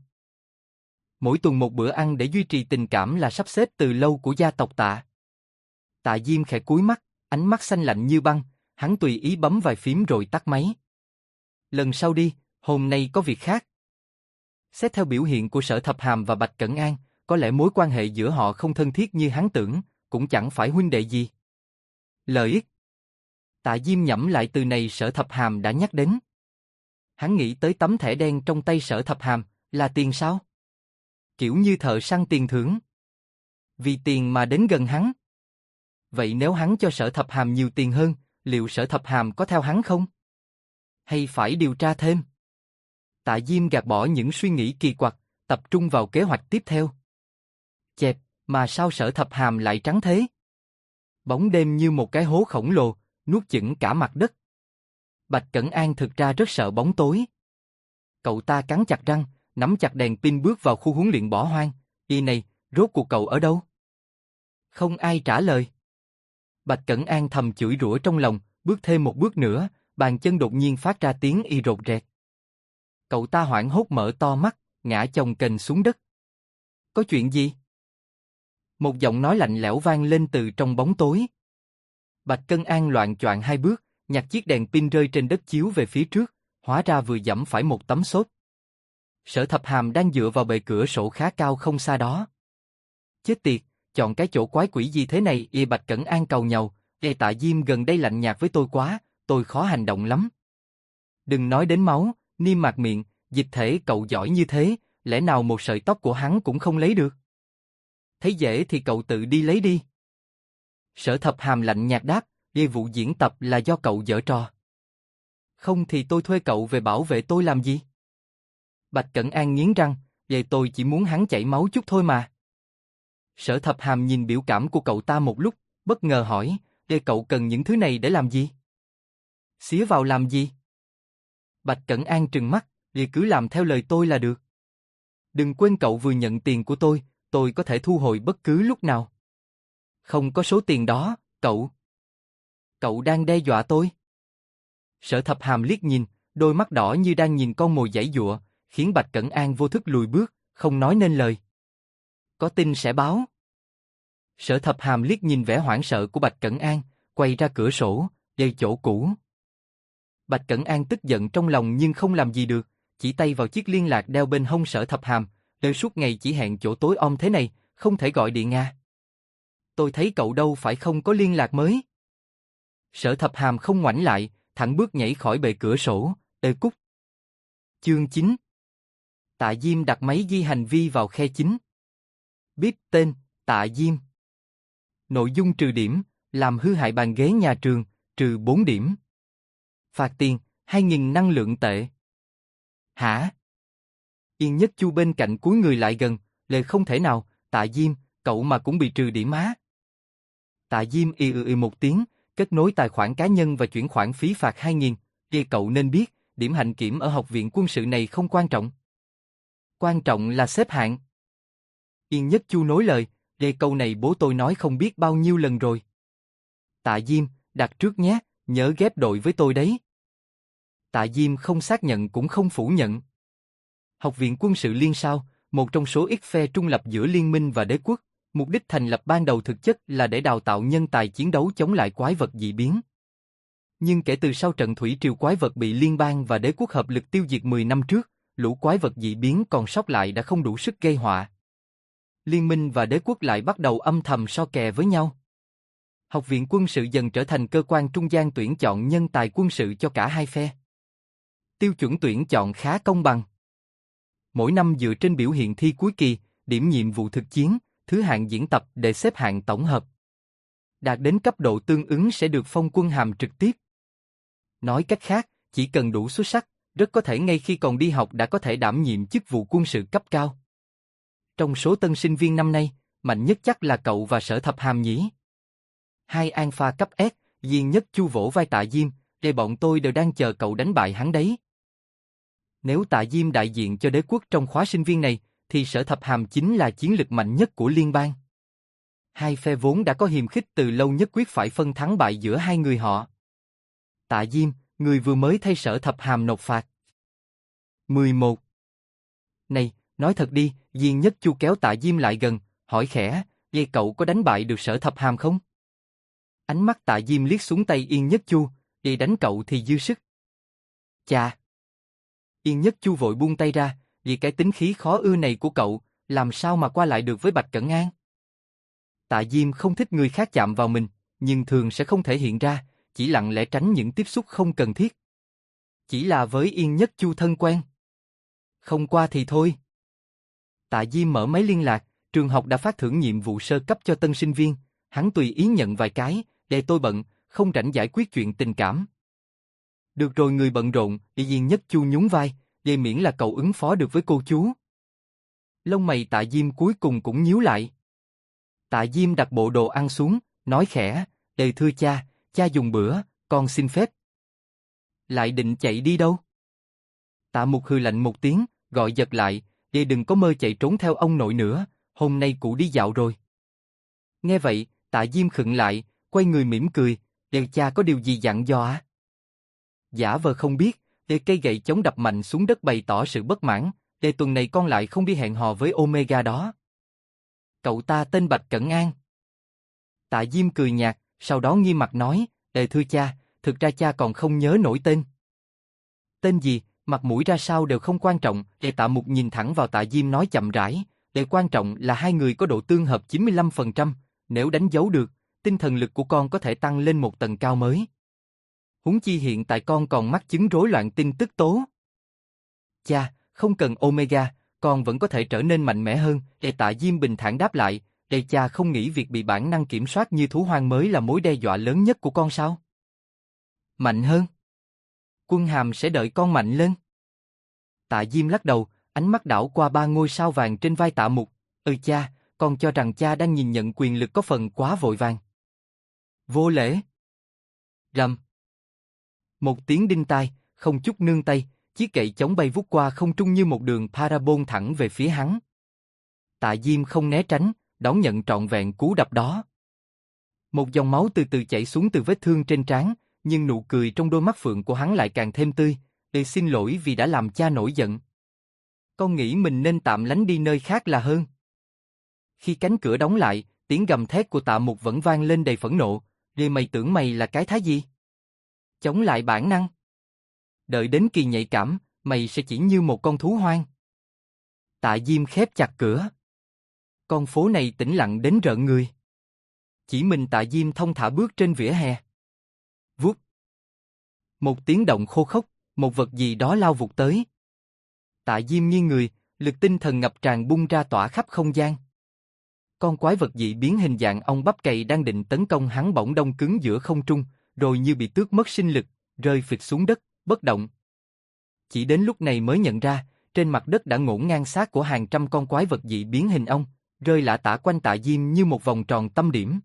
Speaker 1: Mỗi tuần một bữa ăn để duy trì tình cảm là sắp xếp từ lâu của gia tộc Tạ. Tạ Diêm khẽ cúi mắt, ánh mắt xanh lạnh như băng, hắn tùy ý bấm vài phím rồi tắt máy. Lần sau đi, hôm nay có việc khác. Xét theo biểu hiện của Sở Thập Hàm và Bạch Cẩn An, có lẽ mối quan hệ giữa họ không thân thiết như hắn tưởng, cũng chẳng phải huynh đệ gì. Lợi ích. Tạ Diêm nhẩm lại từ này Sở Thập Hàm đã nhắc đến. Hắn nghĩ tới tấm thẻ đen trong tay Sở Thập Hàm, là tiền sao? Kiểu như thợ săn tiền thưởng. Vì tiền mà đến gần hắn. Vậy nếu hắn cho Sở Thập Hàm nhiều tiền hơn, liệu Sở Thập Hàm có theo hắn không? Hay phải điều tra thêm? Tạ Diêm gạt bỏ những suy nghĩ kỳ quặc, tập trung vào kế hoạch tiếp theo. Chẹp, mà sao Sở Thập Hàm lại trắng thế? Bóng đêm như một cái hố khổng lồ, nuốt chửng cả mặt đất. Bạch Cẩn An thực ra rất sợ bóng tối. Cậu ta cắn chặt răng, nắm chặt đèn pin bước vào khu huấn luyện bỏ hoang. Này, rốt cuộc cậu ở đâu? Không ai trả lời. Bạch Cẩn An thầm chửi rủa trong lòng, bước thêm một bước nữa, bàn chân đột nhiên phát ra tiếng y rột rẹt. Cậu ta hoảng hốt mở to mắt, ngã chồng kềnh xuống đất. Có chuyện gì? Một giọng nói lạnh lẽo vang lên từ trong bóng tối. Bạch Cân An loạng choạng hai bước, nhặt chiếc đèn pin rơi trên đất chiếu về phía trước, hóa ra vừa giẫm phải một tấm xốp. Sở Thập Hàm đang dựa vào bệ cửa sổ khá cao không xa đó. Chết tiệt, chọn cái chỗ quái quỷ gì thế này? Bạch Cẩn An cầu nhàu, Tạ Diêm gần đây lạnh nhạt với tôi quá, tôi khó hành động lắm. Đừng nói đến máu, niêm mạc miệng, dịch thể cậu giỏi như thế, lẽ nào một sợi tóc của hắn cũng không lấy được? Thấy dễ thì cậu tự đi lấy đi. Sở Thập Hàm lạnh nhạt đáp, vụ diễn tập là do cậu giở trò. Không thì tôi thuê cậu về bảo vệ tôi làm gì? Bạch Cẩn An nghiến răng, vậy tôi chỉ muốn hắn chảy máu chút thôi mà. Sở Thập Hàm nhìn biểu cảm của cậu ta một lúc, bất ngờ hỏi, cậu cần những thứ này để làm gì? Xía vào làm gì? Bạch Cẩn An trừng mắt, cứ làm theo lời tôi là được. Đừng quên cậu vừa nhận tiền của tôi có thể thu hồi bất cứ lúc nào. Không có số tiền đó, cậu. Cậu đang đe dọa tôi. Sở Thập Hàm liếc nhìn, đôi mắt đỏ như đang nhìn con mồi giãy giụa, khiến Bạch Cẩn An vô thức lùi bước, không nói nên lời. Có tin sẽ báo. Sở Thập Hàm liếc nhìn vẻ hoảng sợ của Bạch Cẩn An, quay ra cửa sổ, về chỗ cũ. Bạch Cẩn An tức giận trong lòng nhưng không làm gì được, chỉ tay vào chiếc liên lạc đeo bên hông Sở Thập Hàm, đời suốt ngày chỉ hẹn chỗ tối om thế này, không thể gọi điện à. Tôi thấy cậu đâu phải không có liên lạc mới. Sở Thập Hàm không ngoảnh lại, thẳng bước nhảy khỏi bệ cửa sổ, cút. Chương 9. Tạ Diêm đặt máy ghi hành vi vào khe chính. Bíp tên, Tạ Diêm. Nội dung trừ điểm, làm hư hại bàn ghế nhà trường, trừ 4 điểm. Phạt tiền, 2.000 năng lượng tệ. Hả? Yên Nhất Chu bên cạnh cúi người lại gần, lề không thể nào, Tạ Diêm, cậu mà cũng bị trừ điểm á. Tạ Diêm một tiếng, kết nối tài khoản cá nhân và chuyển khoản phí phạt 2.000, cậu nên biết, điểm hạnh kiểm ở học viện quân sự này không quan trọng. Quan trọng là xếp hạng. Yên Nhất Chu nối lời, câu này bố tôi nói không biết bao nhiêu lần rồi. Tạ Diêm, đặt trước nhé, nhớ ghép đội với tôi đấy. Tạ Diêm không xác nhận cũng không phủ nhận. Học viện quân sự Liên Sao, một trong số ít phe trung lập giữa liên minh và đế quốc, mục đích thành lập ban đầu thực chất là để đào tạo nhân tài chiến đấu chống lại quái vật dị biến. Nhưng kể từ sau trận thủy triều quái vật bị liên bang và đế quốc hợp lực tiêu diệt 10 năm trước, lũ quái vật dị biến còn sót lại đã không đủ sức gây họa. Liên minh và đế quốc lại bắt đầu âm thầm so kè với nhau. Học viện quân sự dần trở thành cơ quan trung gian tuyển chọn nhân tài quân sự cho cả hai phe. Tiêu chuẩn tuyển chọn khá công bằng. Mỗi năm dựa trên biểu hiện thi cuối kỳ, điểm nhiệm vụ thực chiến, thứ hạng diễn tập để xếp hạng tổng hợp. Đạt đến cấp độ tương ứng sẽ được phong quân hàm trực tiếp. Nói cách khác, chỉ cần đủ xuất sắc, rất có thể ngay khi còn đi học đã có thể đảm nhiệm chức vụ quân sự cấp cao. Trong số tân sinh viên năm nay, mạnh nhất chắc là cậu và Sở Thập Hàm nhỉ. Hai alpha cấp S, Diên Nhất Chu vỗ vai Tạ Diêm, bọn tôi đều đang chờ cậu đánh bại hắn đấy. Nếu Tạ Diêm đại diện cho đế quốc trong khóa sinh viên này, thì Sở Thập Hàm chính là chiến lực mạnh nhất của liên bang. Hai phe vốn đã có hiềm khích từ lâu, nhất quyết phải phân thắng bại giữa hai người họ. Tạ Diêm, người vừa mới thay Sở Thập Hàm nộp phạt. 11. Này, nói thật đi, Diên Nhất Chu kéo Tạ Diêm lại gần, hỏi khẽ, cậu có đánh bại được Sở Thập Hàm không? Ánh mắt Tạ Diêm liếc xuống tay Yên Nhất Chu, đánh cậu thì dư sức. Chà! Yên Nhất Chu vội buông tay ra, vì cái tính khí khó ưa này của cậu, làm sao mà qua lại được với Bạch Cẩn An? Tạ Diêm không thích người khác chạm vào mình, nhưng thường sẽ không thể hiện ra, chỉ lặng lẽ tránh những tiếp xúc không cần thiết. Chỉ là với Yên Nhất Chu thân quen. Không qua thì thôi. Tạ Diêm mở máy liên lạc, trường học đã phát thưởng nhiệm vụ sơ cấp cho tân sinh viên, hắn tùy ý nhận vài cái, để tôi bận, không rảnh giải quyết chuyện tình cảm. Được rồi, người bận rộn, Diên Nhất Chu nhún vai, vậy miễn là cậu ứng phó được với cô chú. Lông mày Tạ Diêm cuối cùng cũng nhíu lại. Tạ Diêm đặt bộ đồ ăn xuống, nói khẽ, thưa cha, cha dùng bữa, con xin phép. Lại định chạy đi đâu? Tạ Mục hừ lạnh một tiếng, gọi giật lại, đừng có mơ chạy trốn theo ông nội nữa, hôm nay cụ đi dạo rồi. Nghe vậy, Tạ Diêm khựng lại, quay người mỉm cười, Đều cha có điều gì dặn dò à? Giả vờ không biết, cây gậy chống đập mạnh xuống đất bày tỏ sự bất mãn, tuần này con lại không đi hẹn hò với Omega đó. Cậu ta tên Bạch Cẩn An. Tạ Diêm cười nhạt, sau đó nghiêm mặt nói, thưa cha, thực ra cha còn không nhớ nổi tên. Tên gì, mặt mũi ra sao đều không quan trọng, Tạ Mục nhìn thẳng vào Tạ Diêm nói chậm rãi, quan trọng là hai người có độ tương hợp 95%, nếu đánh dấu được, tinh thần lực của con có thể tăng lên một tầng cao mới. Huống chi hiện tại con còn mắc chứng rối loạn tin tức tố. Cha, không cần Omega, con vẫn có thể trở nên mạnh mẽ hơn, Tạ Diêm bình thản đáp lại, cha không nghĩ việc bị bản năng kiểm soát như thú hoang mới là mối đe dọa lớn nhất của con sao? Mạnh hơn? Quân Hàm sẽ đợi con mạnh lên. Tạ Diêm lắc đầu, ánh mắt đảo qua 3 ngôi sao vàng trên vai Tạ Mục, cha, con cho rằng cha đang nhìn nhận quyền lực có phần quá vội vàng. Vô lễ. Rầm. Một tiếng đinh tai, không chút nương tay, chiếc gậy chống bay vút qua không trung như một đường parabol thẳng về phía hắn. Tạ Diêm không né tránh, đón nhận trọn vẹn cú đập đó. Một dòng máu từ từ chảy xuống từ vết thương trên trán, nhưng nụ cười trong đôi mắt phượng của hắn lại càng thêm tươi. Xin lỗi vì đã làm cha nổi giận. Con nghĩ mình nên tạm lánh đi nơi khác là hơn. Khi cánh cửa đóng lại, tiếng gầm thét của Tạ Mục vẫn vang lên đầy phẫn nộ. Mày tưởng mày là cái thá gì? Chống lại bản năng. Đợi đến kỳ nhạy cảm, mày sẽ chỉ như một con thú hoang. Tạ Diêm khép chặt cửa. Con phố này tĩnh lặng đến rợn người. Chỉ mình Tạ Diêm thong thả bước trên vỉa hè. Vút. Một tiếng động khô khốc, một vật gì đó lao vụt tới. Tạ Diêm nghiêng người, lực tinh thần ngập tràn bung ra tỏa khắp không gian. Con quái vật dị biến hình dạng ong bắp cày đang định tấn công hắn bỗng đông cứng giữa không trung, rồi như bị tước mất sinh lực, rơi phịch xuống đất, bất động. Chỉ đến lúc này mới nhận ra, trên mặt đất đã ngổn ngang xác của hàng trăm con quái vật dị biến hình ong, rơi lả tả quanh Tạ Diêm như một vòng tròn tâm điểm.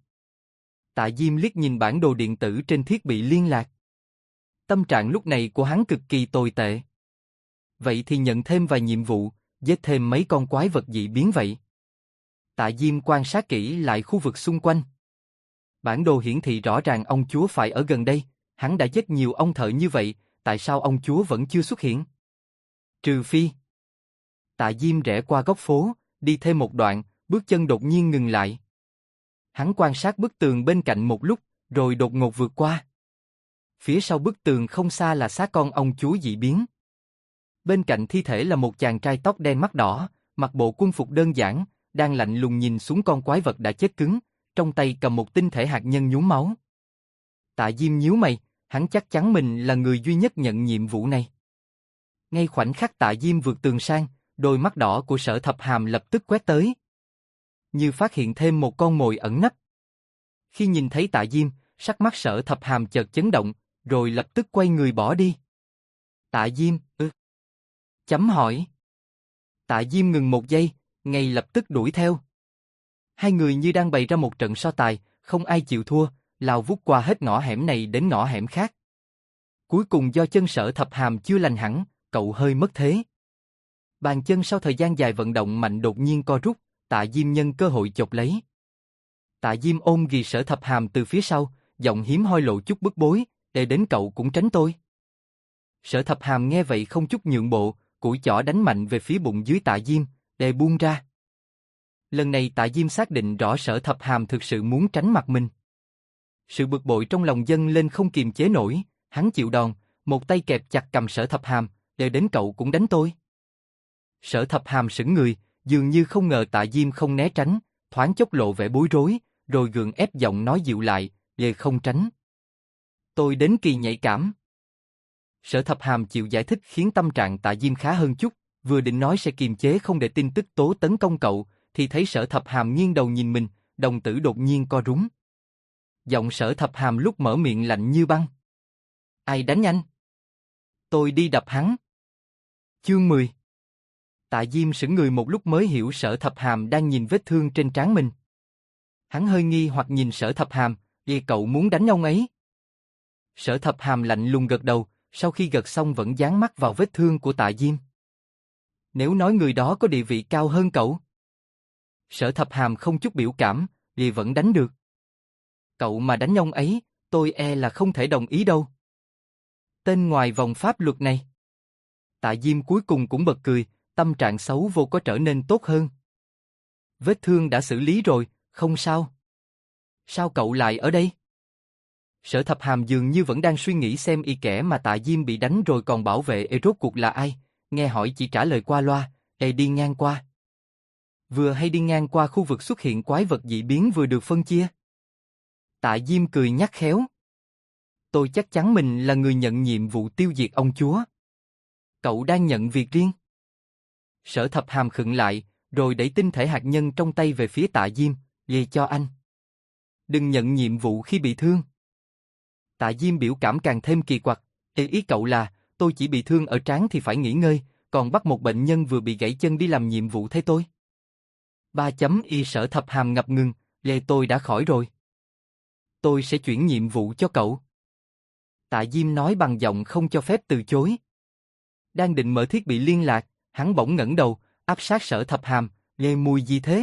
Speaker 1: Tạ Diêm liếc nhìn bản đồ điện tử trên thiết bị liên lạc. Tâm trạng lúc này của hắn cực kỳ tồi tệ. Vậy thì nhận thêm vài nhiệm vụ, giết thêm mấy con quái vật dị biến vậy. Tạ Diêm quan sát kỹ lại khu vực xung quanh. Bản đồ hiển thị rõ ràng ông chúa phải ở gần đây, hắn đã giết nhiều ông thợ như vậy, tại sao ông chúa vẫn chưa xuất hiện? Trừ phi. Tạ Diêm rẽ qua góc phố, đi thêm một đoạn, bước chân đột nhiên ngừng lại. Hắn quan sát bức tường bên cạnh một lúc, rồi đột ngột vượt qua. Phía sau bức tường không xa là xác con ông chúa dị biến. Bên cạnh thi thể là một chàng trai tóc đen mắt đỏ, mặc bộ quân phục đơn giản, đang lạnh lùng nhìn xuống con quái vật đã chết cứng, trong tay cầm một tinh thể hạt nhân nhuốm máu. Tạ Diêm nhíu mày, hắn chắc chắn mình là người duy nhất nhận nhiệm vụ này. Ngay khoảnh khắc Tạ Diêm vượt tường sang, đôi mắt đỏ của Sở Thập Hàm lập tức quét tới. Như phát hiện thêm một con mồi ẩn nấp. Khi nhìn thấy Tạ Diêm, sắc mắt Sở Thập Hàm chợt chấn động, rồi lập tức quay người bỏ đi. Tạ Diêm, Chấm hỏi. Tạ Diêm ngừng một giây, ngay lập tức đuổi theo. Hai người như đang bày ra một trận so tài, không ai chịu thua, lao vút qua hết ngõ hẻm này đến ngõ hẻm khác. Cuối cùng do chân Sở Thập Hàm chưa lành hẳn, cậu hơi mất thế. Bàn chân sau thời gian dài vận động mạnh đột nhiên co rút, Tạ Diêm nhân cơ hội chộp lấy. Tạ Diêm ôm ghì Sở Thập Hàm từ phía sau, giọng hiếm hoi lộ chút bức bối, để đến cậu cũng tránh tôi. Sở Thập Hàm nghe vậy không chút nhượng bộ, củi chỏ đánh mạnh về phía bụng dưới Tạ Diêm, để buông ra. Lần này Tạ Diêm xác định rõ Sở Thập Hàm thực sự muốn tránh mặt mình. Sự bực bội trong lòng dâng lên không kiềm chế nổi, hắn chịu đòn, một tay kẹp chặt cầm Sở Thập Hàm, để đến cậu cũng đánh tôi. Sở Thập Hàm sững người, dường như không ngờ Tạ Diêm không né tránh, thoáng chốc lộ vẻ bối rối, rồi gượng ép giọng nói dịu lại, "Lê không tránh. Tôi đến kỳ nhạy cảm." Sở Thập Hàm chịu giải thích khiến tâm trạng Tạ Diêm khá hơn chút, vừa định nói sẽ kiềm chế không để tin tức tố tấn công cậu, thì thấy Sở Thập Hàm nghiêng đầu nhìn mình, đồng tử đột nhiên co rúm. Giọng Sở Thập Hàm lúc mở miệng lạnh như băng. "Ai đánh anh?" "Tôi đi đập hắn." Chương 10. Tạ Diêm sững người một lúc mới hiểu Sở Thập Hàm đang nhìn vết thương trên trán mình. Hắn hơi nghi hoặc nhìn Sở Thập Hàm, cậu muốn đánh ông ấy?" Sở Thập Hàm lạnh lùng gật đầu, sau khi gật xong vẫn dán mắt vào vết thương của Tạ Diêm. "Nếu nói người đó có địa vị cao hơn cậu?" Sở Thập Hàm không chút biểu cảm, vẫn đánh được. "Cậu mà đánh ông ấy, Tôi e là không thể đồng ý đâu. Tên ngoài vòng pháp luật này. Tạ Diêm cuối cùng cũng bật cười, tâm trạng xấu vô có trở nên tốt hơn. Vết thương đã xử lý rồi, không sao. Sao cậu lại ở đây? Sở Thập Hàm dường như vẫn đang suy nghĩ xem y kẻ mà Tạ Diêm bị đánh rồi còn bảo vệ rốt cuộc là ai, nghe hỏi chỉ trả lời qua loa, đi ngang qua. Vừa hay đi ngang qua khu vực xuất hiện quái vật dị biến vừa được phân chia. Tạ Diêm cười nhắc khéo. Tôi chắc chắn mình là người nhận nhiệm vụ tiêu diệt ông chúa. Cậu đang nhận việc riêng. Sở Thập Hàm khựng lại, rồi đẩy tinh thể hạt nhân trong tay về phía Tạ Diêm, "Về cho anh. Đừng nhận nhiệm vụ khi bị thương." Tạ Diêm biểu cảm càng thêm kỳ quặc, ý cậu là, tôi chỉ bị thương ở trán thì phải nghỉ ngơi, còn bắt một bệnh nhân vừa bị gãy chân đi làm nhiệm vụ thay tôi. Sở Thập Hàm ngập ngừng, tôi đã khỏi rồi. Tôi sẽ chuyển nhiệm vụ cho cậu. Tạ Diêm nói bằng giọng không cho phép từ chối. Đang định mở thiết bị liên lạc, hắn bỗng ngẩng đầu, áp sát Sở Thập Hàm, "Nghe mùi gì thế?"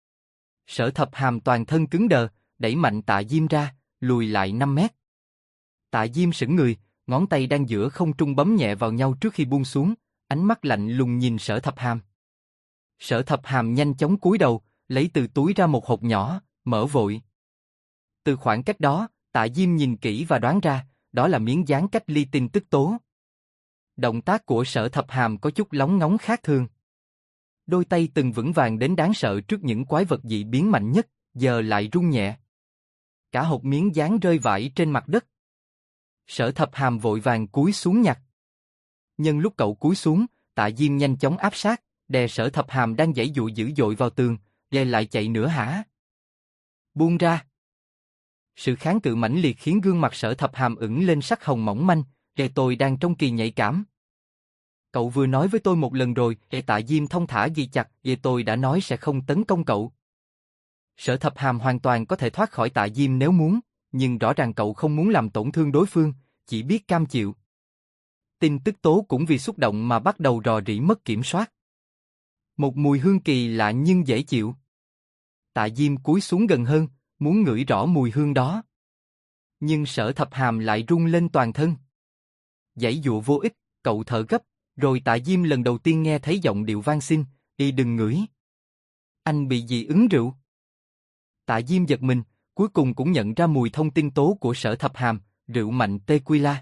Speaker 1: Sở Thập Hàm toàn thân cứng đờ, đẩy mạnh Tạ Diêm ra, lùi lại 5 mét. Tạ Diêm sững người, ngón tay đang giữa không trung bấm nhẹ vào nhau trước khi buông xuống, ánh mắt lạnh lùng nhìn Sở Thập Hàm. Sở Thập Hàm nhanh chóng cúi đầu, lấy từ túi ra một hộp nhỏ, mở vội. Từ khoảng cách đó, Tạ Diêm nhìn kỹ và đoán ra, đó là miếng dán cách ly tin tức tố. Động tác của Sở Thập Hàm có chút lóng ngóng khác thường. Đôi tay từng vững vàng đến đáng sợ trước những quái vật dị biến mạnh nhất, giờ lại run nhẹ. Cả hộp miếng dán rơi vãi trên mặt đất. Sở Thập Hàm vội vàng cúi xuống nhặt. Nhân lúc cậu cúi xuống, Tạ Diêm nhanh chóng áp sát, đè Sở Thập Hàm đang giãy giụa dữ dội vào tường, lại chạy nữa hả? Buông ra. Sự kháng cự mãnh liệt khiến gương mặt Sở Thập Hàm ửng lên sắc hồng mỏng manh, tôi đang trong kỳ nhạy cảm. Cậu vừa nói với tôi một lần rồi, Tạ Diêm thông thả ghi chặt, tôi đã nói sẽ không tấn công cậu. Sở Thập Hàm hoàn toàn có thể thoát khỏi Tạ Diêm nếu muốn, nhưng rõ ràng cậu không muốn làm tổn thương đối phương, chỉ biết cam chịu. Tin tức tố cũng vì xúc động mà bắt đầu rò rỉ mất kiểm soát. Một mùi hương kỳ lạ nhưng dễ chịu. Tạ Diêm cúi xuống gần hơn, muốn ngửi rõ mùi hương đó. Nhưng Sở Thập Hàm lại run lên toàn thân. Giãy giụa vô ích, cậu thở gấp, rồi Tạ Diêm lần đầu tiên nghe thấy giọng điệu van xin, đừng ngửi. Anh bị dị ứng rượu. Tạ Diêm giật mình, cuối cùng cũng nhận ra mùi thông tin tố của Sở Thập Hàm, rượu mạnh tequila.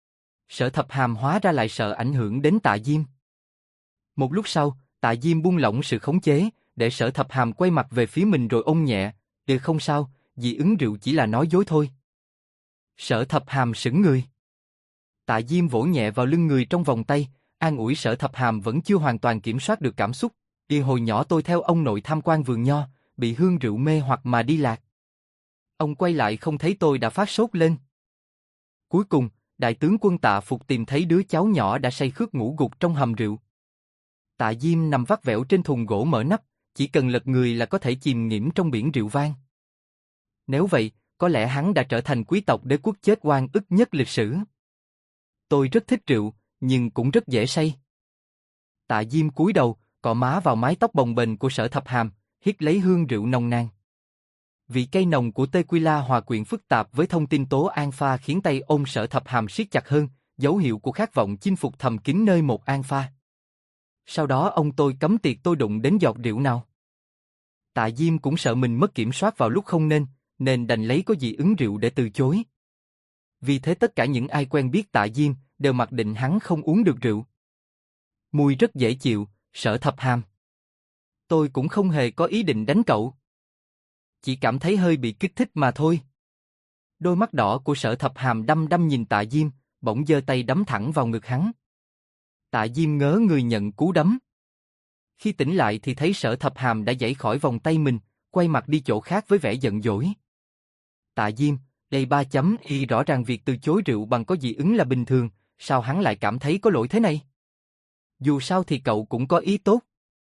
Speaker 1: Sở Thập Hàm hóa ra lại sợ ảnh hưởng đến Tạ Diêm. Một lúc sau, Tạ Diêm buông lỏng sự khống chế, để Sở Thập Hàm quay mặt về phía mình rồi ôm nhẹ, không sao, dị ứng rượu chỉ là nói dối thôi. Sở Thập Hàm sững người. Tạ Diêm vỗ nhẹ vào lưng người trong vòng tay, an ủi Sở Thập Hàm vẫn chưa hoàn toàn kiểm soát được cảm xúc. Hồi nhỏ tôi theo ông nội tham quan vườn nho, bị hương rượu mê hoặc mà đi lạc. Ông quay lại không thấy tôi đã phát sốt lên. Cuối cùng, đại tướng quân Tạ Phục tìm thấy đứa cháu nhỏ đã say khướt ngủ gục trong hầm rượu. Tạ Diêm nằm vắt vẻo trên thùng gỗ mở nắp, chỉ cần lật người là có thể chìm nghỉm trong biển rượu vang. Nếu vậy, có lẽ hắn đã trở thành quý tộc đế quốc chết oan ức nhất lịch sử. Tôi rất thích rượu, nhưng cũng rất dễ say. Tạ Diêm cúi đầu, cọ má vào mái tóc bồng bềnh của Sở Thập Hàm, hít lấy hương rượu nồng nàn. Vị cây nồng của tequila hòa quyện phức tạp với thông tin tố alpha khiến tay ôm Sở Thập Hàm siết chặt hơn, dấu hiệu của khát vọng chinh phục thầm kín nơi một alpha. Sau đó ông tôi cấm tiệc tôi đụng đến giọt rượu nào. Tạ Diêm cũng sợ mình mất kiểm soát vào lúc không nên đành lấy có dị ứng rượu để từ chối. Vì thế tất cả những ai quen biết Tạ Diêm đều mặc định hắn không uống được rượu. Mùi rất dễ chịu, Sở Thập Hàm. Tôi cũng không hề có ý định đánh cậu. Chỉ cảm thấy hơi bị kích thích mà thôi. Đôi mắt đỏ của Sở Thập Hàm đăm đăm nhìn Tạ Diêm, bỗng giơ tay đấm thẳng vào ngực hắn. Tạ Diêm ngớ người nhận cú đấm. Khi tỉnh lại thì thấy Sở Thập Hàm đã giãy khỏi vòng tay mình, quay mặt đi chỗ khác với vẻ giận dỗi. Tạ Diêm, y rõ ràng việc từ chối rượu bằng có dị ứng là bình thường, sao hắn lại cảm thấy có lỗi thế này? Dù sao thì cậu cũng có ý tốt.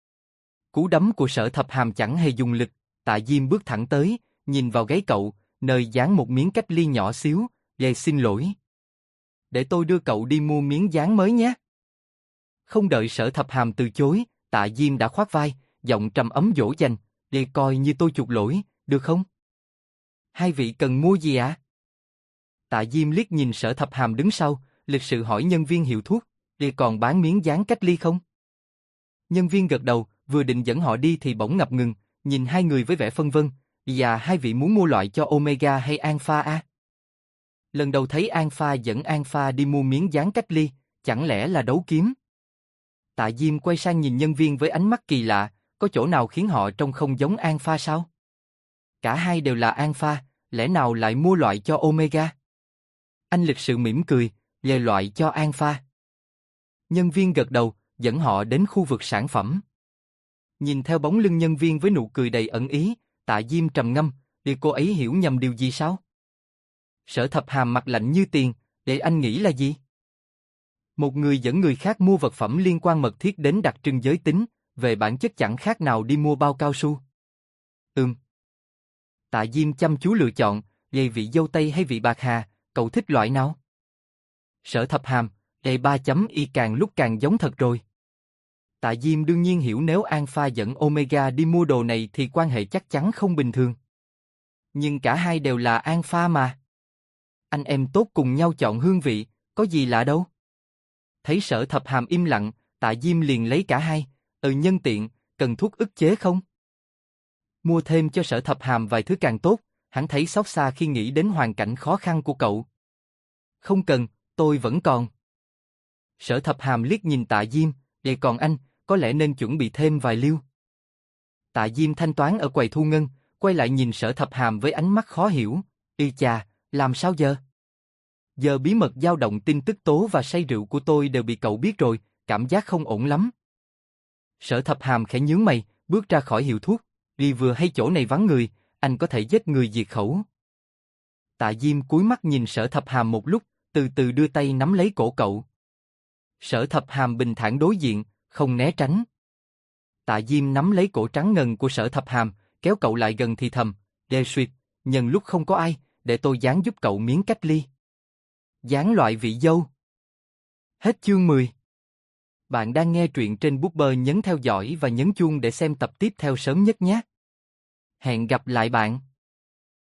Speaker 1: Cú đấm của Sở Thập Hàm chẳng hề dùng lực, Tạ Diêm bước thẳng tới, nhìn vào gáy cậu, nơi dán một miếng cách ly nhỏ xíu, xin lỗi. Để tôi đưa cậu đi mua miếng dán mới nhé. Không đợi Sở Thập Hàm từ chối, Tạ Diêm đã khoác vai, giọng trầm ấm dỗ dành, coi như tôi chuộc lỗi, được không? Hai vị cần mua gì ạ? Tạ Diêm liếc nhìn Sở Thập Hàm đứng sau, lịch sự hỏi nhân viên hiệu thuốc, "Đi còn bán miếng dán cách ly không?" Nhân viên gật đầu, vừa định dẫn họ đi thì bỗng ngập ngừng, nhìn hai người với vẻ phân vân, "Và hai vị muốn mua loại cho Omega hay Alpha a?" Lần đầu thấy Alpha dẫn Alpha đi mua miếng dán cách ly, chẳng lẽ là đấu kiếm? Tạ Diêm quay sang nhìn nhân viên với ánh mắt kỳ lạ, có chỗ nào khiến họ trông không giống Alpha sao? Cả hai đều là Alpha, lẽ nào lại mua loại cho Omega? Anh lịch sự mỉm cười, "Về loại cho Alpha." Nhân viên gật đầu, dẫn họ đến khu vực sản phẩm. Nhìn theo bóng lưng nhân viên với nụ cười đầy ẩn ý, Tạ Diêm trầm ngâm, "Để cô ấy hiểu nhầm điều gì sao?" Sở Thập Hàm mặt lạnh như tiền, "Để anh nghĩ là gì?" Một người dẫn người khác mua vật phẩm liên quan mật thiết đến đặc trưng giới tính, về bản chất chẳng khác nào đi mua bao cao su. Tạ Diêm chăm chú lựa chọn, "Vậy vị dâu tây hay vị bạc hà, cậu thích loại nào?" Sở Thập Hàm, "Đây 3.y càng lúc càng giống thật rồi." Tạ Diêm đương nhiên hiểu nếu Alpha dẫn Omega đi mua đồ này thì quan hệ chắc chắn không bình thường. Nhưng cả hai đều là Alpha mà. Anh em tốt cùng nhau chọn hương vị, có gì lạ đâu. Thấy Sở Thập Hàm im lặng, Tạ Diêm liền lấy cả hai, nhân tiện, cần thuốc ức chế không?" Mua thêm cho Sở Thập Hàm vài thứ càng tốt, hắn thấy xót xa khi nghĩ đến hoàn cảnh khó khăn của cậu. "Không cần, tôi vẫn còn." Sở Thập Hàm liếc nhìn Tạ Diêm, "Vậy còn anh, có lẽ nên chuẩn bị thêm vài liêu." Tạ Diêm thanh toán ở quầy thu ngân, quay lại nhìn Sở Thập Hàm với ánh mắt khó hiểu, "Y chà, làm sao giờ? Giờ bí mật dao động tin tức tố và say rượu của tôi đều bị cậu biết rồi, cảm giác không ổn lắm." Sở Thập Hàm khẽ nhướng mày, bước ra khỏi hiệu thuốc, "Đi vừa hay chỗ này vắng người, anh có thể giết người diệt khẩu." Tạ Diêm cúi mắt nhìn Sở Thập Hàm một lúc, từ từ đưa tay nắm lấy cổ cậu. Sở Thập Hàm bình thản đối diện, không né tránh. Tạ Diêm nắm lấy cổ trắng ngần của Sở Thập Hàm, kéo cậu lại gần thì thầm, "Đê Suyệt, nhân lúc không có ai, để tôi dán giúp cậu miếng cách ly." Dán loại vị dâu. Hết chương 10. Bạn đang nghe truyện trên Booker, nhấn theo dõi và nhấn chuông để xem tập tiếp theo sớm nhất nhé. Hẹn gặp lại bạn.